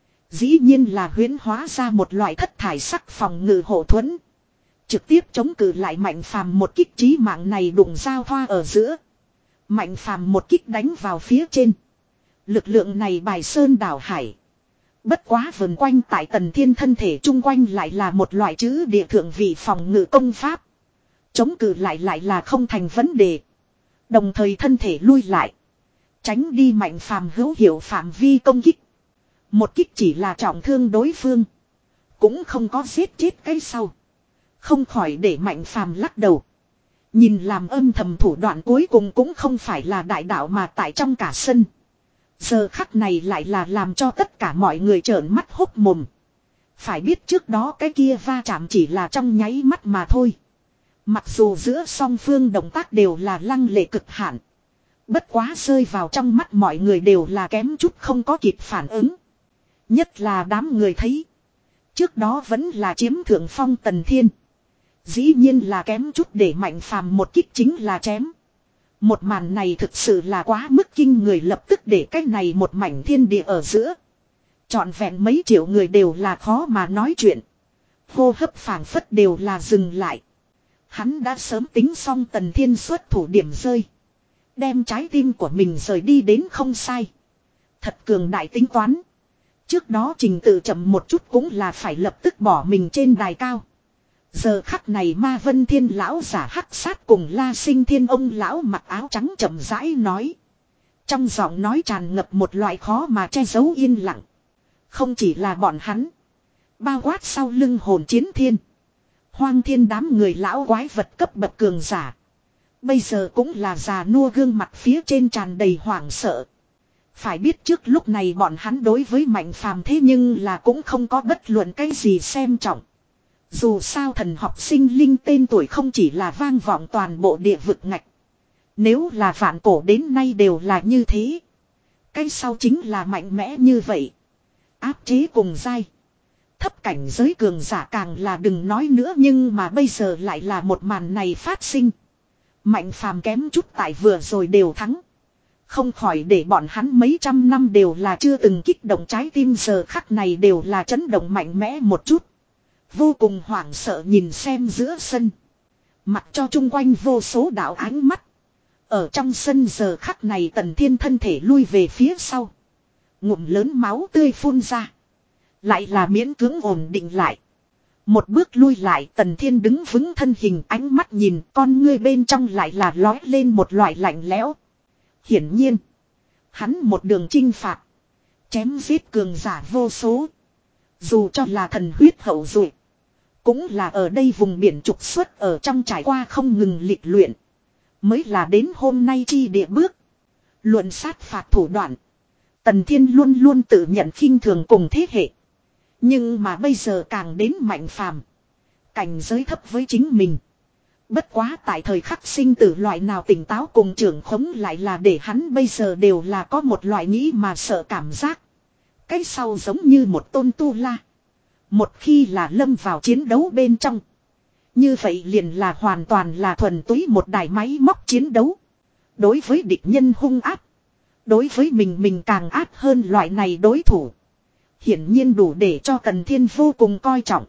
Dĩ nhiên là huyễn hóa ra một loại thất thải sắc phòng ngự hộ thuẫn. Trực tiếp chống cự lại Mạnh Phàm một kích chí mạng này đụng giao thoa ở giữa. Mạnh Phàm một kích đánh vào phía trên. Lực lượng này bài sơn đảo hải. Bất quá vần quanh tại Tần Thiên thân thể chung quanh lại là một loại chữ địa thượng vị phòng ngự công pháp. Chống cự lại lại là không thành vấn đề. Đồng thời thân thể lui lại. Tránh đi Mạnh Phàm hữu hiệu phạm vi công kích. Một kích chỉ là trọng thương đối phương. Cũng không có giết chết cái sau. Không khỏi để Mạnh Phàm lắc đầu. Nhìn làm âm thầm thủ đoạn cuối cùng cũng không phải là đại đạo mà tại trong cả sân. Giờ khắc này lại là làm cho tất cả mọi người trợn mắt hốc mồm. Phải biết trước đó cái kia va chạm chỉ là trong nháy mắt mà thôi. Mặc dù giữa song phương động tác đều là lăng lệ cực hạn. Bất quá rơi vào trong mắt mọi người đều là kém chút không có kịp phản ứng. Nhất là đám người thấy. Trước đó vẫn là chiếm thượng phong Tần Thiên. Dĩ nhiên là kém chút để Mạnh Phàm một kích chính là chém. Một màn này thực sự là quá mức kinh người, lập tức để cái này một mảnh thiên địa ở giữa. Trọn vẹn mấy triệu người đều là khó mà nói chuyện. Hô hấp phảng phất đều là dừng lại. Hắn đã sớm tính xong Tần Thiên xuất thủ điểm rơi. Đem trái tim của mình rời đi đến không sai. Thật cường đại tính toán. Trước đó trình tự chậm một chút cũng là phải lập tức bỏ mình trên đài cao. Giờ khắc này Ma Vân Thiên lão giả hắc sát cùng La Sinh Thiên ông lão mặc áo trắng chậm rãi nói. Trong giọng nói tràn ngập một loại khó mà che giấu yên lặng. Không chỉ là bọn hắn. Bao quát sau lưng hồn chiến thiên. Hoang thiên đám người lão quái vật cấp bậc cường giả. Bây giờ cũng là già nua gương mặt phía trên tràn đầy hoảng sợ. Phải biết trước lúc này bọn hắn đối với Mạnh Phàm thế nhưng là cũng không có bất luận cái gì xem trọng. Dù sao thần học sinh linh tên tuổi không chỉ là vang vọng toàn bộ địa vực ngạch. Nếu là vạn cổ đến nay đều là như thế. Cái sau chính là mạnh mẽ như vậy. Áp chế cùng dai. Thấp cảnh giới cường giả càng là đừng nói nữa, nhưng mà bây giờ lại là một màn này phát sinh. Mạnh Phàm kém chút tại vừa rồi đều thắng. Không khỏi để bọn hắn mấy trăm năm đều là chưa từng kích động trái tim, giờ khắc này đều là chấn động mạnh mẽ một chút. Vô cùng hoảng sợ nhìn xem giữa sân. Mặc cho chung quanh vô số đạo ánh mắt. Ở trong sân giờ khắc này Tần Thiên thân thể lui về phía sau. Ngụm lớn máu tươi phun ra. Lại là miễn cưỡng ổn định lại. Một bước lui lại Tần Thiên đứng vững thân hình, ánh mắt nhìn con ngươi bên trong lại là lói lên một loại lạnh lẽo. Hiển nhiên. Hắn một đường chinh phạt. Chém giết cường giả vô số. Dù cho là thần huyết hậu duệ. Cũng là ở đây vùng biển trục xuất ở trong trải qua không ngừng lịch luyện. Mới là đến hôm nay chi địa bước. Luận sát phạt thủ đoạn. Tần Thiên luôn luôn tự nhận khinh thường cùng thế hệ. Nhưng mà bây giờ càng đến Mạnh Phàm. Cảnh giới thấp với chính mình. Bất quá tại thời khắc sinh tử loại nào tỉnh táo cùng trưởng khống lại là để hắn bây giờ đều là có một loại nghĩ mà sợ cảm giác. Cái sau giống như một tôn tu la. Một khi là lâm vào chiến đấu bên trong. Như vậy liền là hoàn toàn là thuần túy một đài máy móc chiến đấu. Đối với địch nhân hung áp. Đối với mình mình càng áp hơn loại này đối thủ. Hiển nhiên đủ để cho Tần Thiên vô cùng coi trọng.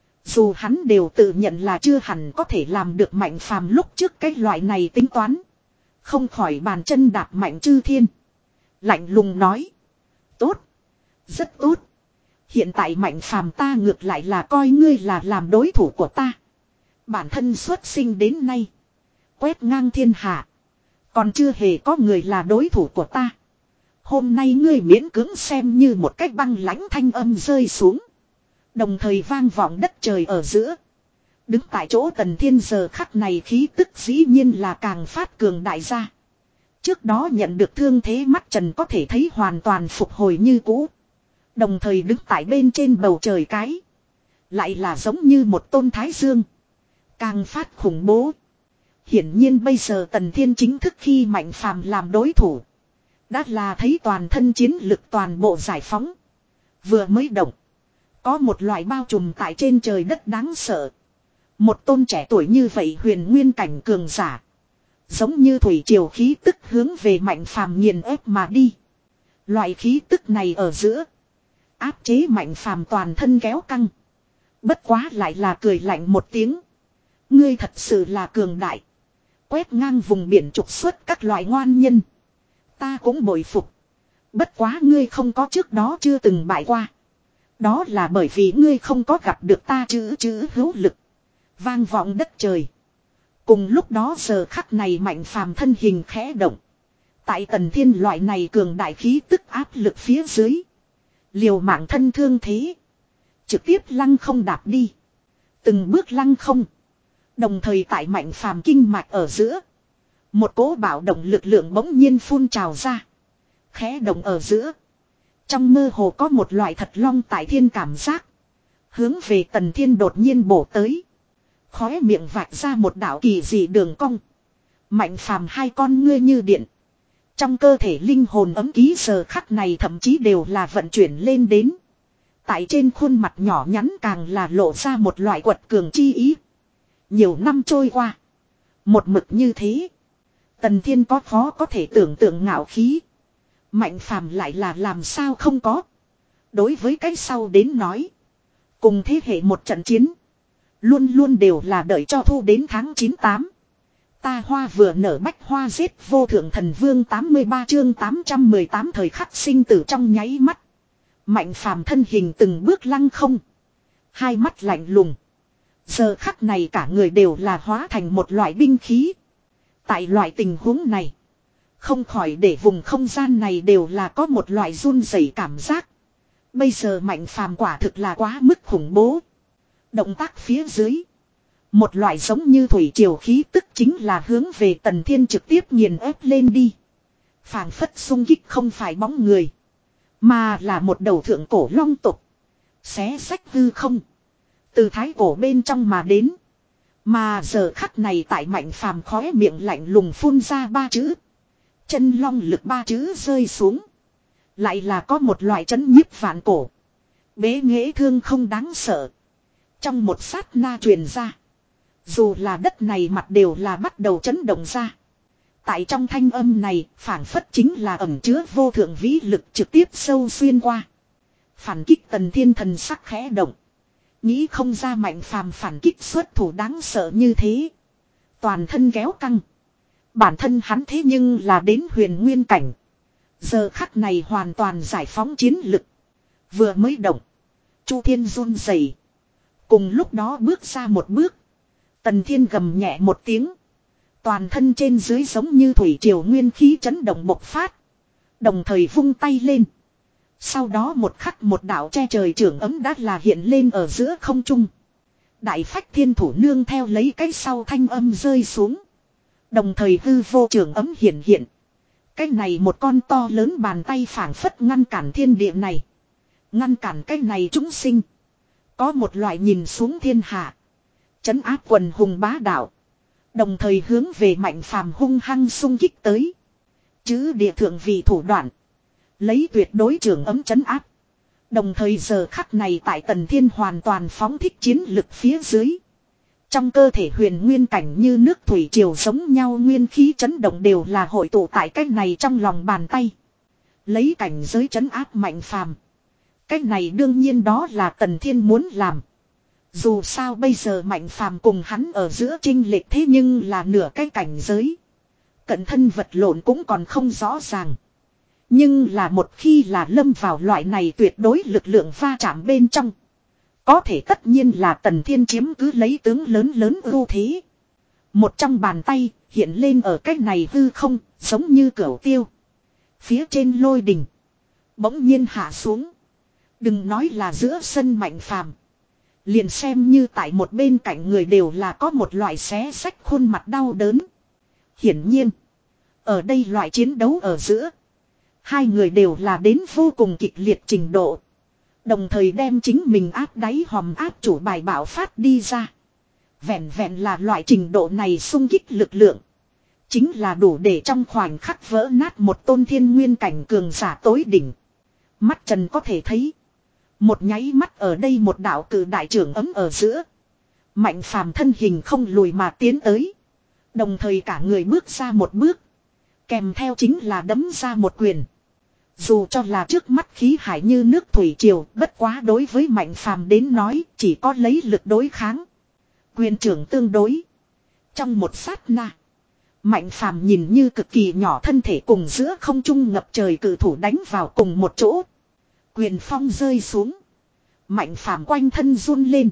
Dù hắn đều tự nhận là chưa hẳn có thể làm được Mạnh Phàm lúc trước cái loại này tính toán. Không khỏi bàn chân đạp Mạnh Chư Thiên. Lạnh lùng nói. Tốt. Rất tốt. Hiện tại Mạnh Phàm ta ngược lại là coi ngươi là làm đối thủ của ta. Bản thân xuất sinh đến nay. Quét ngang thiên hạ. Còn chưa hề có người là đối thủ của ta. Hôm nay ngươi miễn cưỡng xem như một cách băng lãnh thanh âm rơi xuống. Đồng thời vang vọng đất trời ở giữa. Đứng tại chỗ Tần Thiên giờ khắc này khí tức dĩ nhiên là càng phát cường đại ra. Trước đó nhận được thương thế mắt trần có thể thấy hoàn toàn phục hồi như cũ. Đồng thời đứng tại bên trên bầu trời cái. Lại là giống như một tôn thái dương. Càng phát khủng bố. Hiển nhiên bây giờ Tần Thiên chính thức khi Mạnh Phàm làm đối thủ. Đã là thấy toàn thân chiến lực toàn bộ giải phóng. Vừa mới động. Có một loại bao trùm tại trên trời đất đáng sợ. Một tôn trẻ tuổi như vậy huyền nguyên cảnh cường giả. Giống như thủy triều khí tức hướng về Mạnh Phàm nghiền ép mà đi. Loại khí tức này ở giữa. Áp chế Mạnh Phàm toàn thân kéo căng. Bất quá lại là cười lạnh một tiếng. Ngươi thật sự là cường đại. Quét ngang vùng biển trục xuất các loại ngoan nhân. Ta cũng bội phục. Bất quá ngươi không có trước đó chưa từng bại qua. Đó là bởi vì ngươi không có gặp được ta chữ chữ hữu lực. Vang vọng đất trời. Cùng lúc đó giờ khắc này Mạnh Phàm thân hình khẽ động. Tại Tần Thiên loại này cường đại khí tức áp lực phía dưới. Liều mạng thân thương thế. Trực tiếp lăng không đạp đi. Từng bước lăng không. Đồng thời tại Mạnh Phàm kinh mạch ở giữa. Một cỗ bạo động lực lượng bỗng nhiên phun trào ra. Khẽ động ở giữa. Trong mơ hồ có một loại thật long tại thiên cảm giác. Hướng về Tần Thiên đột nhiên bổ tới. Khóe miệng vạch ra một đạo kỳ dị đường cong. Mạnh Phàm hai con ngươi như điện. Trong cơ thể linh hồn ấm ký giờ khắc này thậm chí đều là vận chuyển lên đến. Tại trên khuôn mặt nhỏ nhắn càng là lộ ra một loại quật cường chi ý. Nhiều năm trôi qua. Một mực như thế. Tần Thiên có khó có thể tưởng tượng ngạo khí. Mạnh Phàm lại là làm sao không có. Đối với cái sau đến nói. Cùng thế hệ một trận chiến. Luôn luôn đều là đợi cho thu đến tháng chín tám. Ta hoa vừa nở bách hoa giết vô thượng thần vương tám mươi ba chương tám trăm mười tám thời khắc sinh tử trong nháy mắt. Mạnh Phàm thân hình từng bước lăng không. Hai mắt lạnh lùng. Giờ khắc này cả người đều là hóa thành một loại binh khí. Tại loại tình huống này. Không khỏi để vùng không gian này đều là có một loại run rẩy cảm giác. Bây giờ Mạnh Phàm quả thực là quá mức khủng bố. Động tác phía dưới. Một loại giống như thủy triều khí tức chính là hướng về Tần Thiên trực tiếp nghiền ép lên đi. Phảng phất xung kích không phải bóng người. Mà là một đầu thượng cổ long tục. Xé sách hư không. Từ thái cổ bên trong mà đến. Mà giờ khắc này tại Mạnh Phàm khóe miệng lạnh lùng phun ra ba chữ. Chân long lực ba chữ rơi xuống. Lại là có một loại chấn nhiếp vạn cổ. Bế nghệ thương không đáng sợ. Trong một sát na truyền ra. Dù là đất này mặt đều là bắt đầu chấn động ra. Tại trong thanh âm này phảng phất chính là ẩn chứa vô thượng vĩ lực trực tiếp sâu xuyên qua. Phản kích Tần Thiên thần sắc khẽ động. Nghĩ không ra Mạnh Phàm phản kích xuất thủ đáng sợ như thế. Toàn thân kéo căng. Bản thân hắn thế nhưng là đến huyền nguyên cảnh. Giờ khắc này hoàn toàn giải phóng chiến lực. Vừa mới động. Chu Thiên run rẩy. Cùng lúc đó bước ra một bước. Tần Thiên gầm nhẹ một tiếng. Toàn thân trên dưới giống như thủy triều nguyên khí chấn động bộc phát. Đồng thời vung tay lên. Sau đó một khắc một đạo che trời trưởng ấm đã là hiện lên ở giữa không trung. Đại phách thiên thủ nương theo lấy cái sau thanh âm rơi xuống. Đồng thời hư vô trưởng ấm hiện hiện. Cái này một con to lớn bàn tay phảng phất ngăn cản thiên địa này. Ngăn cản cái này chúng sinh. Có một loại nhìn xuống thiên hạ. Trấn áp quần hùng bá đạo. Đồng thời hướng về Mạnh Phàm hung hăng xung kích tới. Chứ địa thượng vị thủ đoạn. Lấy tuyệt đối trưởng ấm trấn áp. Đồng thời giờ khắc này tại Tần Thiên hoàn toàn phóng thích chiến lực phía dưới. Trong cơ thể huyền nguyên cảnh như nước thủy triều giống nhau, nguyên khí chấn động đều là hội tụ tại cách này trong lòng bàn tay. Lấy cảnh giới trấn áp Mạnh Phàm. Cách này đương nhiên đó là Tần Thiên muốn làm. Dù sao bây giờ Mạnh Phàm cùng hắn ở giữa chênh lệch thế nhưng là nửa cái cảnh giới. Cận thân vật lộn cũng còn không rõ ràng. Nhưng là một khi là lâm vào loại này tuyệt đối lực lượng va chạm bên trong. Có thể tất nhiên là Tần Thiên chiếm cứ lấy tướng lớn lớn ưu thế. Một trong bàn tay hiện lên ở cách này hư không, giống như cửu tiêu. Phía trên lôi đình bỗng nhiên hạ xuống. Đừng nói là giữa sân Mạnh Phàm, liền xem như tại một bên cạnh người đều là có một loại xé xách khuôn mặt đau đớn. Hiển nhiên, ở đây loại chiến đấu ở giữa, hai người đều là đến vô cùng kịch liệt trình độ. Đồng thời đem chính mình áp đáy hòm áp chủ bài bảo phát đi ra. Vẹn vẹn là loại trình độ này xung kích lực lượng. Chính là đủ để trong khoảnh khắc vỡ nát một tôn thiên nguyên cảnh cường giả tối đỉnh. Mắt Trần có thể thấy. Một nháy mắt ở đây một đạo cử đại trưởng ấm ở giữa. Mạnh Phàm thân hình không lùi mà tiến tới. Đồng thời cả người bước ra một bước. Kèm theo chính là đấm ra một quyền. Dù cho là trước mắt khí hải như nước thủy triều, bất quá đối với Mạnh Phàm đến nói chỉ có lấy lực đối kháng. Quyền trưởng tương đối. Trong một sát na, Mạnh Phàm nhìn như cực kỳ nhỏ thân thể cùng giữa không trung ngập trời cử thủ đánh vào cùng một chỗ. Quyền phong rơi xuống. Mạnh Phàm quanh thân run lên.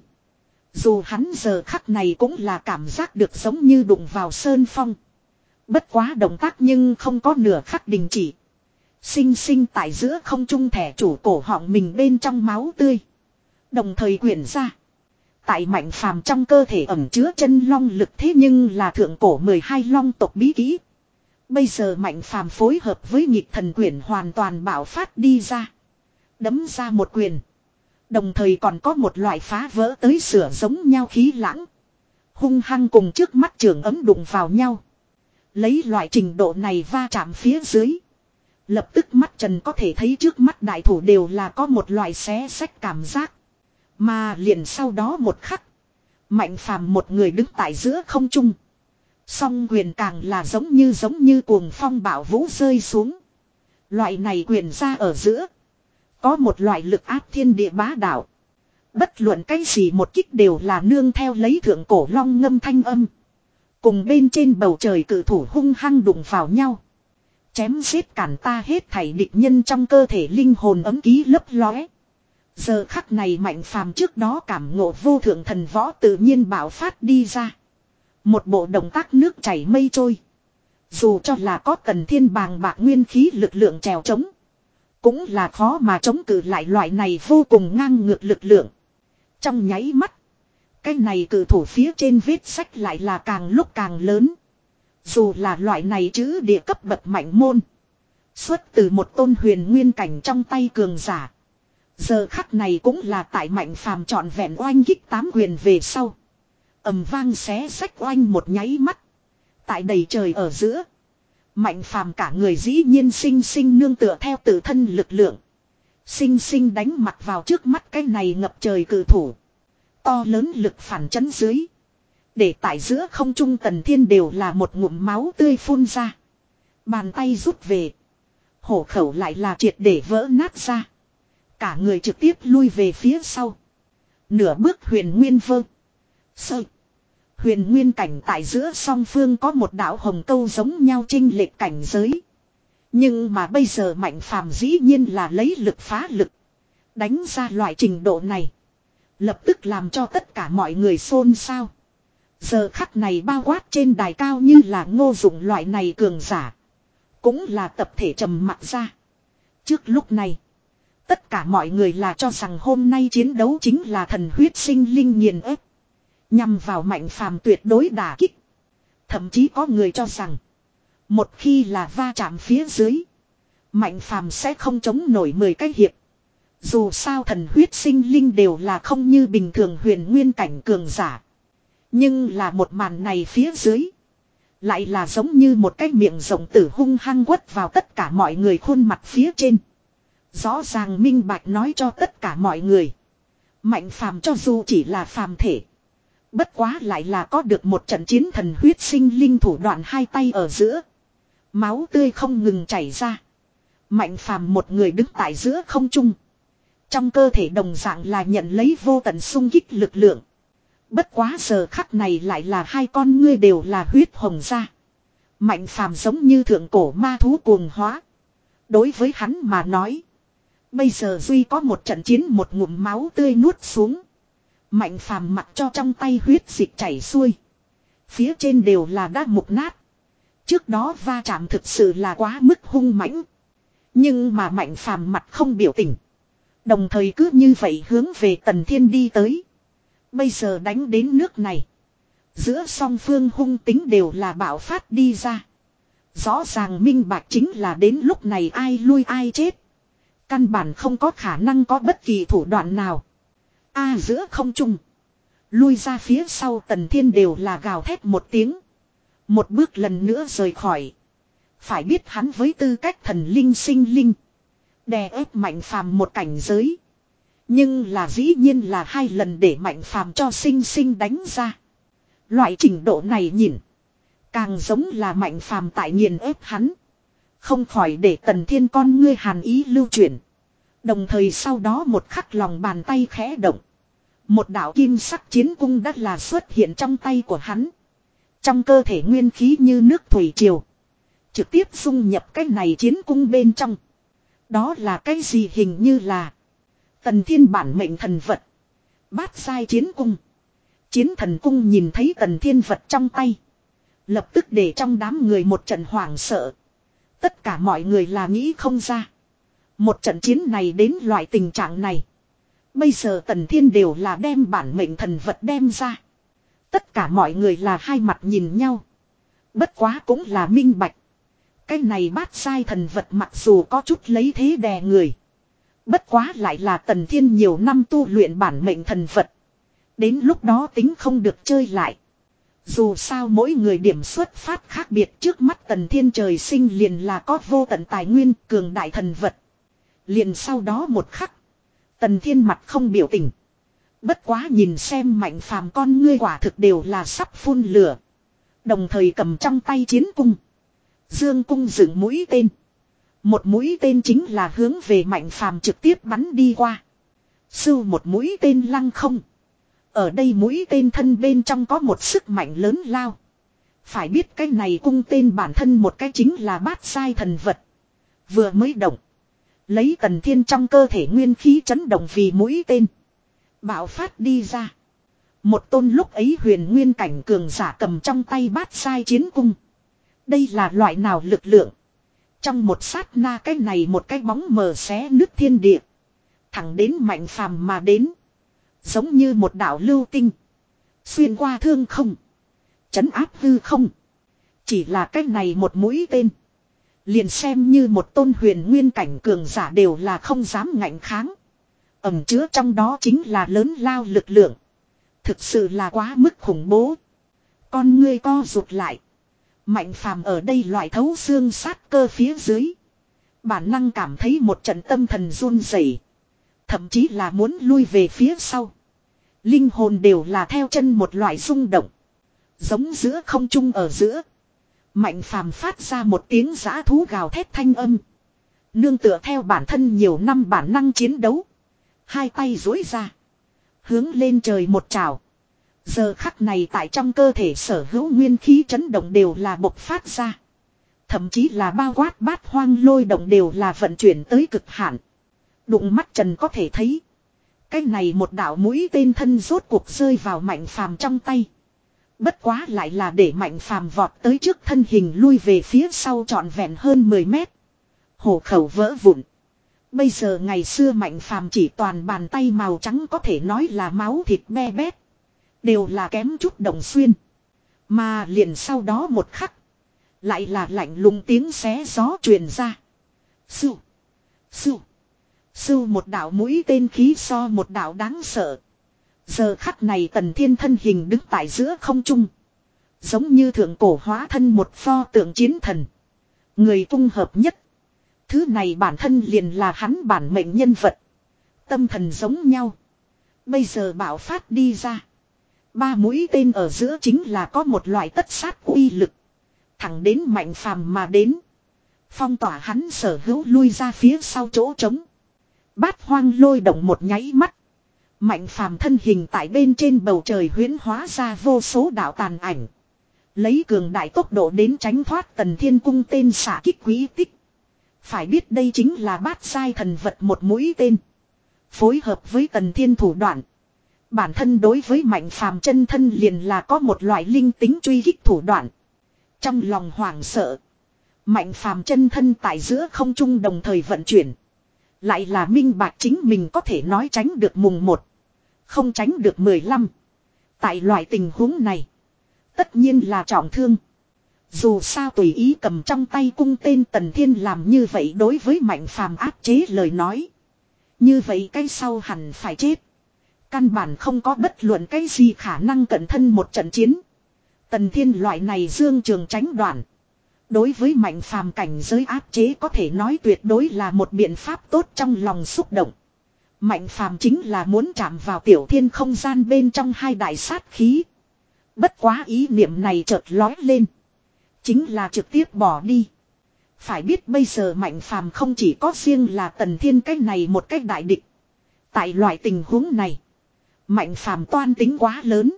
Dù hắn giờ khắc này cũng là cảm giác được giống như đụng vào sơn phong. Bất quá động tác nhưng không có nửa khắc đình chỉ. Sinh sinh tại giữa không trung thẻ chủ cổ họng mình bên trong máu tươi. Đồng thời quyển ra. Tại Mạnh Phàm trong cơ thể ẩn chứa chân long lực thế nhưng là thượng cổ mười hai long tộc bí kỹ. Bây giờ Mạnh Phàm phối hợp với nghịch thần quyển hoàn toàn bạo phát đi ra. Đấm ra một quyền. Đồng thời còn có một loại phá vỡ tới sửa giống nhau khí lãng. Hung hăng cùng trước mắt trường ấm đụng vào nhau. Lấy loại trình độ này va chạm phía dưới. Lập tức mắt Trần có thể thấy trước mắt đại thủ đều là có một loại xé xách cảm giác. Mà liền sau đó một khắc. Mạnh Phàm một người đứng tại giữa không trung. Song quyền càng là giống như giống như cuồng phong bão vũ rơi xuống. Loại này quyền ra ở giữa. Có một loại lực áp thiên địa bá đạo. Bất luận cái gì một kích đều là nương theo lấy thượng cổ long ngâm thanh âm. Cùng bên trên bầu trời cử thủ hung hăng đụng vào nhau. Chém giết cản ta hết thảy địch nhân trong cơ thể linh hồn ấm ký lấp lóe. Giờ khắc này Mạnh Phàm trước đó cảm ngộ vô thượng thần võ tự nhiên bạo phát đi ra. Một bộ động tác nước chảy mây trôi. Dù cho là có Tần Thiên bàng bạc nguyên khí lực lượng trèo trống. Cũng là khó mà chống cự lại loại này vô cùng ngang ngược lực lượng. Trong nháy mắt. Cái này cử thủ phía trên vết sách lại là càng lúc càng lớn. Dù là loại này chữ địa cấp bậc mạnh môn. Xuất từ một tôn huyền nguyên cảnh trong tay cường giả. Giờ khắc này cũng là tại Mạnh Phàm trọn vẹn oanh kích tám quyền về sau. Ầm vang xé sách oanh một nháy mắt. Tại đầy trời ở giữa. Mạnh Phàm cả người dĩ nhiên sinh sinh nương tựa theo tự thân lực lượng. Sinh sinh đánh mặt vào trước mắt cái này ngập trời cử thủ. To lớn lực phản chấn dưới. Để tại giữa không trung Tần Thiên đều là một ngụm máu tươi phun ra. Bàn tay rút về. Hổ khẩu lại là triệt để vỡ nát ra. Cả người trực tiếp lui về phía sau. Nửa bước huyền nguyên vơ. Sơ. Huyền nguyên cảnh tại giữa song phương có một đạo hồng câu giống nhau chênh lệch cảnh giới. Nhưng mà bây giờ Mạnh Phàm dĩ nhiên là lấy lực phá lực. Đánh ra loại trình độ này. Lập tức làm cho tất cả mọi người xôn xao. Giờ khắc này bao quát trên đài cao như là Ngô Dụng loại này cường giả. Cũng là tập thể trầm mặc ra. Trước lúc này. Tất cả mọi người là cho rằng hôm nay chiến đấu chính là thần huyết sinh linh nghiền ép. Nhằm vào Mạnh Phàm tuyệt đối đả kích. Thậm chí có người cho rằng. Một khi là va chạm phía dưới. Mạnh Phàm sẽ không chống nổi mười cái hiệp. Dù sao thần huyết sinh linh đều là không như bình thường huyền nguyên cảnh cường giả. Nhưng là một màn này phía dưới. Lại là giống như một cái miệng rộng tử hung hăng quất vào tất cả mọi người khuôn mặt phía trên. Rõ ràng minh bạch nói cho tất cả mọi người. Mạnh phàm cho dù chỉ là phàm thể. Bất quá lại là có được một trận chiến thần huyết sinh linh thủ đoạn hai tay ở giữa. Máu tươi không ngừng chảy ra. Mạnh phàm một người đứng tại giữa không trung. Trong cơ thể đồng dạng là nhận lấy vô tận xung kích lực lượng. Bất quá giờ khắc này lại là hai con ngươi đều là huyết hồng ra. Mạnh phàm giống như thượng cổ ma thú cuồng hóa. Đối với hắn mà nói. Bây giờ duy có một trận chiến một ngụm máu tươi nuốt xuống. Mạnh phàm mặc cho trong tay huyết dịch chảy xuôi. Phía trên đều là đã mục nát. Trước đó va chạm thực sự là quá mức hung mãnh. Nhưng mà mạnh phàm mặt không biểu tình. Đồng thời cứ như vậy hướng về Tần Thiên đi tới. Bây giờ đánh đến nước này. Giữa song phương hung tính đều là bạo phát đi ra. Rõ ràng minh bạch chính là đến lúc này ai lui ai chết. Căn bản không có khả năng có bất kỳ thủ đoạn nào. A giữa không trung. Lui ra phía sau Tần Thiên đều là gào thét một tiếng. Một bước lần nữa rời khỏi. Phải biết hắn với tư cách thần linh sinh linh. Đè ép mạnh phàm một cảnh giới. Nhưng là dĩ nhiên là hai lần để mạnh phàm cho sinh sinh đánh ra. Loại trình độ này nhìn. Càng giống là mạnh phàm tại nghiền ép hắn. Không khỏi để Tần Thiên con ngươi hàn ý lưu chuyển. Đồng thời sau đó một khắc lòng bàn tay khẽ động. Một đạo kim sắc chiến cung đã là xuất hiện trong tay của hắn. Trong cơ thể nguyên khí như nước thủy triều. Trực tiếp dung nhập cái này chiến cung bên trong. Đó là cái gì hình như là Tần Thiên bản mệnh thần vật. Bát giai chiến cung. Chiến thần cung nhìn thấy Tần Thiên vật trong tay. Lập tức để trong đám người một trận hoảng sợ. Tất cả mọi người là nghĩ không ra. Một trận chiến này đến loại tình trạng này. Bây giờ Tần Thiên đều là đem bản mệnh thần vật đem ra. Tất cả mọi người là hai mặt nhìn nhau. Bất quá cũng là minh bạch. Cái này bát sai thần vật mặc dù có chút lấy thế đè người. Bất quá lại là Tần Thiên nhiều năm tu luyện bản mệnh thần vật. Đến lúc đó tính không được chơi lại. Dù sao mỗi người điểm xuất phát khác biệt, trước mắt Tần Thiên trời sinh liền là có vô tận tài nguyên cường đại thần vật. Liền sau đó một khắc. Tần Thiên mặt không biểu tình. Bất quá nhìn xem mạnh phàm con ngươi quả thực đều là sắp phun lửa. Đồng thời cầm trong tay chiến cung. Dương cung dựng mũi tên. Một mũi tên chính là hướng về mạnh phàm trực tiếp bắn đi qua. Sưu một mũi tên lăng không. Ở đây mũi tên thân bên trong có một sức mạnh lớn lao. Phải biết cái này cung tên bản thân một cái chính là bát sai thần vật. Vừa mới động. Lấy Tần Thiên trong cơ thể nguyên khí chấn động vì mũi tên. Bạo phát đi ra. Một tôn lúc ấy huyền nguyên cảnh cường giả cầm trong tay bát sai chiến cung. Đây là loại nào lực lượng. Trong một sát na cái này một cái bóng mờ xé nước thiên địa. Thẳng đến mạnh phàm mà đến. Giống như một đạo lưu tinh. Xuyên qua thương không. Chấn áp hư không. Chỉ là cái này một mũi tên. Liền xem như một tôn huyền nguyên cảnh cường giả đều là không dám ngạnh kháng. Ẩm chứa trong đó chính là lớn lao lực lượng. Thực sự là quá mức khủng bố. Con ngươi co rụt lại. Mạnh phàm ở đây loại thấu xương sát cơ phía dưới. Bản năng cảm thấy một trận tâm thần run rẩy, thậm chí là muốn lui về phía sau. Linh hồn đều là theo chân một loại rung động. Giống giữa không trung ở giữa. Mạnh phàm phát ra một tiếng giã thú gào thét thanh âm. Nương tựa theo bản thân nhiều năm bản năng chiến đấu. Hai tay duỗi ra. Hướng lên trời một trào. Giờ khắc này tại trong cơ thể sở hữu nguyên khí chấn động đều là bộc phát ra. Thậm chí là bao quát bát hoang lôi động đều là vận chuyển tới cực hạn. Đụng mắt trần có thể thấy. Cái này một đạo mũi tên thân rốt cuộc rơi vào mạnh phàm trong tay. Bất quá lại là để mạnh phàm vọt tới trước thân hình lui về phía sau trọn vẹn hơn mười mét. Hổ khẩu vỡ vụn. Bây giờ ngày xưa mạnh phàm chỉ toàn bàn tay màu trắng có thể nói là máu thịt be bét. Đều là kém chút đồng xuyên. Mà liền sau đó một khắc. Lại là lạnh lùng tiếng xé gió truyền ra. Sưu. Sưu. Sưu một đạo mũi tên khí so một đạo đáng sợ. Giờ khắc này Tần Thiên thân hình đứng tại giữa không trung. Giống như thượng cổ hóa thân một pho tượng chiến thần. Người cung hợp nhất. Thứ này bản thân liền là hắn bản mệnh nhân vật. Tâm thần giống nhau. Bây giờ bạo phát đi ra. Ba mũi tên ở giữa chính là có một loại tất sát uy lực. Thẳng đến Mạnh Phàm mà đến. Phong tỏa hắn sở hữu lui ra phía sau chỗ trống. Bát hoang lôi động một nháy mắt. Mạnh Phàm thân hình tại bên trên bầu trời huyễn hóa ra vô số đạo tàn ảnh. Lấy cường đại tốc độ đến tránh thoát Tần Thiên cung tên xạ kích quý tích. Phải biết đây chính là bát giai thần vật một mũi tên. Phối hợp với Tần Thiên thủ đoạn. Bản thân đối với Mạnh Phàm chân thân liền là có một loại linh tính truy kích thủ đoạn. Trong lòng hoảng sợ. Mạnh Phàm chân thân tại giữa không trung đồng thời vận chuyển. Lại là minh bạch chính mình có thể nói tránh được mùng một. Không tránh được mười lăm. Tại loại tình huống này. Tất nhiên là trọng thương. Dù sao tùy ý cầm trong tay cung tên Tần Thiên làm như vậy đối với Mạnh Phàm áp chế lời nói. Như vậy cái sau hẳn phải chết. Căn bản không có bất luận cái gì khả năng cận thân một trận chiến. Tần Thiên loại này dương trường tránh đoạn. Đối với Mạnh Phàm cảnh giới áp chế có thể nói tuyệt đối là một biện pháp tốt trong lòng xúc động. Mạnh Phàm chính là muốn chạm vào tiểu thiên không gian bên trong hai đại sát khí. Bất quá ý niệm này chợt lói lên. Chính là trực tiếp bỏ đi. Phải biết bây giờ Mạnh Phàm không chỉ có riêng là Tần Thiên cái này một cách đại địch. Tại loại tình huống này. Mạnh Phàm toan tính quá lớn.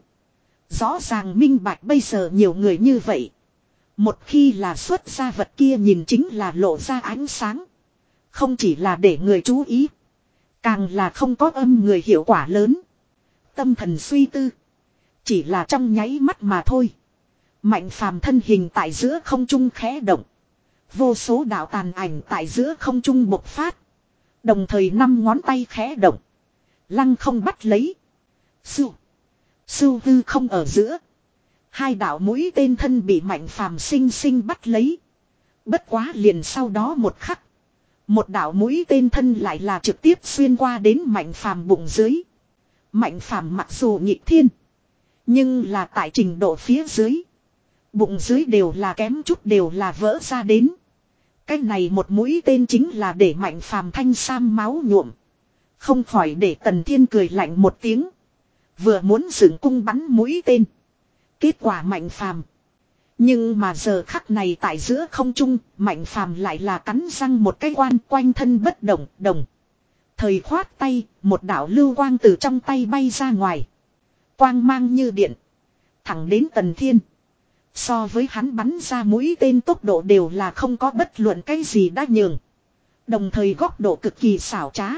Rõ ràng minh bạch bây giờ nhiều người như vậy. Một khi là xuất ra vật kia nhìn chính là lộ ra ánh sáng. Không chỉ là để người chú ý. Càng là không có âm người hiệu quả lớn. Tâm thần suy tư. Chỉ là trong nháy mắt mà thôi. Mạnh Phàm thân hình tại giữa không trung khẽ động. Vô số đạo tàn ảnh tại giữa không trung bộc phát. Đồng thời năm ngón tay khẽ động. Lăng không bắt lấy. Sưu. Sưu hư không ở giữa. Hai đạo mũi tên thân bị Mạnh Phàm sinh sinh bắt lấy. Bất quá liền sau đó một khắc. Một đạo mũi tên thân lại là trực tiếp xuyên qua đến Mạnh Phàm bụng dưới. Mạnh Phàm mặc dù nhị thiên. Nhưng là tại trình độ phía dưới. Bụng dưới đều là kém chút đều là vỡ ra đến. Cái này một mũi tên chính là để Mạnh Phàm thanh sam máu nhuộm. Không khỏi để Tần Thiên cười lạnh một tiếng. Vừa muốn dựng cung bắn mũi tên. Kết quả Mạnh Phàm. Nhưng mà giờ khắc này tại giữa không trung, Mạnh Phàm lại là cắn răng một cái quan quanh thân bất động, đồng. Thời khoát tay, một đạo lưu quang từ trong tay bay ra ngoài. Quang mang như điện. Thẳng đến Tần Thiên. So với hắn bắn ra mũi tên tốc độ đều là không có bất luận cái gì đã nhường. Đồng thời góc độ cực kỳ xảo trá.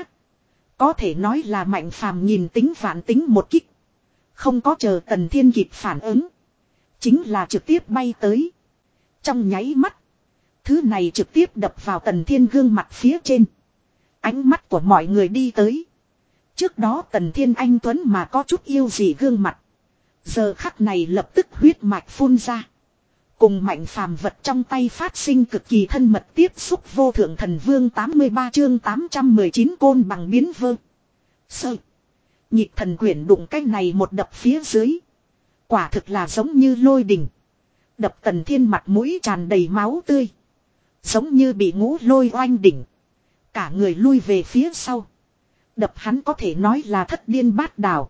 Có thể nói là Mạnh Phàm nhìn tính vạn tính một kích. Không có chờ Tần Thiên kịp phản ứng. Chính là trực tiếp bay tới. Trong nháy mắt. Thứ này trực tiếp đập vào Tần Thiên gương mặt phía trên. Ánh mắt của mọi người đi tới. Trước đó Tần Thiên anh tuấn mà có chút yêu gì gương mặt. Giờ khắc này lập tức huyết mạch phun ra. Cùng Mạnh Phàm vật trong tay phát sinh cực kỳ thân mật tiếp xúc vô thượng thần vương tám mươi ba chương tám trăm mười chín côn bằng biến vơ. Sơ. Nhịp thần quyển đụng cái này một đập phía dưới. Quả thực là giống như lôi đình. Đập Tần Thiên mặt mũi tràn đầy máu tươi. Giống như bị ngũ lôi oanh đỉnh. Cả người lui về phía sau. Đập hắn có thể nói là thất điên bát đảo.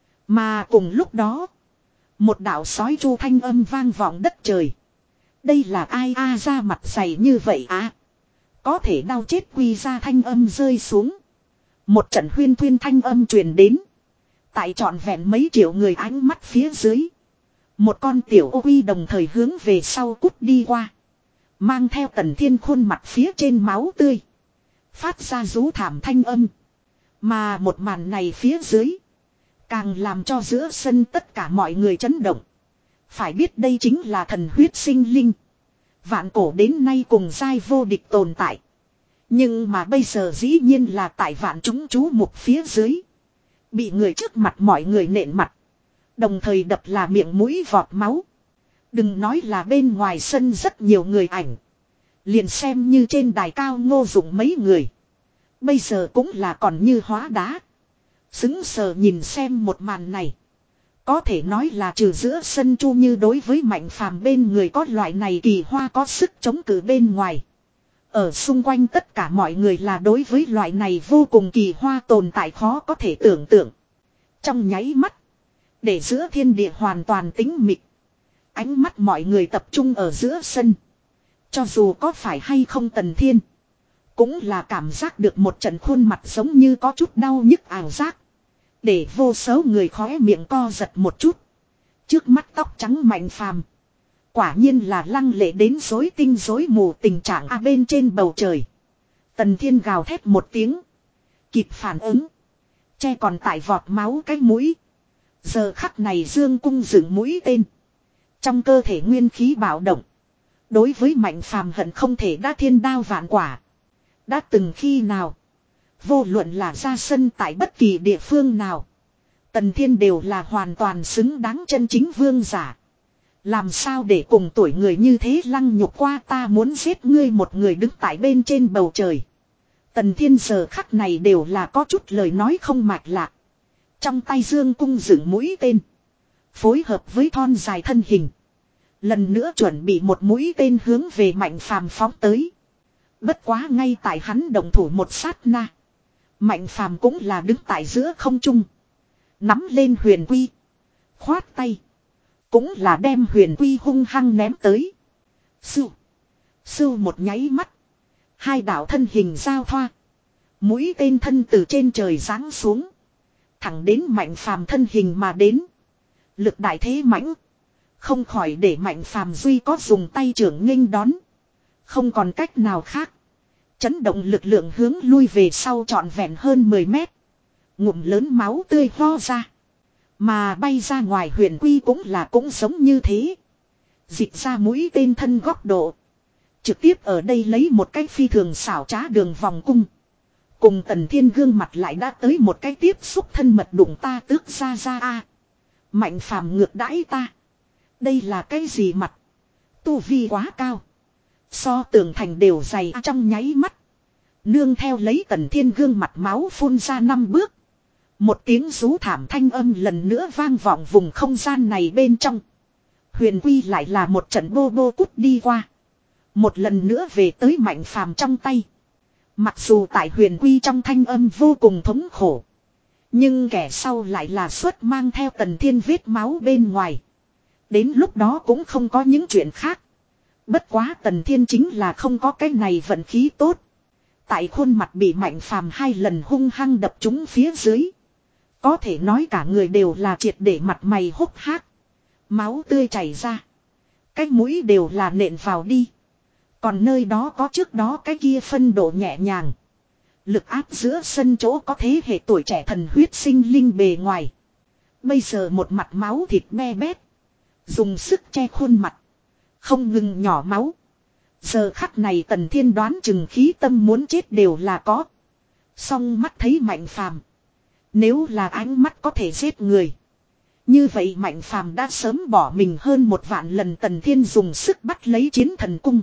Mà cùng lúc đó. Một đạo sói chu thanh âm vang vọng đất trời. Đây là ai a à, ra mặt dày như vậy á. À? Có thể đau chết quy ra thanh âm rơi xuống. Một trận huyên thuyên thanh âm truyền đến. Tại trọn vẹn mấy triệu người ánh mắt phía dưới. Một con tiểu ô quy đồng thời hướng về sau cút đi qua. Mang theo Tần Thiên khuôn mặt phía trên máu tươi. Phát ra rú thảm thanh âm. Mà một màn này phía dưới. Càng làm cho giữa sân tất cả mọi người chấn động. Phải biết đây chính là thần huyết sinh linh. Vạn cổ đến nay cùng giai vô địch tồn tại. Nhưng mà bây giờ dĩ nhiên là tại vạn chúng chú mục phía dưới. Bị người trước mặt mọi người nện mặt. Đồng thời đập là miệng mũi vọt máu. Đừng nói là bên ngoài sân rất nhiều người ảnh. Liền xem như trên đài cao Ngô Dụng mấy người. Bây giờ cũng là còn như hóa đá. Xứng sờ nhìn xem một màn này. Có thể nói là trừ giữa sân Chu Như đối với Mạnh Phàm bên người có loại này kỳ hoa có sức chống cự bên ngoài. Ở xung quanh tất cả mọi người là đối với loại này vô cùng kỳ hoa tồn tại khó có thể tưởng tượng. Trong nháy mắt, để giữa thiên địa hoàn toàn tĩnh mịch. Ánh mắt mọi người tập trung ở giữa sân. Cho dù có phải hay không Tần Thiên, cũng là cảm giác được một trận khuôn mặt giống như có chút đau nhức ảo giác. Để vô số người khóe miệng co giật một chút. Trước mắt tóc trắng Mạnh Phàm, quả nhiên là lăng lệ đến rối tinh rối mù tình trạng a bên trên bầu trời. Tần Thiên gào thét một tiếng, kịp phản ứng, che còn tại vọt máu cái mũi. Giờ khắc này dương cung dựng mũi tên, trong cơ thể nguyên khí bạo động. Đối với Mạnh Phàm hận không thể đã thiên đao vạn quả. Đã từng khi nào, vô luận là ra sân tại bất kỳ địa phương nào, Tần Thiên đều là hoàn toàn xứng đáng chân chính vương giả. Làm sao để cùng tuổi người như thế lăng nhục qua, ta muốn giết ngươi một người đứng tại bên trên bầu trời. Tần Thiên giờ khắc này đều là có chút lời nói không mạch lạc. Trong tay dương cung dựng mũi tên, phối hợp với thon dài thân hình, lần nữa chuẩn bị một mũi tên hướng về Mạnh Phàm phóng tới. Bất quá ngay tại hắn đồng thủ một sát na, Mạnh Phàm cũng là đứng tại giữa không trung, nắm lên huyền quy, khoát tay, cũng là đem huyền quy hung hăng ném tới. Sưu, sưu một nháy mắt, hai đạo thân hình giao thoa, mũi tên thân từ trên trời giáng xuống, thẳng đến Mạnh Phàm thân hình mà đến. Lực đại thế mãnh, không khỏi để Mạnh Phàm duy có dùng tay trưởng nghênh đón, không còn cách nào khác. Chấn động lực lượng hướng lui về sau trọn vẹn hơn mười mét. Ngụm lớn máu tươi ho ra. Mà bay ra ngoài huyền quy cũng là cũng giống như thế. Dịch ra mũi tên thân góc độ, trực tiếp ở đây lấy một cái phi thường xảo trá đường vòng cung. Cùng Tần Thiên gương mặt lại đã tới một cái tiếp xúc thân mật đụng ta tước ra ra a. Mạnh Phàm ngược đãi ta. Đây là cái gì mặt? Tu vi quá cao, so tường thành đều dày a. Trong nháy mắt, nương theo lấy Tần Thiên gương mặt máu phun ra năm bước. Một tiếng rú thảm thanh âm lần nữa vang vọng vùng không gian này bên trong. Huyền quy lại là một trận bô bô cút đi qua, một lần nữa về tới Mạnh Phàm trong tay. Mặc dù tại huyền quy trong thanh âm vô cùng thống khổ, nhưng kẻ sau lại là xuất mang theo Tần Thiên vết máu bên ngoài. Đến lúc đó cũng không có những chuyện khác. Bất quá Tần Thiên chính là không có cái này vận khí tốt. Tại khuôn mặt bị Mạnh Phàm hai lần hung hăng đập trúng phía dưới, có thể nói cả người đều là triệt để mặt mày hốc hác. Máu tươi chảy ra, cái mũi đều là nện vào đi. Còn nơi đó có trước đó cái kia phân độ nhẹ nhàng, lực áp giữa sân chỗ có thế hệ tuổi trẻ thần huyết sinh linh bề ngoài. Bây giờ một mặt máu thịt me bét, dùng sức che khuôn mặt, không ngừng nhỏ máu. Giờ khắc này Tần Thiên đoán chừng khí tâm muốn chết đều là có. Song mắt thấy Mạnh Phàm, nếu là ánh mắt có thể giết người, như vậy Mạnh Phàm đã sớm bỏ mình hơn một vạn lần. Tần Thiên dùng sức bắt lấy chiến thần cung,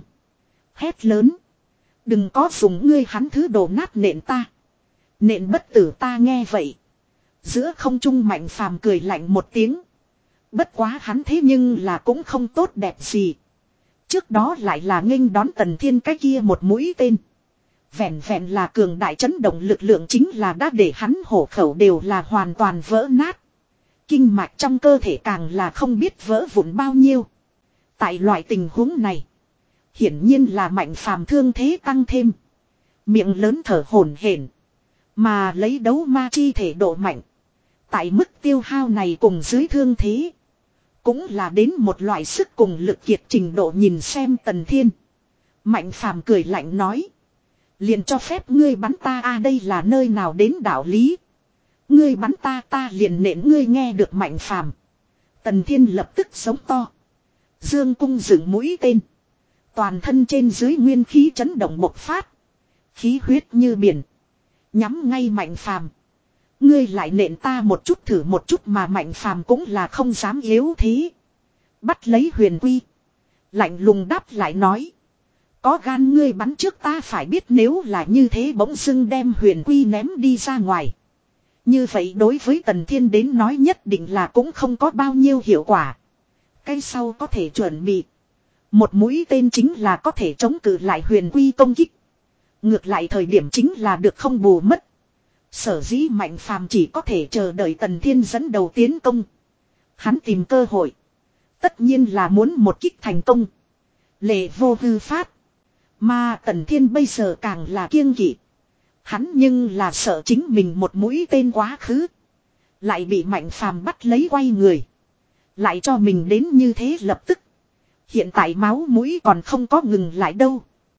hét lớn: đừng có dùng ngươi hắn thứ đồ nát nện ta, nện bất tử ta. Nghe vậy, giữa không trung Mạnh Phàm cười lạnh một tiếng. Bất quá hắn thế nhưng là cũng không tốt đẹp gì. Trước đó lại là nghênh đón Tần Thiên cái kia một mũi tên, vẹn vẹn là cường đại chấn động lực lượng chính là đã để hắn hổ khẩu đều là hoàn toàn vỡ nát. Kinh mạch trong cơ thể càng là không biết vỡ vụn bao nhiêu. Tại loại tình huống này, hiển nhiên là Mạnh Phàm thương thế tăng thêm, miệng lớn thở hổn hển, mà lấy đấu ma chi thể độ mạnh. Tại mức tiêu hao này cùng dưới thương thế, cũng là đến một loại sức cùng lực kiệt trình độ. Nhìn xem Tần Thiên, Mạnh Phàm cười lạnh nói: liền cho phép ngươi bắn ta a, đây là nơi nào đến đạo lý? Ngươi bắn ta ta liền nện ngươi. Nghe được Mạnh Phàm, Tần Thiên lập tức sống to, dương cung dựng mũi tên, toàn thân trên dưới nguyên khí chấn động bộc phát, khí huyết như biển, nhắm ngay Mạnh Phàm. Ngươi lại nện ta một chút thử một chút. Mà Mạnh Phàm cũng là không dám yếu thế, bắt lấy huyền quy, lạnh lùng đáp lại nói: có gan ngươi bắn trước ta phải biết. Nếu là như thế, bỗng dưng đem huyền quy ném đi ra ngoài, Như vậy đối với Tần Thiên đến nói nhất định là cũng không có bao nhiêu hiệu quả. Cái sau có thể chuẩn bị. Một mũi tên chính là có thể chống cự lại huyền quy công kích. Ngược lại thời điểm chính là được không bù mất. Sở dĩ Mạnh Phàm chỉ có thể chờ đợi Tần Thiên dẫn đầu tiến công. Hắn tìm cơ hội. Tất nhiên là muốn một kích thành công. Lệ vô hư phát. Mà Tần Thiên bây giờ càng là kiêng kỵ. Hắn nhưng là sợ chính mình một mũi tên quá khứ. Lại bị Mạnh Phàm bắt lấy quay người. Lại cho mình đến như thế lập tức. Hiện tại máu mũi còn không có ngừng lại đâu.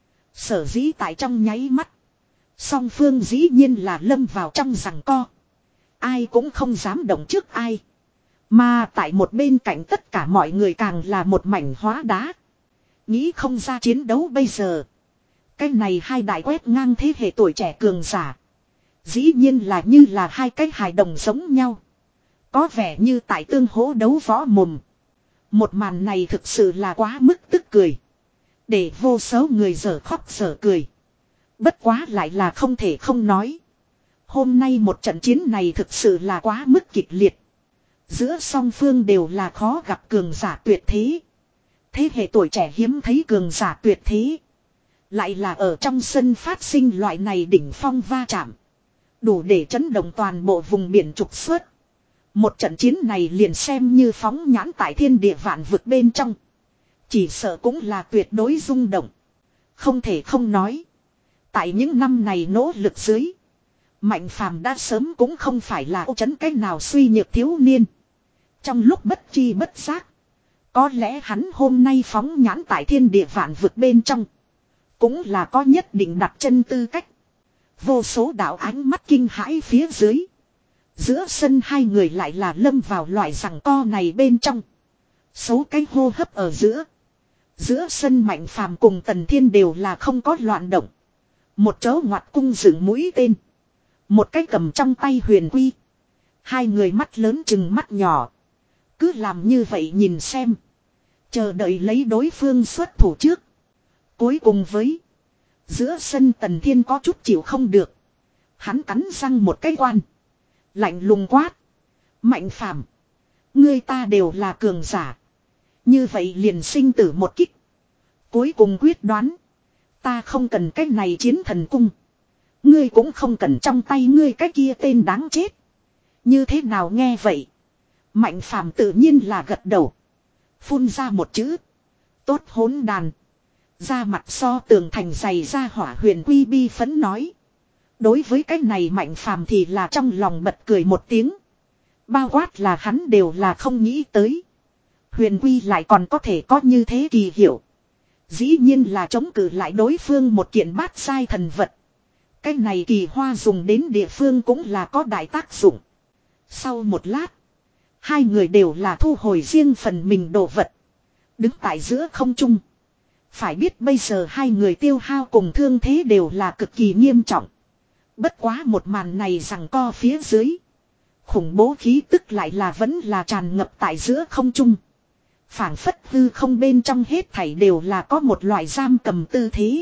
Sở dĩ tại trong nháy mắt. Song phương dĩ nhiên là lâm vào trong giằng co. Ai cũng không dám động trước ai. Mà tại một bên cạnh tất cả mọi người càng là một mảnh hóa đá. Nghĩ không ra chiến đấu bây giờ. Cái này hai đại quét ngang thế hệ tuổi trẻ cường giả. Dĩ nhiên là như là hai cái hài đồng giống nhau. Có vẻ như tại tương hỗ đấu võ mồm. Một màn này thực sự là quá mức tức cười. Để vô số người dở khóc dở cười. Bất quá lại là không thể không nói. Hôm nay một trận chiến này thực sự là quá mức kịch liệt. Giữa song phương đều là khó gặp cường giả tuyệt thế. Thế hệ tuổi trẻ hiếm thấy cường giả tuyệt thế. Lại là ở trong sân phát sinh loại này đỉnh phong va chạm. Đủ để chấn động toàn bộ vùng biển trục xuất. Một trận chiến này liền xem như phóng nhãn tại thiên địa vạn vực bên trong. Chỉ sợ cũng là tuyệt đối rung động. Không thể không nói. Tại những năm này nỗ lực dưới. Mạnh Phàm đã sớm cũng không phải là ô chấn cái nào suy nhược thiếu niên. Trong lúc bất chi bất giác. Có lẽ hắn hôm nay phóng nhãn tại thiên địa vạn vực bên trong. Cũng là có nhất định đặt chân tư cách. Vô số đạo ánh mắt kinh hãi phía dưới. Giữa sân hai người lại là lâm vào loại giằng co này bên trong. Số cái hô hấp ở giữa. Giữa sân Mạnh Phàm cùng Tần Thiên đều là không có loạn động. Một chỗ ngoặt cung dựng mũi tên. Một cái cầm trong tay huyền quy. Hai người mắt lớn chừng mắt nhỏ. Cứ làm như vậy nhìn xem. Chờ đợi lấy đối phương xuất thủ trước. Cuối cùng với. Giữa sân Tần Thiên có chút chịu không được. Hắn cắn răng một cái quan. Lạnh lùng quát. Mạnh Phàm, ngươi ta đều là cường giả. Như vậy liền sinh tử một kích. Cuối cùng quyết đoán. Ta không cần cái này chiến thần cung. Ngươi cũng không cần trong tay ngươi cái kia tên đáng chết. Như thế nào nghe vậy? Mạnh Phàm tự nhiên là gật đầu. Phun ra một chữ. Tốt hỗn đàn. Ra mặt so tường thành dày ra hỏa huyền quy bi phấn nói. Đối với cái này Mạnh Phàm thì là trong lòng bật cười một tiếng. Bao quát là hắn đều là không nghĩ tới. Huyền quy lại còn có thể có như thế kỳ hiệu. Dĩ nhiên là chống cự lại đối phương một kiện bát sai thần vật. Cái này kỳ hoa dùng đến địa phương cũng là có đại tác dụng. Sau một lát. Hai người đều là thu hồi riêng phần mình đồ vật. Đứng tại giữa không trung. Phải biết bây giờ hai người tiêu hao cùng thương thế đều là cực kỳ nghiêm trọng. Bất quá một màn này rằng co phía dưới. Khủng bố khí tức lại là vẫn là tràn ngập tại giữa không trung. Phảng phất hư không bên trong hết thảy đều là có một loại giam cầm tư thế.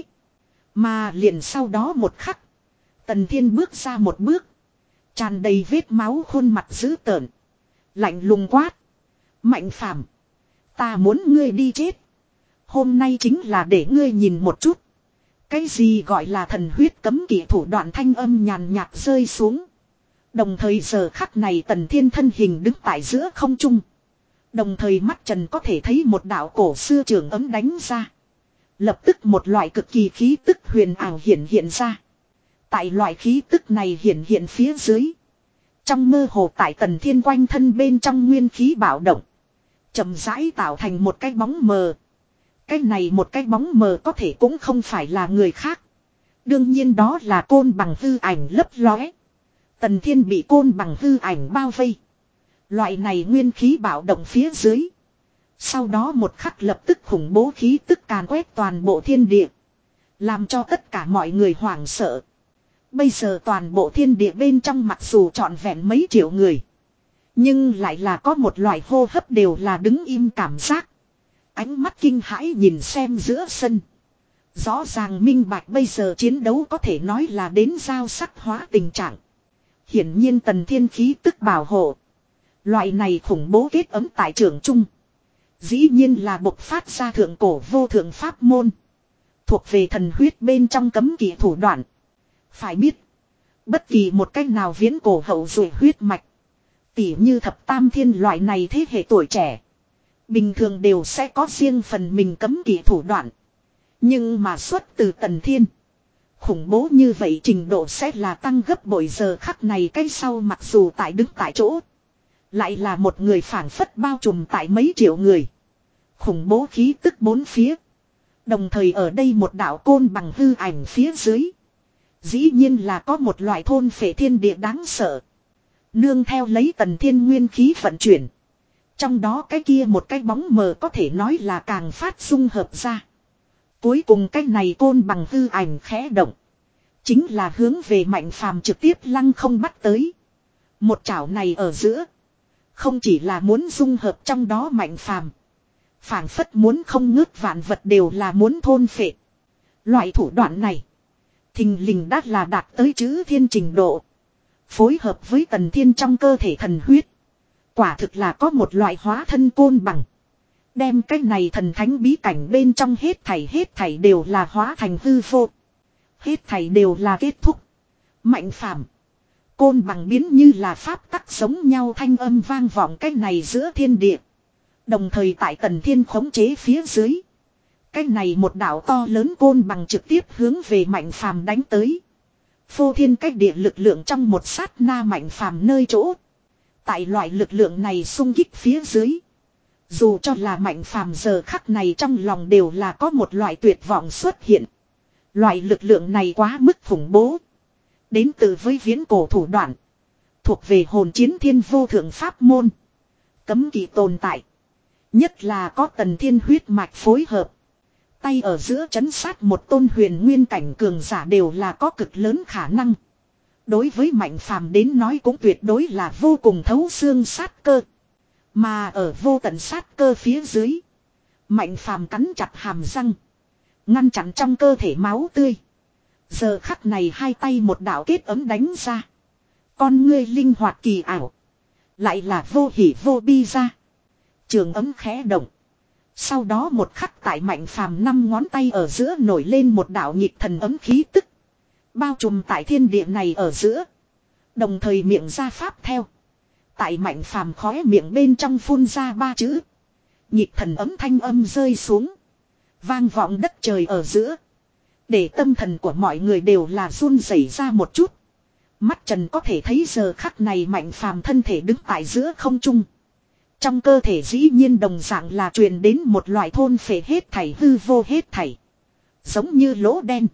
Mà liền sau đó một khắc. Tần Thiên bước ra một bước. Tràn đầy vết máu khuôn mặt dữ tợn. Lạnh lùng quát. Mạnh Phàm, ta muốn ngươi đi chết. Hôm nay chính là để ngươi nhìn một chút. Cái gì gọi là thần huyết cấm kỵ thủ đoạn thanh âm nhàn nhạt rơi xuống. Đồng thời giờ khắc này Tần Thiên thân hình đứng tại giữa không trung. Đồng thời mắt trần có thể thấy một đạo cổ xưa trường ấm đánh ra. Lập tức một loại cực kỳ khí tức huyền ảo hiện hiện ra. Tại loại khí tức này hiện hiện phía dưới. Trong mơ hồ tại Tần Thiên quanh thân bên trong nguyên khí bạo động. Chậm rãi tạo thành một cái bóng mờ. Cái này một cái bóng mờ có thể cũng không phải là người khác. Đương nhiên đó là côn bằng hư ảnh lấp lóe. Tần Thiên bị côn bằng hư ảnh bao vây. Loại này nguyên khí bạo động phía dưới. Sau đó một khắc lập tức khủng bố khí tức càn quét toàn bộ thiên địa. Làm cho tất cả mọi người hoảng sợ. Bây giờ toàn bộ thiên địa bên trong mặc dù trọn vẹn mấy triệu người. Nhưng lại là có một loại hô hấp đều là đứng im cảm giác. Ánh mắt kinh hãi nhìn xem giữa sân. Rõ ràng minh bạch bây giờ chiến đấu có thể nói là đến giao sắc hóa tình trạng. Hiển nhiên Tần Thiên khí tức bảo hộ. Loại này khủng bố kết ấm tại trường trung. Dĩ nhiên là bộc phát ra thượng cổ vô thượng pháp môn. Thuộc về thần huyết bên trong cấm kỵ thủ đoạn. Phải biết. Bất kỳ một cách nào viễn cổ hậu duệ huyết mạch. Tỉ như thập tam thiên loại này thế hệ tuổi trẻ. Bình thường đều sẽ có riêng phần mình cấm kỵ thủ đoạn. Nhưng mà xuất từ Tần Thiên. Khủng bố như vậy trình độ sẽ là tăng gấp bội giờ khắc này cái sau mặc dù tại đứng tại chỗ. Lại là một người phản phất bao trùm tại mấy triệu người. Khủng bố khí tức bốn phía. Đồng thời ở đây một đạo côn bằng hư ảnh phía dưới. Dĩ nhiên là có một loại thôn phệ thiên địa đáng sợ. Nương theo lấy Tần Thiên nguyên khí vận chuyển. Trong đó cái kia một cái bóng mờ có thể nói là càng phát dung hợp ra. Cuối cùng cái này côn bằng hư ảnh khẽ động. Chính là hướng về Mạnh Phàm trực tiếp lăng không bắt tới. Một chảo này ở giữa. Không chỉ là muốn dung hợp trong đó Mạnh Phàm, phảng phất muốn không ngớt vạn vật đều là muốn thôn phệ. Loại thủ đoạn này. Thình lình đã là đạt tới chữ thiên trình độ. Phối hợp với Tần Thiên trong cơ thể thần huyết. Quả thực là có một loại hóa thân côn bằng. Đem cái này thần thánh bí cảnh bên trong hết thảy hết thảy đều là hóa thành hư vô. Hết thảy đều là kết thúc. Mạnh Phàm, côn bằng biến như là pháp tắc giống nhau thanh âm vang vọng cái này giữa thiên địa. Đồng thời tại Tần Thiên khống chế phía dưới. Cái này một đạo to lớn côn bằng trực tiếp hướng về Mạnh Phàm đánh tới. Phô thiên cách địa lực lượng trong một sát na Mạnh Phàm nơi chỗ. Tại loại lực lượng này xung kích phía dưới. Dù cho là Mạnh Phàm giờ khắc này trong lòng đều là có một loại tuyệt vọng xuất hiện. Loại lực lượng này quá mức khủng bố. Đến từ với viễn cổ thủ đoạn. Thuộc về hồn chiến thiên vô thượng pháp môn. Cấm kỵ tồn tại. Nhất là có Tần Thiên huyết mạch phối hợp. Tay ở giữa chấn sát một tôn huyền nguyên cảnh cường giả đều là có cực lớn khả năng. Đối với Mạnh Phàm đến nói cũng tuyệt đối là vô cùng thấu xương sát cơ. Mà ở vô tận sát cơ phía dưới. Mạnh Phàm cắn chặt hàm răng. Ngăn chặn trong cơ thể máu tươi. Giờ khắc này hai tay một đạo kết ấm đánh ra. Con ngươi linh hoạt kỳ ảo. Lại là vô hỉ vô bi ra. Trường ấm khẽ động. Sau đó một khắc tại Mạnh Phàm năm ngón tay ở giữa nổi lên một đạo nhịp thần ấm khí tức. Bao trùm tại thiên địa này ở giữa. Đồng thời miệng ra pháp theo. Tại Mạnh Phàm khóe miệng bên trong phun ra ba chữ. Nhịp thần ấm thanh âm rơi xuống. Vang vọng đất trời ở giữa. Để tâm thần của mọi người đều là run rẩy ra một chút. Mắt trần có thể thấy giờ khắc này Mạnh Phàm thân thể đứng tại giữa không trung. Trong cơ thể dĩ nhiên đồng dạng là truyền đến một loại thôn phệ hết thảy hư vô hết thảy. Giống như lỗ đen.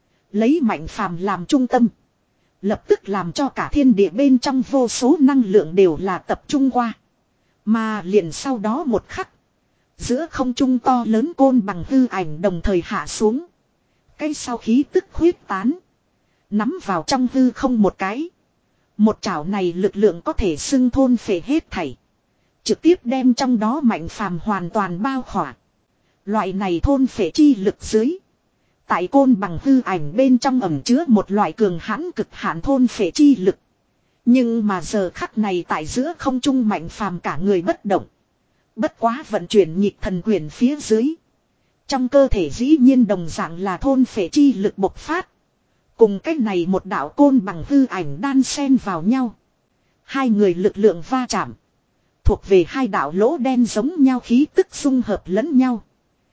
Lấy Mạnh Phàm làm trung tâm. Lập tức làm cho cả thiên địa bên trong vô số năng lượng đều là tập trung qua. Mà liền sau đó một khắc. Giữa không trung to lớn côn bằng hư ảnh đồng thời hạ xuống. Cái sau khí tức khuyết tán. Nắm vào trong hư không một cái. Một chảo này lực lượng có thể xưng thôn phệ hết thảy. Trực tiếp đem trong đó Mạnh Phàm hoàn toàn bao khỏa. Loại này thôn phệ chi lực dưới. Tại côn bằng hư ảnh bên trong ẩm chứa một loại cường hãn cực hạn thôn phệ chi lực. Nhưng mà giờ khắc này tại giữa không trung Mạnh Phàm cả người bất động. Bất quá vận chuyển nhịp thần quyền phía dưới. Trong cơ thể dĩ nhiên đồng dạng là thôn phệ chi lực bộc phát. Cùng cách này một đạo côn bằng hư ảnh đan xen vào nhau. Hai người lực lượng va chạm. Thuộc về hai đạo lỗ đen giống nhau khí tức xung hợp lẫn nhau.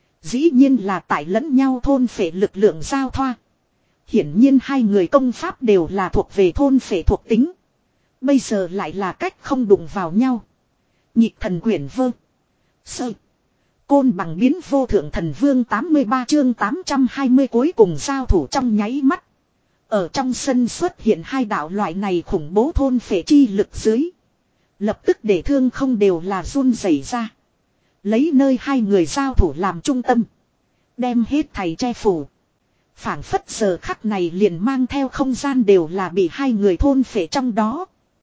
Dĩ nhiên là tại lẫn nhau thôn phệ lực lượng giao thoa. Hiển nhiên hai người công pháp đều là thuộc về thôn phệ thuộc tính. Bây giờ lại là cách không đụng vào nhau. Nhịp thần quyển vơ. Sơ. Côn bằng biến vô thượng thần vương tám mươi ba chương tám trăm hai mươi cuối cùng giao thủ trong nháy mắt. Ở trong sân xuất hiện hai đạo loại này khủng bố thôn phệ chi lực dưới. Lập tức để thương không đều là run rẩy ra. Lấy nơi hai người giao thủ làm trung tâm. Đem hết thầy che phủ. Phảng phất giờ khắc này liền mang theo không gian đều là bị hai người thôn phệ trong đó.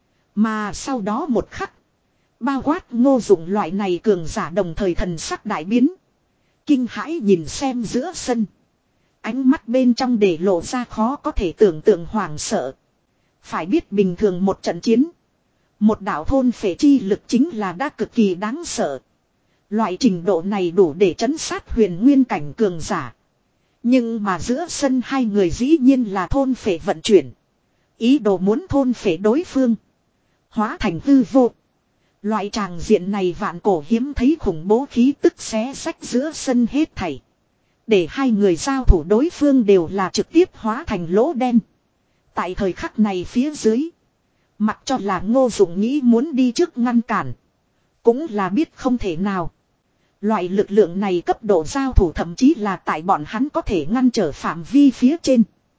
Mà sau đó một khắc. Bao quát Ngô Dụng loại này cường giả đồng thời thần sắc đại biến. Kinh hãi nhìn xem giữa sân. Ánh mắt bên trong để lộ ra khó có thể tưởng tượng hoảng sợ. Phải biết bình thường một trận chiến. Một đạo thôn phệ chi lực chính là đã cực kỳ đáng sợ. Loại trình độ này đủ để trấn sát huyền nguyên cảnh cường giả. Nhưng mà giữa sân hai người dĩ nhiên là thôn phệ vận chuyển. Ý đồ muốn thôn phệ đối phương. Hóa thành hư vô. Loại tràng diện này vạn cổ hiếm thấy khủng bố khí tức xé rách giữa sân hết thảy. Để hai người giao thủ đối phương đều là trực tiếp hóa thành lỗ đen. Tại thời khắc này phía dưới. Mặc cho là Ngô Dụng nghĩ muốn đi trước ngăn cản. Cũng là biết không thể nào. Loại lực lượng này cấp độ giao thủ thậm chí là tại bọn hắn có thể ngăn trở phạm vi phía trên.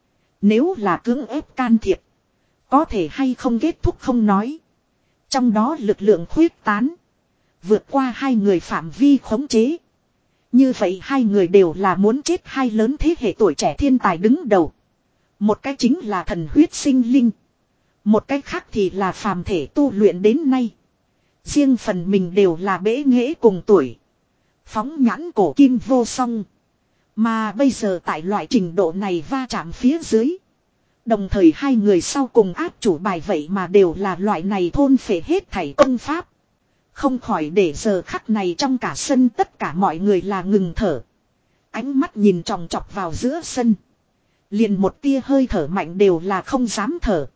Nếu là cưỡng ép can thiệp. Có thể hay không kết thúc không nói. Trong đó lực lượng khuyết tán. Vượt qua hai người phạm vi khống chế. Như vậy hai người đều là muốn chết hai lớn thế hệ tuổi trẻ thiên tài đứng đầu. Một cái chính là thần huyết sinh linh. Một cái khác thì là phàm thể tu luyện đến nay. Riêng phần mình đều là bế nghệ cùng tuổi. Phóng nhãn cổ kim vô song. Mà bây giờ tại loại trình độ này va chạm phía dưới. Đồng thời hai người sau cùng áp chủ bài vậy mà đều là loại này thôn phệ hết thảy công pháp. Không khỏi để giờ khắc này trong cả sân tất cả mọi người là ngừng thở. Ánh mắt nhìn tròng trọc vào giữa sân. Liền một tia hơi thở mạnh đều là không dám thở.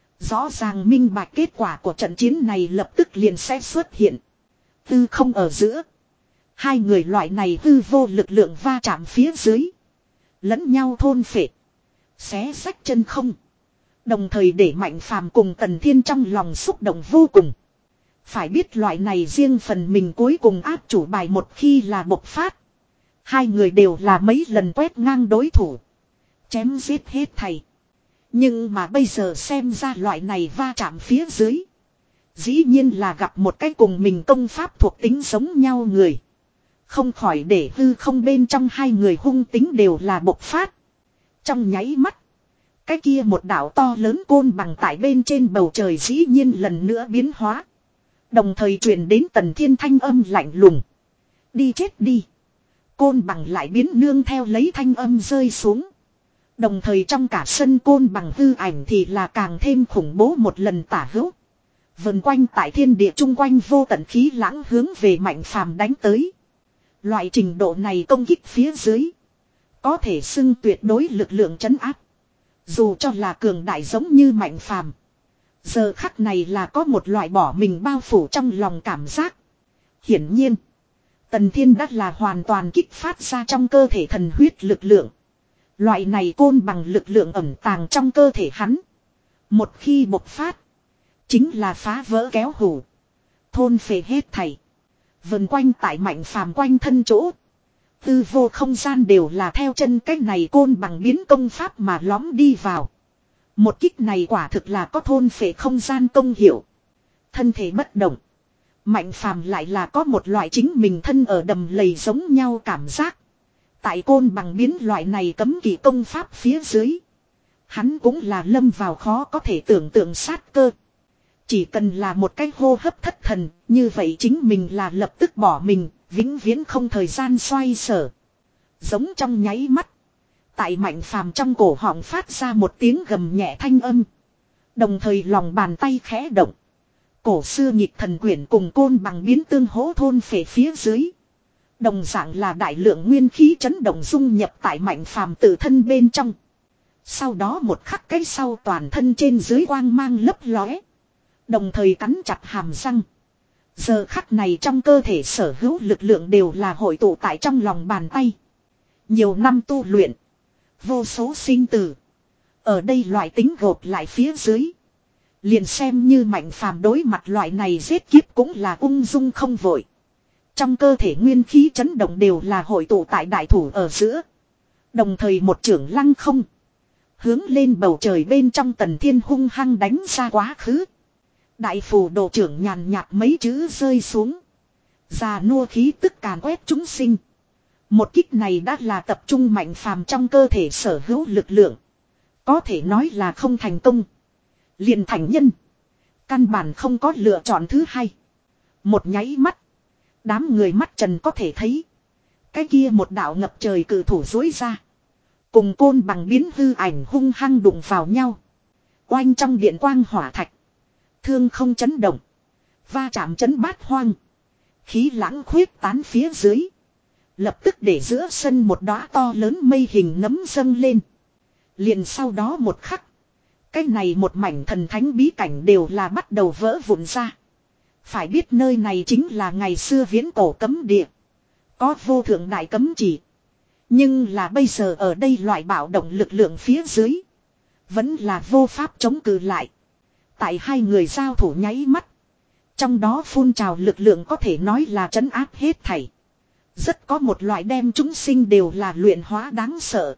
Rõ ràng minh bạch kết quả của trận chiến này lập tức liền sẽ xuất hiện. Tư không ở giữa. Hai người loại này hư vô lực lượng va chạm phía dưới. Lẫn nhau thôn phệ. Xé rách chân không. Đồng thời để Mạnh Phàm cùng Tần Thiên trong lòng xúc động vô cùng. Phải biết loại này riêng phần mình cuối cùng áp chủ bài một khi là bộc phát. Hai người đều là mấy lần quét ngang đối thủ. Chém giết hết thầy. Nhưng mà bây giờ xem ra loại này va chạm phía dưới. Dĩ nhiên là gặp một cái cùng mình công pháp thuộc tính giống nhau người. Không khỏi để hư không bên trong hai người hung tính đều là bộc phát. Trong nháy mắt. Cái kia một đảo to lớn côn bằng tại bên trên bầu trời dĩ nhiên lần nữa biến hóa. Đồng thời truyền đến Tần Thiên thanh âm lạnh lùng. Đi chết đi. Côn bằng lại biến nương theo lấy thanh âm rơi xuống. Đồng thời trong cả sân côn bằng hư ảnh thì là càng thêm khủng bố một lần tả hữu. Vần quanh tại thiên địa chung quanh vô tận khí lãng hướng về Mạnh Phàm đánh tới. Loại trình độ này công kích phía dưới. Có thể xưng tuyệt đối lực lượng trấn áp. Dù cho là cường đại giống như Mạnh Phàm. Giờ khắc này là có một loại bỏ mình bao phủ trong lòng cảm giác. Hiển nhiên. Tần Thiên đã là hoàn toàn kích phát ra trong cơ thể thần huyết lực lượng. Loại này côn bằng lực lượng ẩn tàng trong cơ thể hắn. Một khi bộc phát. Chính là phá vỡ kéo hủ. Thôn phệ hết thảy. Vần quanh tại Mạnh Phàm quanh thân chỗ. Tư vô không gian đều là theo chân cái này côn bằng biến công pháp mà lõm đi vào. Một kích này quả thực là có thôn phệ không gian công hiệu. Thân thể bất động. Mạnh Phàm lại là có một loại chính mình thân ở đầm lầy giống nhau cảm giác. Tại côn bằng biến loại này cấm kỵ công pháp phía dưới. Hắn cũng là lâm vào khó có thể tưởng tượng sát cơ. Chỉ cần là một cái hô hấp thất thần, như vậy chính mình là lập tức bỏ mình, vĩnh viễn không thời gian xoay sở. Giống trong nháy mắt. Tại Mạnh Phàm trong cổ họng phát ra một tiếng gầm nhẹ thanh âm. Đồng thời lòng bàn tay khẽ động. Cổ xưa nhịp thần quyển cùng côn bằng biến tương hỗ thôn phệ phía dưới. Đồng dạng là đại lượng nguyên khí chấn động dung nhập tại Mạnh Phàm tự thân bên trong. Sau đó một khắc cái sau toàn thân trên dưới quang mang lấp lóe. Đồng thời cắn chặt hàm răng. Giờ khắc này trong cơ thể sở hữu lực lượng đều là hội tụ tại trong lòng bàn tay. Nhiều năm tu luyện. Vô số sinh tử. Ở đây loại tính gộp lại phía dưới. Liền xem như Mạnh Phàm đối mặt loại này giết kiếp cũng là ung dung không vội. Trong cơ thể nguyên khí chấn động đều là hội tụ tại đại thủ ở giữa. Đồng thời một trưởng lăng không. Hướng lên bầu trời bên trong Tần Thiên hung hăng đánh ra quá khứ. Đại phù đồ trưởng nhàn nhạt mấy chữ rơi xuống. Già nua khí tức càn quét chúng sinh. Một kích này đã là tập trung Mạnh Phàm trong cơ thể sở hữu lực lượng. Có thể nói là không thành công. Liền thành nhân. Căn bản không có lựa chọn thứ hai. Một nháy mắt. Đám người mắt trần có thể thấy. Cái kia một đạo ngập trời cử thủ dối ra. Cùng côn bằng biến hư ảnh hung hăng đụng vào nhau. Oanh trong điện quang hỏa thạch. Thương không chấn động. Va chạm chấn bát hoang. Khí lãng khuyết tán phía dưới. Lập tức để giữa sân một đóa to lớn mây hình nấm dâng lên. Liền sau đó một khắc. Cái này một mảnh thần thánh bí cảnh đều là bắt đầu vỡ vụn ra. Phải biết nơi này chính là ngày xưa viễn cổ cấm địa. Có vô thượng đại cấm chỉ. Nhưng là bây giờ ở đây loại bạo động lực lượng phía dưới. Vẫn là vô pháp chống cự lại. Tại hai người giao thủ nháy mắt. Trong đó phun trào lực lượng có thể nói là trấn áp hết thảy. Rất có một loại đem chúng sinh đều là luyện hóa đáng sợ.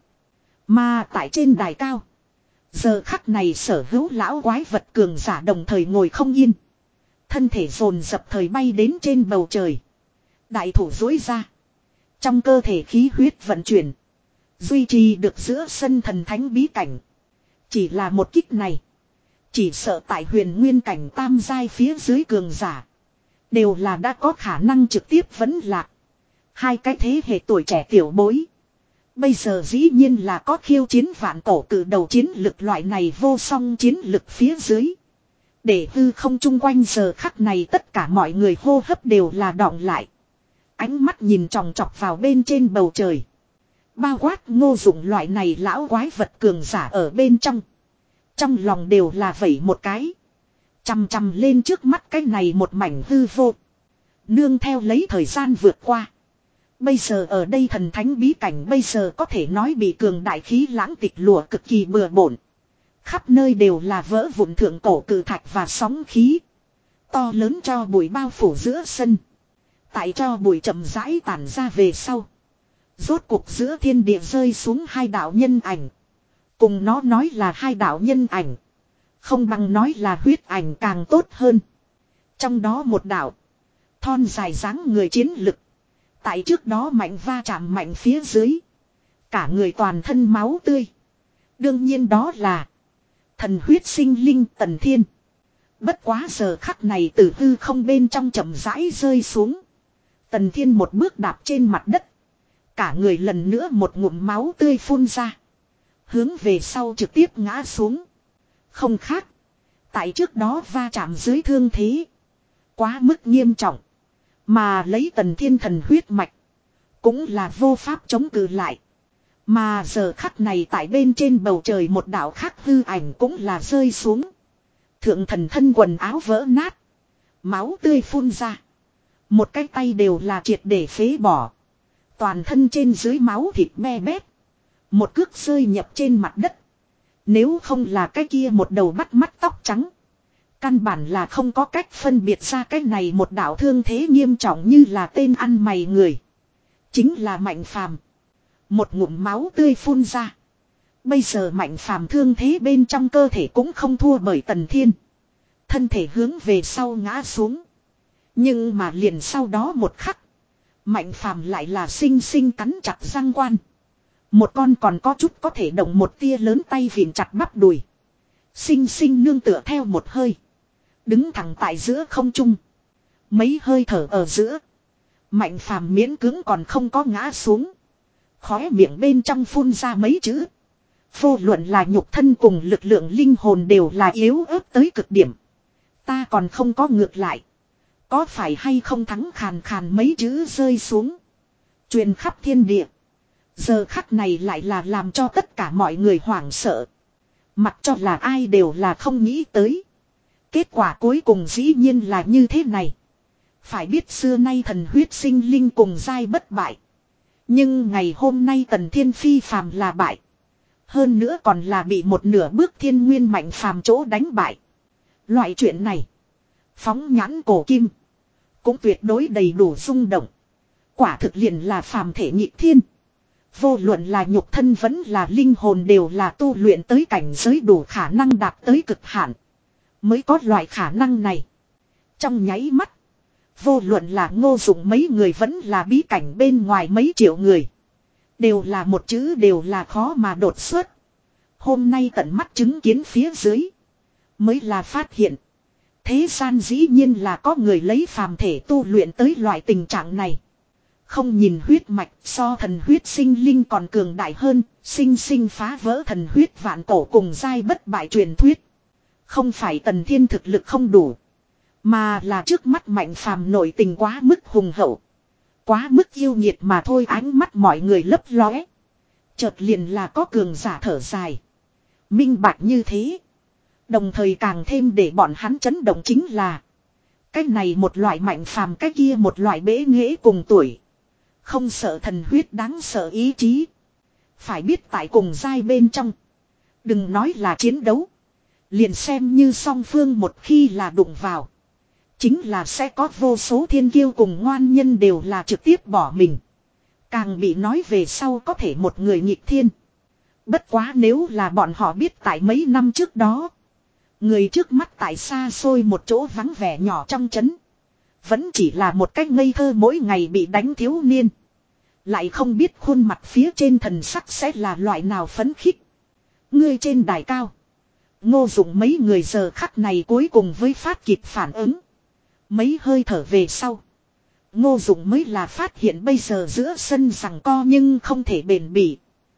Mà tại trên đài cao. Giờ khắc này sở hữu lão quái vật cường giả đồng thời ngồi không yên. Thân thể dồn dập thời bay đến trên bầu trời. Đại thủ duỗi ra. Trong cơ thể khí huyết vận chuyển. Duy trì được giữa sân thần thánh bí cảnh. Chỉ là một kích này. Chỉ sợ tại huyền nguyên cảnh tam giai phía dưới cường giả. Đều là đã có khả năng trực tiếp vấn lạc. Hai cái thế hệ tuổi trẻ tiểu bối. Bây giờ dĩ nhiên là có khiêu chiến vạn cổ cử đầu chiến lực loại này vô song chiến lực phía dưới. Để hư không chung quanh giờ khắc này tất cả mọi người hô hấp đều là đọng lại. Ánh mắt nhìn tròng trọc vào bên trên bầu trời. Bao quát Ngô Dụng loại này lão quái vật cường giả ở bên trong. Trong lòng đều là vẩy một cái. Chằm chằm lên trước mắt cái này một mảnh hư vô. Nương theo lấy thời gian vượt qua. Bây giờ ở đây thần thánh bí cảnh bây giờ có thể nói bị cường đại khí lãng tịch lùa cực kỳ bừa bộn. Khắp nơi đều là vỡ vụn thượng cổ cự thạch và sóng khí. To lớn cho bụi bao phủ giữa sân. Tại cho bụi chậm rãi tản ra về sau. Rốt cuộc giữa thiên địa rơi xuống hai đạo nhân ảnh. Cùng nó nói là hai đạo nhân ảnh. Không bằng nói là huyết ảnh càng tốt hơn. Trong đó một đạo. Thon dài dáng người chiến lực. Tại trước đó mạnh va chạm mạnh phía dưới. Cả người toàn thân máu tươi. Đương nhiên đó là. Thần huyết sinh linh Tần Thiên. Bất quá giờ khắc này từ hư không bên trong chậm rãi rơi xuống. Tần Thiên một bước đạp trên mặt đất. Cả người lần nữa một ngụm máu tươi phun ra. Hướng về sau trực tiếp ngã xuống. Không khác. Tại trước đó va chạm dưới thương thế. Quá mức nghiêm trọng. Mà lấy Tần Thiên thần huyết mạch. Cũng là vô pháp chống cự lại. Mà giờ khắc này tại bên trên bầu trời một đạo khác hư ảnh cũng là rơi xuống. Thượng thần thân quần áo vỡ nát. Máu tươi phun ra. Một cái tay đều là triệt để phế bỏ. Toàn thân trên dưới máu thịt me bét. Một cước rơi nhập trên mặt đất. Nếu không là cái kia một đầu bắt mắt tóc trắng. Căn bản là không có cách phân biệt ra cái này một đạo thương thế nghiêm trọng như là tên ăn mày người. Chính là Mạnh Phàm. Một ngụm máu tươi phun ra. Bây giờ Mạnh Phàm thương thế bên trong cơ thể cũng không thua bởi Tần Thiên. Thân thể hướng về sau ngã xuống. Nhưng mà liền sau đó một khắc. Mạnh Phàm lại là xinh xinh cắn chặt răng quan. Một con còn có chút có thể động một tia lớn tay vịn chặt bắp đùi. Xinh xinh nương tựa theo một hơi. Đứng thẳng tại giữa không trung. Mấy hơi thở ở giữa. Mạnh Phàm miễn cưỡng còn không có ngã xuống. Khóe miệng bên trong phun ra mấy chữ. Vô luận là nhục thân cùng lực lượng linh hồn đều là yếu ớt tới cực điểm. Ta còn không có ngược lại. Có phải hay không thắng khàn khàn mấy chữ rơi xuống. Truyền khắp thiên địa. Giờ khắc này lại là làm cho tất cả mọi người hoảng sợ. Mặc cho là ai đều là không nghĩ tới. Kết quả cuối cùng dĩ nhiên là như thế này. Phải biết xưa nay thần huyết sinh linh cùng giai bất bại. Nhưng ngày hôm nay Tần Thiên phi phàm là bại. Hơn nữa còn là bị một nửa bước thiên nguyên Mạnh Phàm chỗ đánh bại. Loại chuyện này. Phóng nhãn cổ kim. Cũng tuyệt đối đầy đủ rung động. Quả thực liền là phàm thể nhị thiên. Vô luận là nhục thân vẫn là linh hồn đều là tu luyện tới cảnh giới đủ khả năng đạt tới cực hạn. Mới có loại khả năng này. Trong nháy mắt. Vô luận là Ngô Dụng mấy người vẫn là bí cảnh bên ngoài mấy triệu người. Đều là một chữ đều là khó mà đột xuất. Hôm nay tận mắt chứng kiến phía dưới. Mới là phát hiện. Thế gian dĩ nhiên là có người lấy phàm thể tu luyện tới loại tình trạng này. Không nhìn huyết mạch so thần huyết sinh linh còn cường đại hơn. Sinh sinh phá vỡ thần huyết vạn cổ cùng giai bất bại truyền thuyết. Không phải Tần Thiên thực lực không đủ. Mà là trước mắt Mạnh Phàm nội tình quá mức hùng hậu. Quá mức yêu nhiệt mà thôi, ánh mắt mọi người lấp lóe. Chợt liền là có cường giả thở dài. Minh bạch như thế. Đồng thời càng thêm để bọn hắn chấn động chính là. Cái này một loại Mạnh Phàm, cái kia một loại bế nghệ cùng tuổi. Không sợ thần huyết, đáng sợ ý chí. Phải biết tại cùng giai bên trong. Đừng nói là chiến đấu. Liền xem như song phương một khi là đụng vào. Chính là sẽ có vô số thiên kiêu cùng ngoan nhân đều là trực tiếp bỏ mình. Càng bị nói về sau có thể một người nghịch thiên. Bất quá nếu là bọn họ biết tại mấy năm trước đó. Người trước mắt tại xa xôi một chỗ vắng vẻ nhỏ trong trấn. Vẫn chỉ là một cách ngây thơ mỗi ngày bị đánh thiếu niên. Lại không biết khuôn mặt phía trên thần sắc sẽ là loại nào phấn khích. Ngươi trên đài cao. Ngô Dụng mấy người giờ khắc này cuối cùng với phát kịp phản ứng. Mấy hơi thở về sau. Ngô Dụng mới là phát hiện bây giờ giữa sân giằng co nhưng không thể bền bỉ.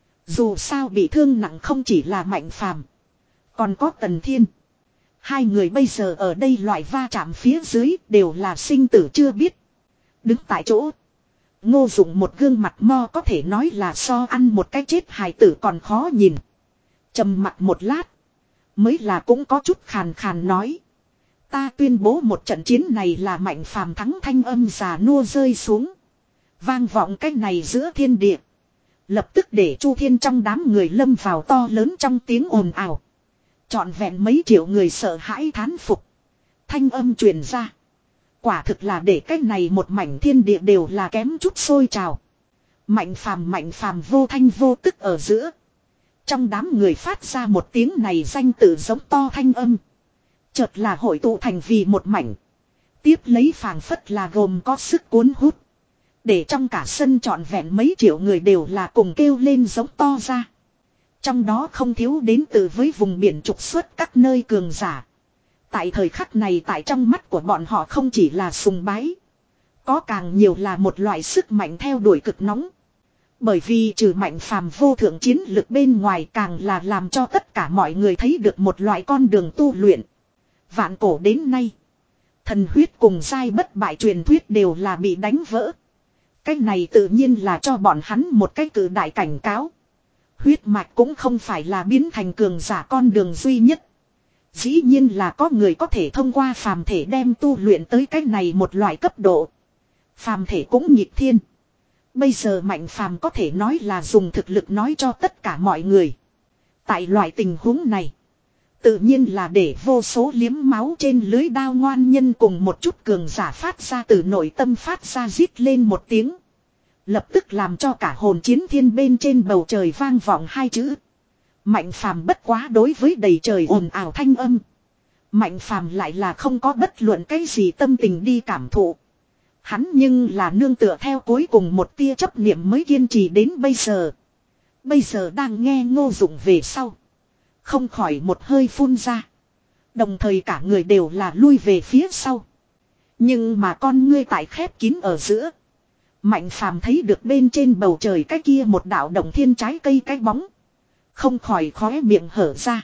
Dù sao bị thương nặng không chỉ là Mạnh Phàm, còn có Tần Thiên. Hai người bây giờ ở đây loại va chạm phía dưới đều là sinh tử chưa biết. Đứng tại chỗ. Ngô Dụng một gương mặt mo có thể nói là so ăn một cái chết hài tử còn khó nhìn. Trầm mặt một lát. Mới là cũng có chút khàn khàn nói. Ta tuyên bố một trận chiến này là Mạnh Phàm thắng, thanh âm già nua rơi xuống. Vang vọng cách này giữa thiên địa. Lập tức để Chu Thiên trong đám người lâm vào to lớn trong tiếng ồn ào. Trọn vẹn mấy triệu người sợ hãi thán phục. Thanh âm truyền ra. Quả thực là để cách này một mảnh thiên địa đều là kém chút sôi trào. Mạnh Phàm Mạnh Phàm vô thanh vô tức ở giữa. Trong đám người phát ra một tiếng này danh tự giống to thanh âm. Chợt là hội tụ thành vì một mảnh. Tiếp lấy phảng phất là gồm có sức cuốn hút. Để trong cả sân trọn vẹn mấy triệu người đều là cùng kêu lên giống to ra. Trong đó không thiếu đến từ với vùng biển trục xuất các nơi cường giả. Tại thời khắc này tại trong mắt của bọn họ không chỉ là sùng bái. Có càng nhiều là một loại sức mạnh theo đuổi cực nóng. Bởi vì trừ Mạnh Phàm vô thượng chiến lực bên ngoài càng là làm cho tất cả mọi người thấy được một loại con đường tu luyện. Vạn cổ đến nay. Thần huyết cùng giai bất bại truyền thuyết đều là bị đánh vỡ. Cái này tự nhiên là cho bọn hắn một cái cử đại cảnh cáo. Huyết mạch cũng không phải là biến thành cường giả con đường duy nhất. Dĩ nhiên là có người có thể thông qua phàm thể đem tu luyện tới cái này một loại cấp độ. Phàm thể cũng nhịp thiên. Bây giờ Mạnh Phàm có thể nói là dùng thực lực nói cho tất cả mọi người. Tại loại tình huống này. Tự nhiên là để vô số liếm máu trên lưới đao ngoan nhân cùng một chút cường giả phát ra từ nội tâm phát ra rít lên một tiếng. Lập tức làm cho cả hồn chiến thiên bên trên bầu trời vang vọng hai chữ. Mạnh Phàm bất quá đối với đầy trời ồn ào thanh âm. Mạnh Phàm lại là không có bất luận cái gì tâm tình đi cảm thụ. Hắn nhưng là nương tựa theo cuối cùng một tia chấp niệm mới kiên trì đến bây giờ. Bây giờ đang nghe Ngô Dụng về sau. Không khỏi một hơi phun ra. Đồng thời cả người đều là lui về phía sau. Nhưng mà con ngươi tại khép kín ở giữa. Mạnh Phàm thấy được bên trên bầu trời cái kia một đạo đồng thiên trái cây cái bóng. Không khỏi khóe miệng hở ra.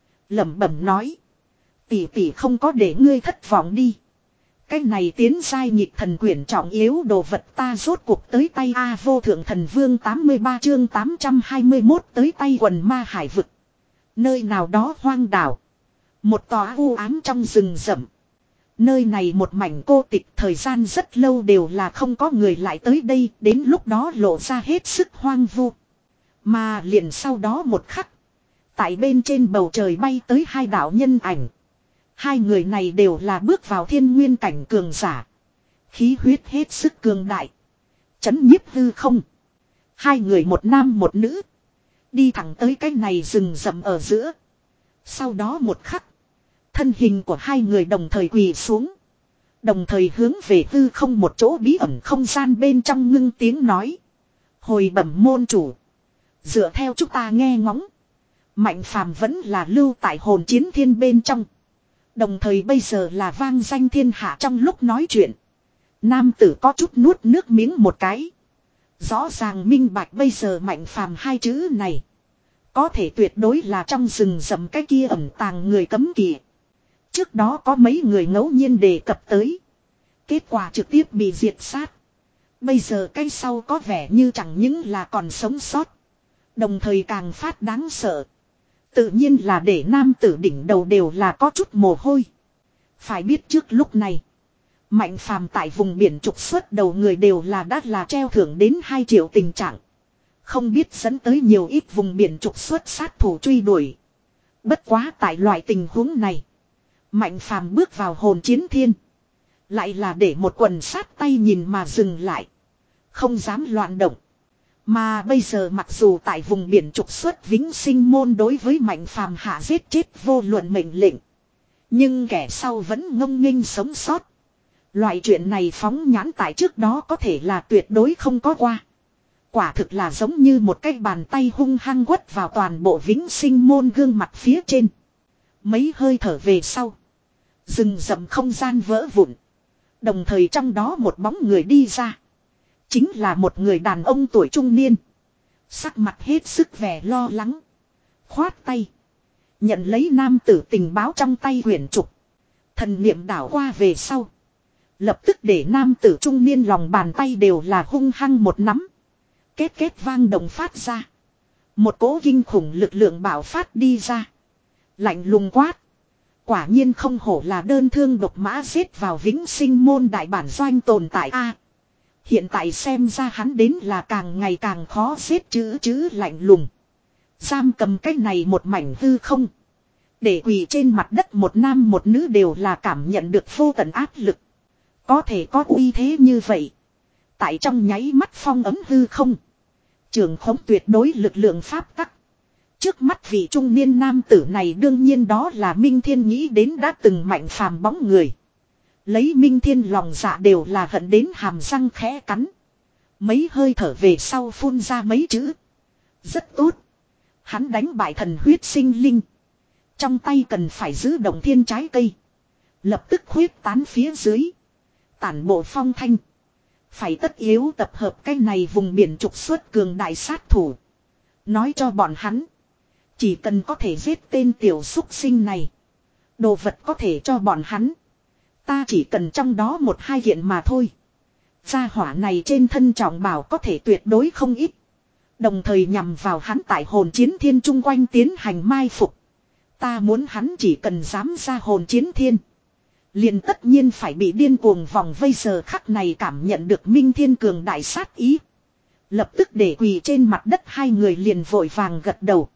Lẩm bẩm nói. Tỷ tỷ không có để ngươi thất vọng đi. Cái này tiến giai nhịp thần quyển trọng yếu đồ vật ta rốt cuộc tới tay A vô thượng thần vương tám mươi ba chương tám trăm hai mươi mốt tới tay quần ma hải vực. Nơi nào đó hoang đảo. Một tòa u ám trong rừng rậm. Nơi này một mảnh cô tịch thời gian rất lâu đều là không có người lại tới đây. Đến lúc đó lộ ra hết sức hoang vu. Mà liền sau đó một khắc. Tại bên trên bầu trời bay tới hai đạo nhân ảnh. Hai người này đều là bước vào thiên nguyên cảnh cường giả. Khí huyết hết sức cường đại. Chấn nhiếp hư không. Hai người một nam một nữ. Đi thẳng tới cái này rừng rậm ở giữa. Sau đó một khắc. Thân hình của hai người đồng thời quỳ xuống. Đồng thời hướng về hư không một chỗ bí ẩn không gian bên trong ngưng tiếng nói. Hồi bẩm môn chủ. Dựa theo chúng ta nghe ngóng. Mạnh Phàm vẫn là lưu tại hồn chiến thiên bên trong. Đồng thời bây giờ là vang danh thiên hạ trong lúc nói chuyện. Nam tử có chút nuốt nước miếng một cái. Rõ ràng minh bạch bây giờ Mạnh Phàm hai chữ này. Có thể tuyệt đối là trong rừng rậm cái kia ẩn tàng người cấm kỵ. Trước đó có mấy người ngẫu nhiên đề cập tới. Kết quả trực tiếp bị diệt sát. Bây giờ cái sau có vẻ như chẳng những là còn sống sót. Đồng thời càng phát đáng sợ. Tự nhiên là để nam tử đỉnh đầu đều là có chút mồ hôi. Phải biết trước lúc này. Mạnh phàm tại vùng biển trục xuất đầu người đều là đã là treo thưởng đến hai triệu tình trạng. Không biết dẫn tới nhiều ít vùng biển trục xuất sát thủ truy đuổi. Bất quá tại loại tình huống này. Mạnh phàm bước vào hồn chiến thiên. Lại là để một quần sát tay nhìn mà dừng lại. Không dám loạn động. Mà bây giờ mặc dù tại vùng biển trục xuất vĩnh sinh môn đối với mạnh phàm hạ giết chết vô luận mệnh lệnh. Nhưng kẻ sau vẫn ngông nghênh sống sót. Loại chuyện này phóng nhãn tại trước đó có thể là tuyệt đối không có qua. Quả thực là giống như một cái bàn tay hung hăng quất vào toàn bộ vĩnh sinh môn gương mặt phía trên. Mấy hơi thở về sau. Rừng rậm không gian vỡ vụn. Đồng thời trong đó một bóng người đi ra. Chính là một người đàn ông tuổi trung niên. Sắc mặt hết sức vẻ lo lắng. Khoát tay. Nhận lấy nam tử tình báo trong tay quyển trục. Thần niệm đảo qua về sau. Lập tức để nam tử trung niên lòng bàn tay đều là hung hăng một nắm. Két két vang động phát ra. Một cỗ kinh khủng lực lượng bạo phát đi ra. Lạnh lùng quát. Quả nhiên không hổ là đơn thương độc mã giết vào vĩnh sinh môn đại bản doanh tồn tại a. Hiện tại xem ra hắn đến là càng ngày càng khó giết chữ chữ lạnh lùng. Giam cầm cái này một mảnh hư không. Để quỳ trên mặt đất một nam một nữ đều là cảm nhận được vô tận áp lực. Có thể có uy thế như vậy. Tại trong nháy mắt phong ấm hư không. Trường khống tuyệt đối lực lượng pháp tắc. Trước mắt vị trung niên nam tử này đương nhiên đó là Minh Thiên nghĩ đến đã từng mạnh phàm bóng người. Lấy Minh Thiên lòng dạ đều là hận đến hàm răng khẽ cắn. Mấy hơi thở về sau phun ra mấy chữ. Rất tốt. Hắn đánh bại thần huyết sinh linh. Trong tay cần phải giữ động thiên trái cây. Lập tức huyết tán phía dưới. Tản bộ phong thanh. Phải tất yếu tập hợp cái này vùng biển trục xuất cường đại sát thủ. Nói cho bọn hắn. Chỉ cần có thể giết tên tiểu súc sinh này. Đồ vật có thể cho bọn hắn. Ta chỉ cần trong đó một hai kiện mà thôi. Gia hỏa này trên thân trọng bảo có thể tuyệt đối không ít. Đồng thời nhằm vào hắn tại hồn chiến thiên chung quanh tiến hành mai phục. Ta muốn hắn chỉ cần dám ra hồn chiến thiên. Liền tất nhiên phải bị điên cuồng vòng vây giờ khắc này cảm nhận được Minh Thiên cường đại sát ý. Lập tức để quỳ trên mặt đất hai người liền vội vàng gật đầu.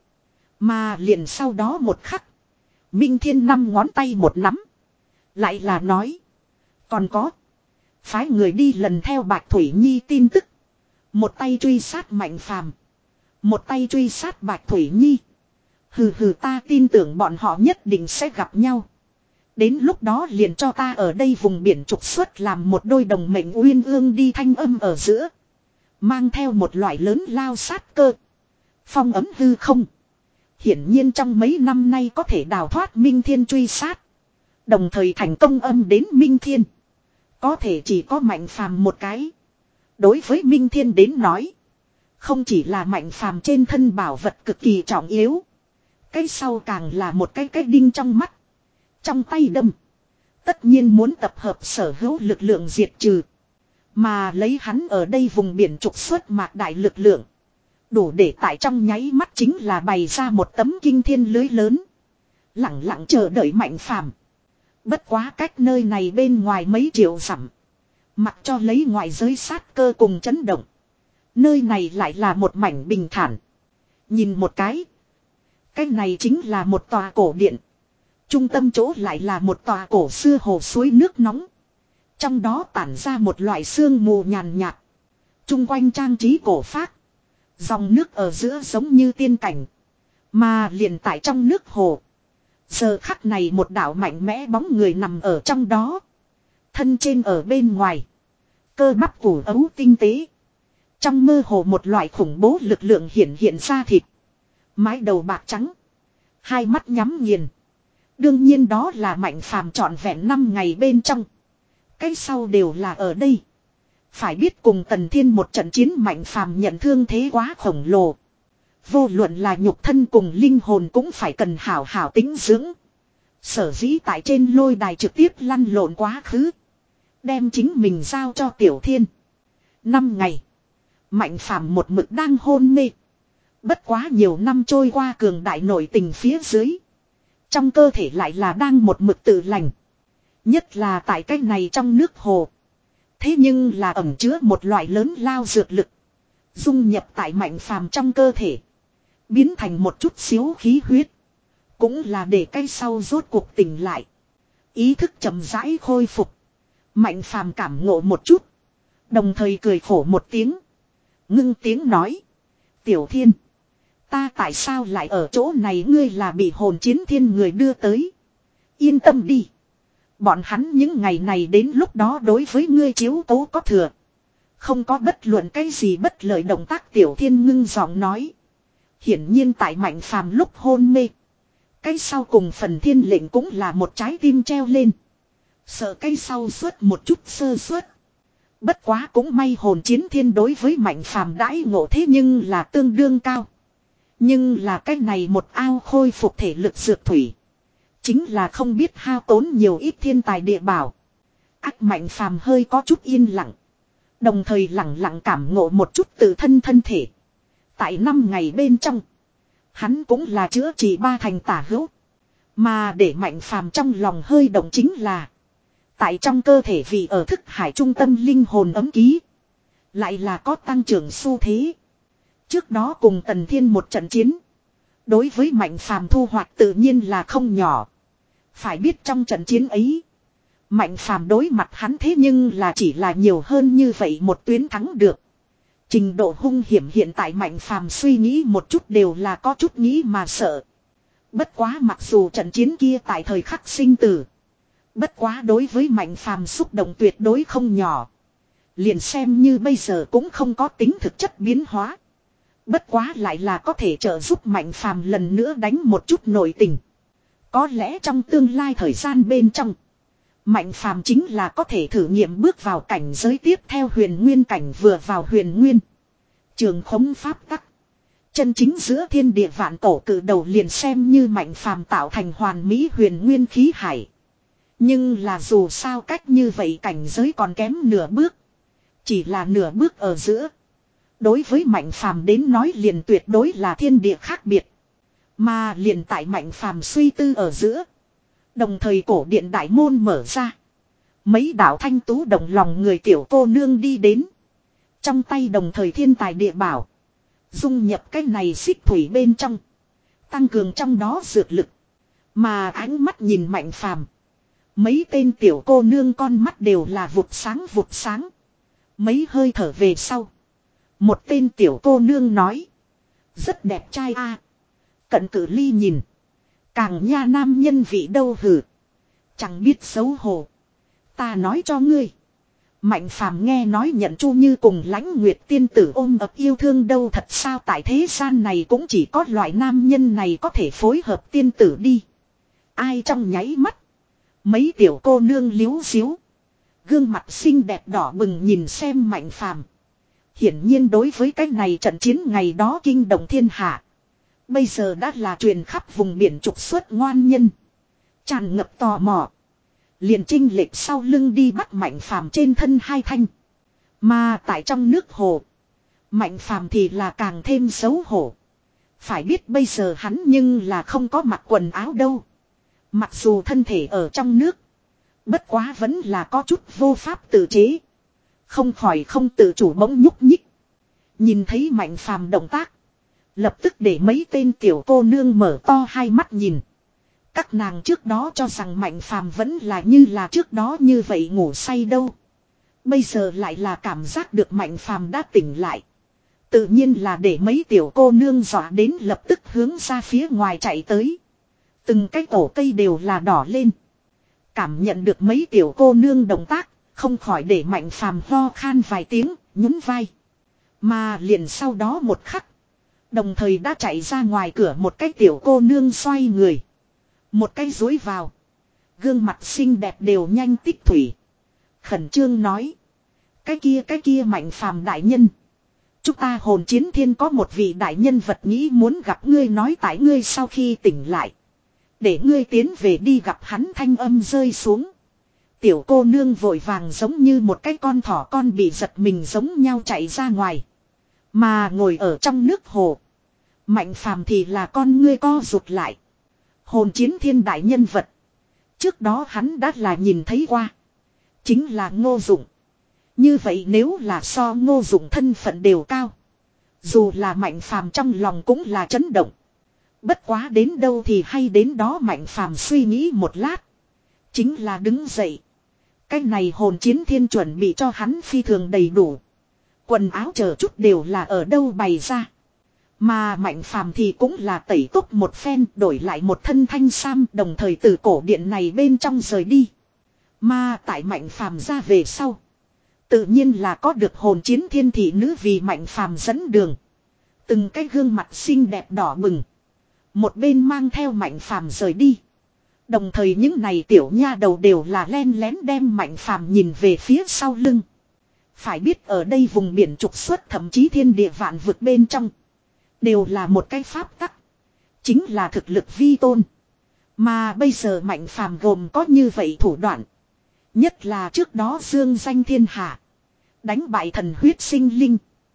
Mà liền sau đó một khắc. Minh Thiên năm ngón tay một nắm. Lại là nói. Còn có. Phái người đi lần theo Bạch Thủy Nhi tin tức. Một tay truy sát Mạnh Phàm. Một tay truy sát Bạch Thủy Nhi. Hừ hừ ta tin tưởng bọn họ nhất định sẽ gặp nhau. Đến lúc đó liền cho ta ở đây vùng biển trục xuất làm một đôi đồng mệnh uyên ương đi thanh âm ở giữa. Mang theo một loại lớn lao sát cơ. Phong ấm hư không. Hiển nhiên trong mấy năm nay có thể đào thoát Minh Thiên truy sát. Đồng thời thành công âm đến Minh Thiên. Có thể chỉ có Mạnh Phàm một cái. Đối với Minh Thiên đến nói. Không chỉ là Mạnh Phàm trên thân bảo vật cực kỳ trọng yếu. Cái sau càng là một cái cái đinh trong mắt. Trong tay đâm. Tất nhiên muốn tập hợp sở hữu lực lượng diệt trừ. Mà lấy hắn ở đây vùng biển trục xuất mạc đại lực lượng. Đủ để tại trong nháy mắt chính là bày ra một tấm kinh thiên lưới lớn. Lặng lặng chờ đợi Mạnh Phàm. Bất quá cách nơi này bên ngoài mấy triệu dặm. Mặc cho lấy ngoại giới sát cơ cùng chấn động. Nơi này lại là một mảnh bình thản. Nhìn một cái. Cái này chính là một tòa cổ điện. Trung tâm chỗ lại là một tòa cổ xưa hồ suối nước nóng. Trong đó tản ra một loại sương mù nhàn nhạt. Trung quanh trang trí cổ phác. Dòng nước ở giữa giống như tiên cảnh. Mà liền tại trong nước hồ. Giờ khắc này một đạo mạnh mẽ bóng người nằm ở trong đó. Thân trên ở bên ngoài. Cơ bắp củ ấu tinh tế. Trong mơ hồ một loại khủng bố lực lượng hiện hiện ra thịt. Mái đầu bạc trắng. Hai mắt nhắm nghiền. Đương nhiên đó là Mạnh Phàm trọn vẹn năm ngày bên trong. Cái sau đều là ở đây. Phải biết cùng Tần Thiên một trận chiến Mạnh Phàm nhận thương thế quá khổng lồ. Vô luận là nhục thân cùng linh hồn cũng phải cần hảo hảo tĩnh dưỡng. Sở dĩ tại trên lôi đài trực tiếp lăn lộn quá khứ. Đem chính mình giao cho Tiểu Thiên. Năm ngày. Mạnh Phàm một mực đang hôn mê. Bất quá nhiều năm trôi qua cường đại nội tình phía dưới. Trong cơ thể lại là đang một mực tự lành. Nhất là tại cái này trong nước hồ. Thế nhưng là ẩn chứa một loại lớn lao dược lực. Dung nhập tại Mạnh Phàm trong cơ thể. Biến thành một chút xíu khí huyết. Cũng là để cái sau rốt cuộc tỉnh lại. Ý thức chậm rãi khôi phục. Mạnh Phàm cảm ngộ một chút. Đồng thời cười khổ một tiếng. Ngưng tiếng nói. Tiểu Thiên. Ta tại sao lại ở chỗ này, ngươi là bị hồn chiến thiên người đưa tới. Yên tâm đi. Bọn hắn những ngày này đến lúc đó đối với ngươi chiếu cố có thừa. Không có bất luận cái gì bất lợi động tác. Tiểu Thiên ngưng giọng nói. Hiển nhiên tại Mạnh Phàm lúc hôn mê. Cái sau cùng phần thiên lệnh cũng là một trái tim treo lên. Sợ cái sau suốt một chút sơ suất. Bất quá cũng may hồn chiến thiên đối với Mạnh Phàm đãi ngộ thế nhưng là tương đương cao. Nhưng là cái này một ao khôi phục thể lực dược thủy. Chính là không biết hao tốn nhiều ít thiên tài địa bảo. Ác Mạnh Phàm hơi có chút yên lặng. Đồng thời lặng lặng cảm ngộ một chút tự thân thân thể. Tại năm ngày bên trong. Hắn cũng là chữa trị ba thành tả hữu. Mà để Mạnh Phàm trong lòng hơi động chính là. Tại trong cơ thể vì ở thức hải trung tâm linh hồn ấm ký. Lại là có tăng trưởng xu thế. Trước đó cùng Tần Thiên một trận chiến. Đối với Mạnh Phàm thu hoạch tự nhiên là không nhỏ. Phải biết trong trận chiến ấy. Mạnh Phàm đối mặt hắn thế nhưng là chỉ là nhiều hơn như vậy một tuyến thắng được. Trình độ hung hiểm hiện tại Mạnh Phàm suy nghĩ một chút đều là có chút nghĩ mà sợ. Bất quá mặc dù trận chiến kia tại thời khắc sinh tử. Bất quá đối với Mạnh Phàm xúc động tuyệt đối không nhỏ. Liền xem như bây giờ cũng không có tính thực chất biến hóa. Bất quá lại là có thể trợ giúp Mạnh Phàm lần nữa đánh một chút nội tình. Có lẽ trong tương lai thời gian bên trong. Mạnh Phàm chính là có thể thử nghiệm bước vào cảnh giới tiếp theo huyền nguyên cảnh, vừa vào huyền nguyên. Trường khống pháp tắc. Chân chính giữa thiên địa vạn cổ cử đầu liền xem như Mạnh Phàm tạo thành hoàn mỹ huyền nguyên khí hải. Nhưng là dù sao cách như vậy cảnh giới còn kém nửa bước. Chỉ là nửa bước ở giữa. Đối với Mạnh Phàm đến nói liền tuyệt đối là thiên địa khác biệt. Mà liền tại Mạnh Phàm suy tư ở giữa. Đồng thời cổ điện đại môn mở ra. Mấy đạo thanh tú động lòng người tiểu cô nương đi đến. Trong tay đồng thời thiên tài địa bảo. Dung nhập cái này xích thủy bên trong. Tăng cường trong đó dược lực. Mà ánh mắt nhìn Mạnh Phàm. Mấy tên tiểu cô nương con mắt đều là vụt sáng vụt sáng. Mấy hơi thở về sau. Một tên tiểu cô nương nói. Rất đẹp trai a. Cận cử ly nhìn. Càng nha nam nhân vị đâu hử. Chẳng biết xấu hổ. Ta nói cho ngươi. Mạnh Phàm nghe nói nhận Chu Như cùng Lãnh Nguyệt tiên tử ôm ập yêu thương đâu, thật sao tại thế gian này cũng chỉ có loại nam nhân này có thể phối hợp tiên tử đi. Ai trong nháy mắt. Mấy tiểu cô nương liếu xíu. Gương mặt xinh đẹp đỏ bừng nhìn xem Mạnh Phàm. Hiển nhiên đối với cái này trận chiến ngày đó kinh động thiên hạ. Bây giờ đã là truyền khắp vùng biển trục xuất ngoan nhân. Tràn ngập tò mò. Liền trinh lệch sau lưng đi bắt Mạnh Phàm trên thân hai thanh. Mà tại trong nước hồ. Mạnh Phàm thì là càng thêm xấu hổ. Phải biết bây giờ hắn nhưng là không có mặc quần áo đâu. Mặc dù thân thể ở trong nước. Bất quá vẫn là có chút vô pháp tự chế. Không khỏi không tự chủ bỗng nhúc nhích. Nhìn thấy Mạnh Phàm động tác. Lập tức để mấy tên tiểu cô nương mở to hai mắt nhìn. Các nàng trước đó cho rằng Mạnh Phàm vẫn là như là trước đó như vậy ngủ say đâu. Bây giờ lại là cảm giác được Mạnh Phàm đã tỉnh lại. Tự nhiên là để mấy tiểu cô nương dọa đến lập tức hướng ra phía ngoài chạy tới. Từng cái cổ cây đều là đỏ lên. Cảm nhận được mấy tiểu cô nương động tác, không khỏi để Mạnh Phàm ho khan vài tiếng, nhún vai. Mà liền sau đó một khắc. Đồng thời đã chạy ra ngoài cửa một cái tiểu cô nương xoay người. Một cái dúi vào. Gương mặt xinh đẹp đều nhanh tích thủy. Khẩn trương nói. Cái kia cái kia Mạnh Phàm đại nhân. Chúng ta hồn chiến thiên có một vị đại nhân vật nghĩ muốn gặp ngươi, nói tại ngươi sau khi tỉnh lại. Để ngươi tiến về đi gặp hắn thanh âm rơi xuống. Tiểu cô nương vội vàng giống như một cái con thỏ con bị giật mình giống nhau chạy ra ngoài. Mà ngồi ở trong nước hồ. Mạnh phàm thì là con ngươi co rụt lại. Hồn chiến thiên đại nhân vật. Trước đó hắn đã là nhìn thấy qua. Chính là Ngô Dụng. Như vậy nếu là so Ngô Dụng thân phận đều cao. Dù là Mạnh phàm trong lòng cũng là chấn động. Bất quá đến đâu thì hay đến đó Mạnh phàm suy nghĩ một lát. Chính là đứng dậy. Cái này hồn chiến thiên chuẩn bị cho hắn phi thường đầy đủ. Quần áo chờ chút đều là ở đâu bày ra. Mà Mạnh phàm thì cũng là tẩy túc một phen đổi lại một thân thanh sam đồng thời từ cổ điện này bên trong rời đi. Mà tại Mạnh phàm ra về sau. Tự nhiên là có được hồn chiến thiên thị nữ vì Mạnh phàm dẫn đường. Từng cái gương mặt xinh đẹp đỏ bừng. Một bên mang theo Mạnh phàm rời đi. Đồng thời những này tiểu nha đầu đều là len lén đem Mạnh phàm nhìn về phía sau lưng. Phải biết ở đây vùng biển trục xuất thậm chí thiên địa vạn vực bên trong. Đều là một cái pháp tắc. Chính là thực lực vi tôn. Mà bây giờ Mạnh phàm gồm có như vậy thủ đoạn. Nhất là trước đó dương danh thiên hạ. Đánh bại thần huyết sinh linh.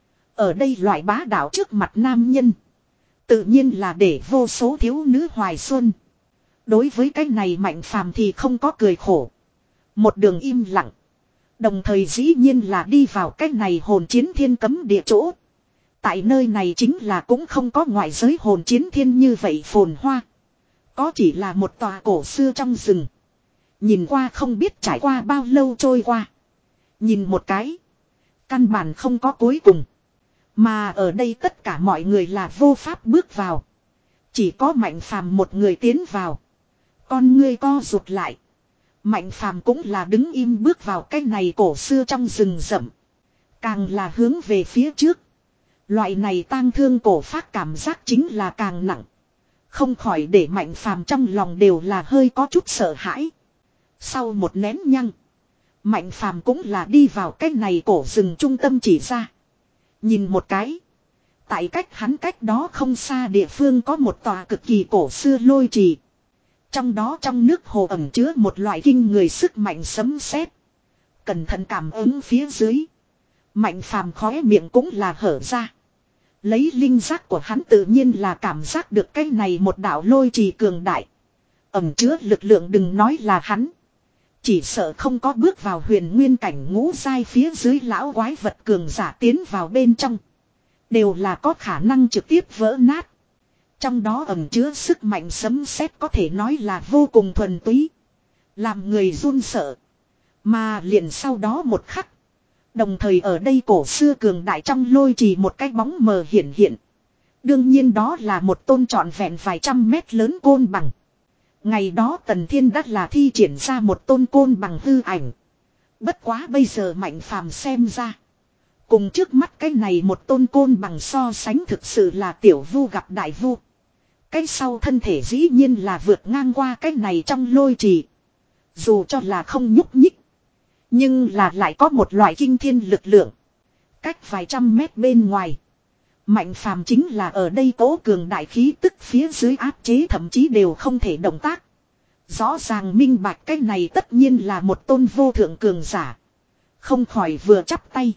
Ở đây loại bá đạo trước mặt nam nhân. Tự nhiên là để vô số thiếu nữ hoài xuân. Đối với cái này Mạnh phàm thì không có cười khổ. Một đường im lặng. Đồng thời dĩ nhiên là đi vào cái này hồn chiến thiên cấm địa chỗ. Tại nơi này chính là cũng không có ngoại giới hồn chiến thiên như vậy phồn hoa. Có chỉ là một tòa cổ xưa trong rừng. Nhìn qua không biết trải qua bao lâu trôi qua. Nhìn một cái. Căn bản không có cuối cùng. Mà ở đây tất cả mọi người là vô pháp bước vào. Chỉ có Mạnh phàm một người tiến vào. Con ngươi co rụt lại. Mạnh phàm cũng là đứng im bước vào cái này cổ xưa trong rừng rậm. Càng là hướng về phía trước. Loại này tang thương cổ phát cảm giác chính là càng nặng. Không khỏi để Mạnh phàm trong lòng đều là hơi có chút sợ hãi. Sau một nén nhăng. Mạnh phàm cũng là đi vào cái này cổ rừng trung tâm chỉ ra. Nhìn một cái. Tại cách hắn cách đó không xa địa phương có một tòa cực kỳ cổ xưa lôi trì. Trong đó trong nước hồ ẩm chứa một loại kinh người sức mạnh sấm sét. Cẩn thận cảm ứng phía dưới. Mạnh phàm khóe miệng cũng là hở ra. Lấy linh giác của hắn tự nhiên là cảm giác được cái này một đạo lôi trì cường đại. Ẩm chứa lực lượng đừng nói là hắn. Chỉ sợ không có bước vào huyền nguyên cảnh ngũ giai phía dưới lão quái vật cường giả tiến vào bên trong. Đều là có khả năng trực tiếp vỡ nát. Trong đó ẩn chứa sức mạnh sấm sét có thể nói là vô cùng thuần túy. Làm người run sợ. Mà liền sau đó một khắc. Đồng thời ở đây cổ xưa cường đại trong lôi trì một cái bóng mờ hiện hiện. Đương nhiên đó là một tôn trọn vẹn vài trăm mét lớn côn bằng. Ngày đó Tần Thiên đã là thi triển ra một tôn côn bằng hư ảnh. Bất quá bây giờ Mạnh phàm xem ra. Cùng trước mắt cái này một tôn côn bằng so sánh thực sự là tiểu vu gặp đại vu. Cái sau thân thể dĩ nhiên là vượt ngang qua cái này trong lôi trì. Dù cho là không nhúc nhích. Nhưng là lại có một loại kinh thiên lực lượng. Cách vài trăm mét bên ngoài. Mạnh phàm chính là ở đây cố cường đại khí tức phía dưới áp chế thậm chí đều không thể động tác. Rõ ràng minh bạch cái này tất nhiên là một tôn vô thượng cường giả. Không khỏi vừa chắp tay.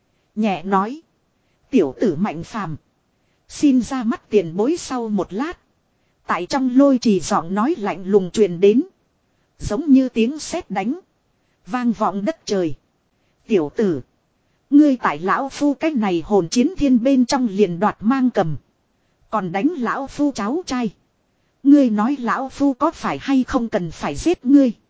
Nhẹ nói. Tiểu tử Mạnh phàm. Xin ra mắt tiền bối sau một lát. Tại trong lôi trì giọng nói lạnh lùng truyền đến. Giống như tiếng sét đánh. Vang vọng đất trời. Tiểu tử. Ngươi tại lão phu cái này hồn chiến thiên bên trong liền đoạt mang cầm. Còn đánh lão phu cháu trai. Ngươi nói lão phu có phải hay không cần phải giết ngươi.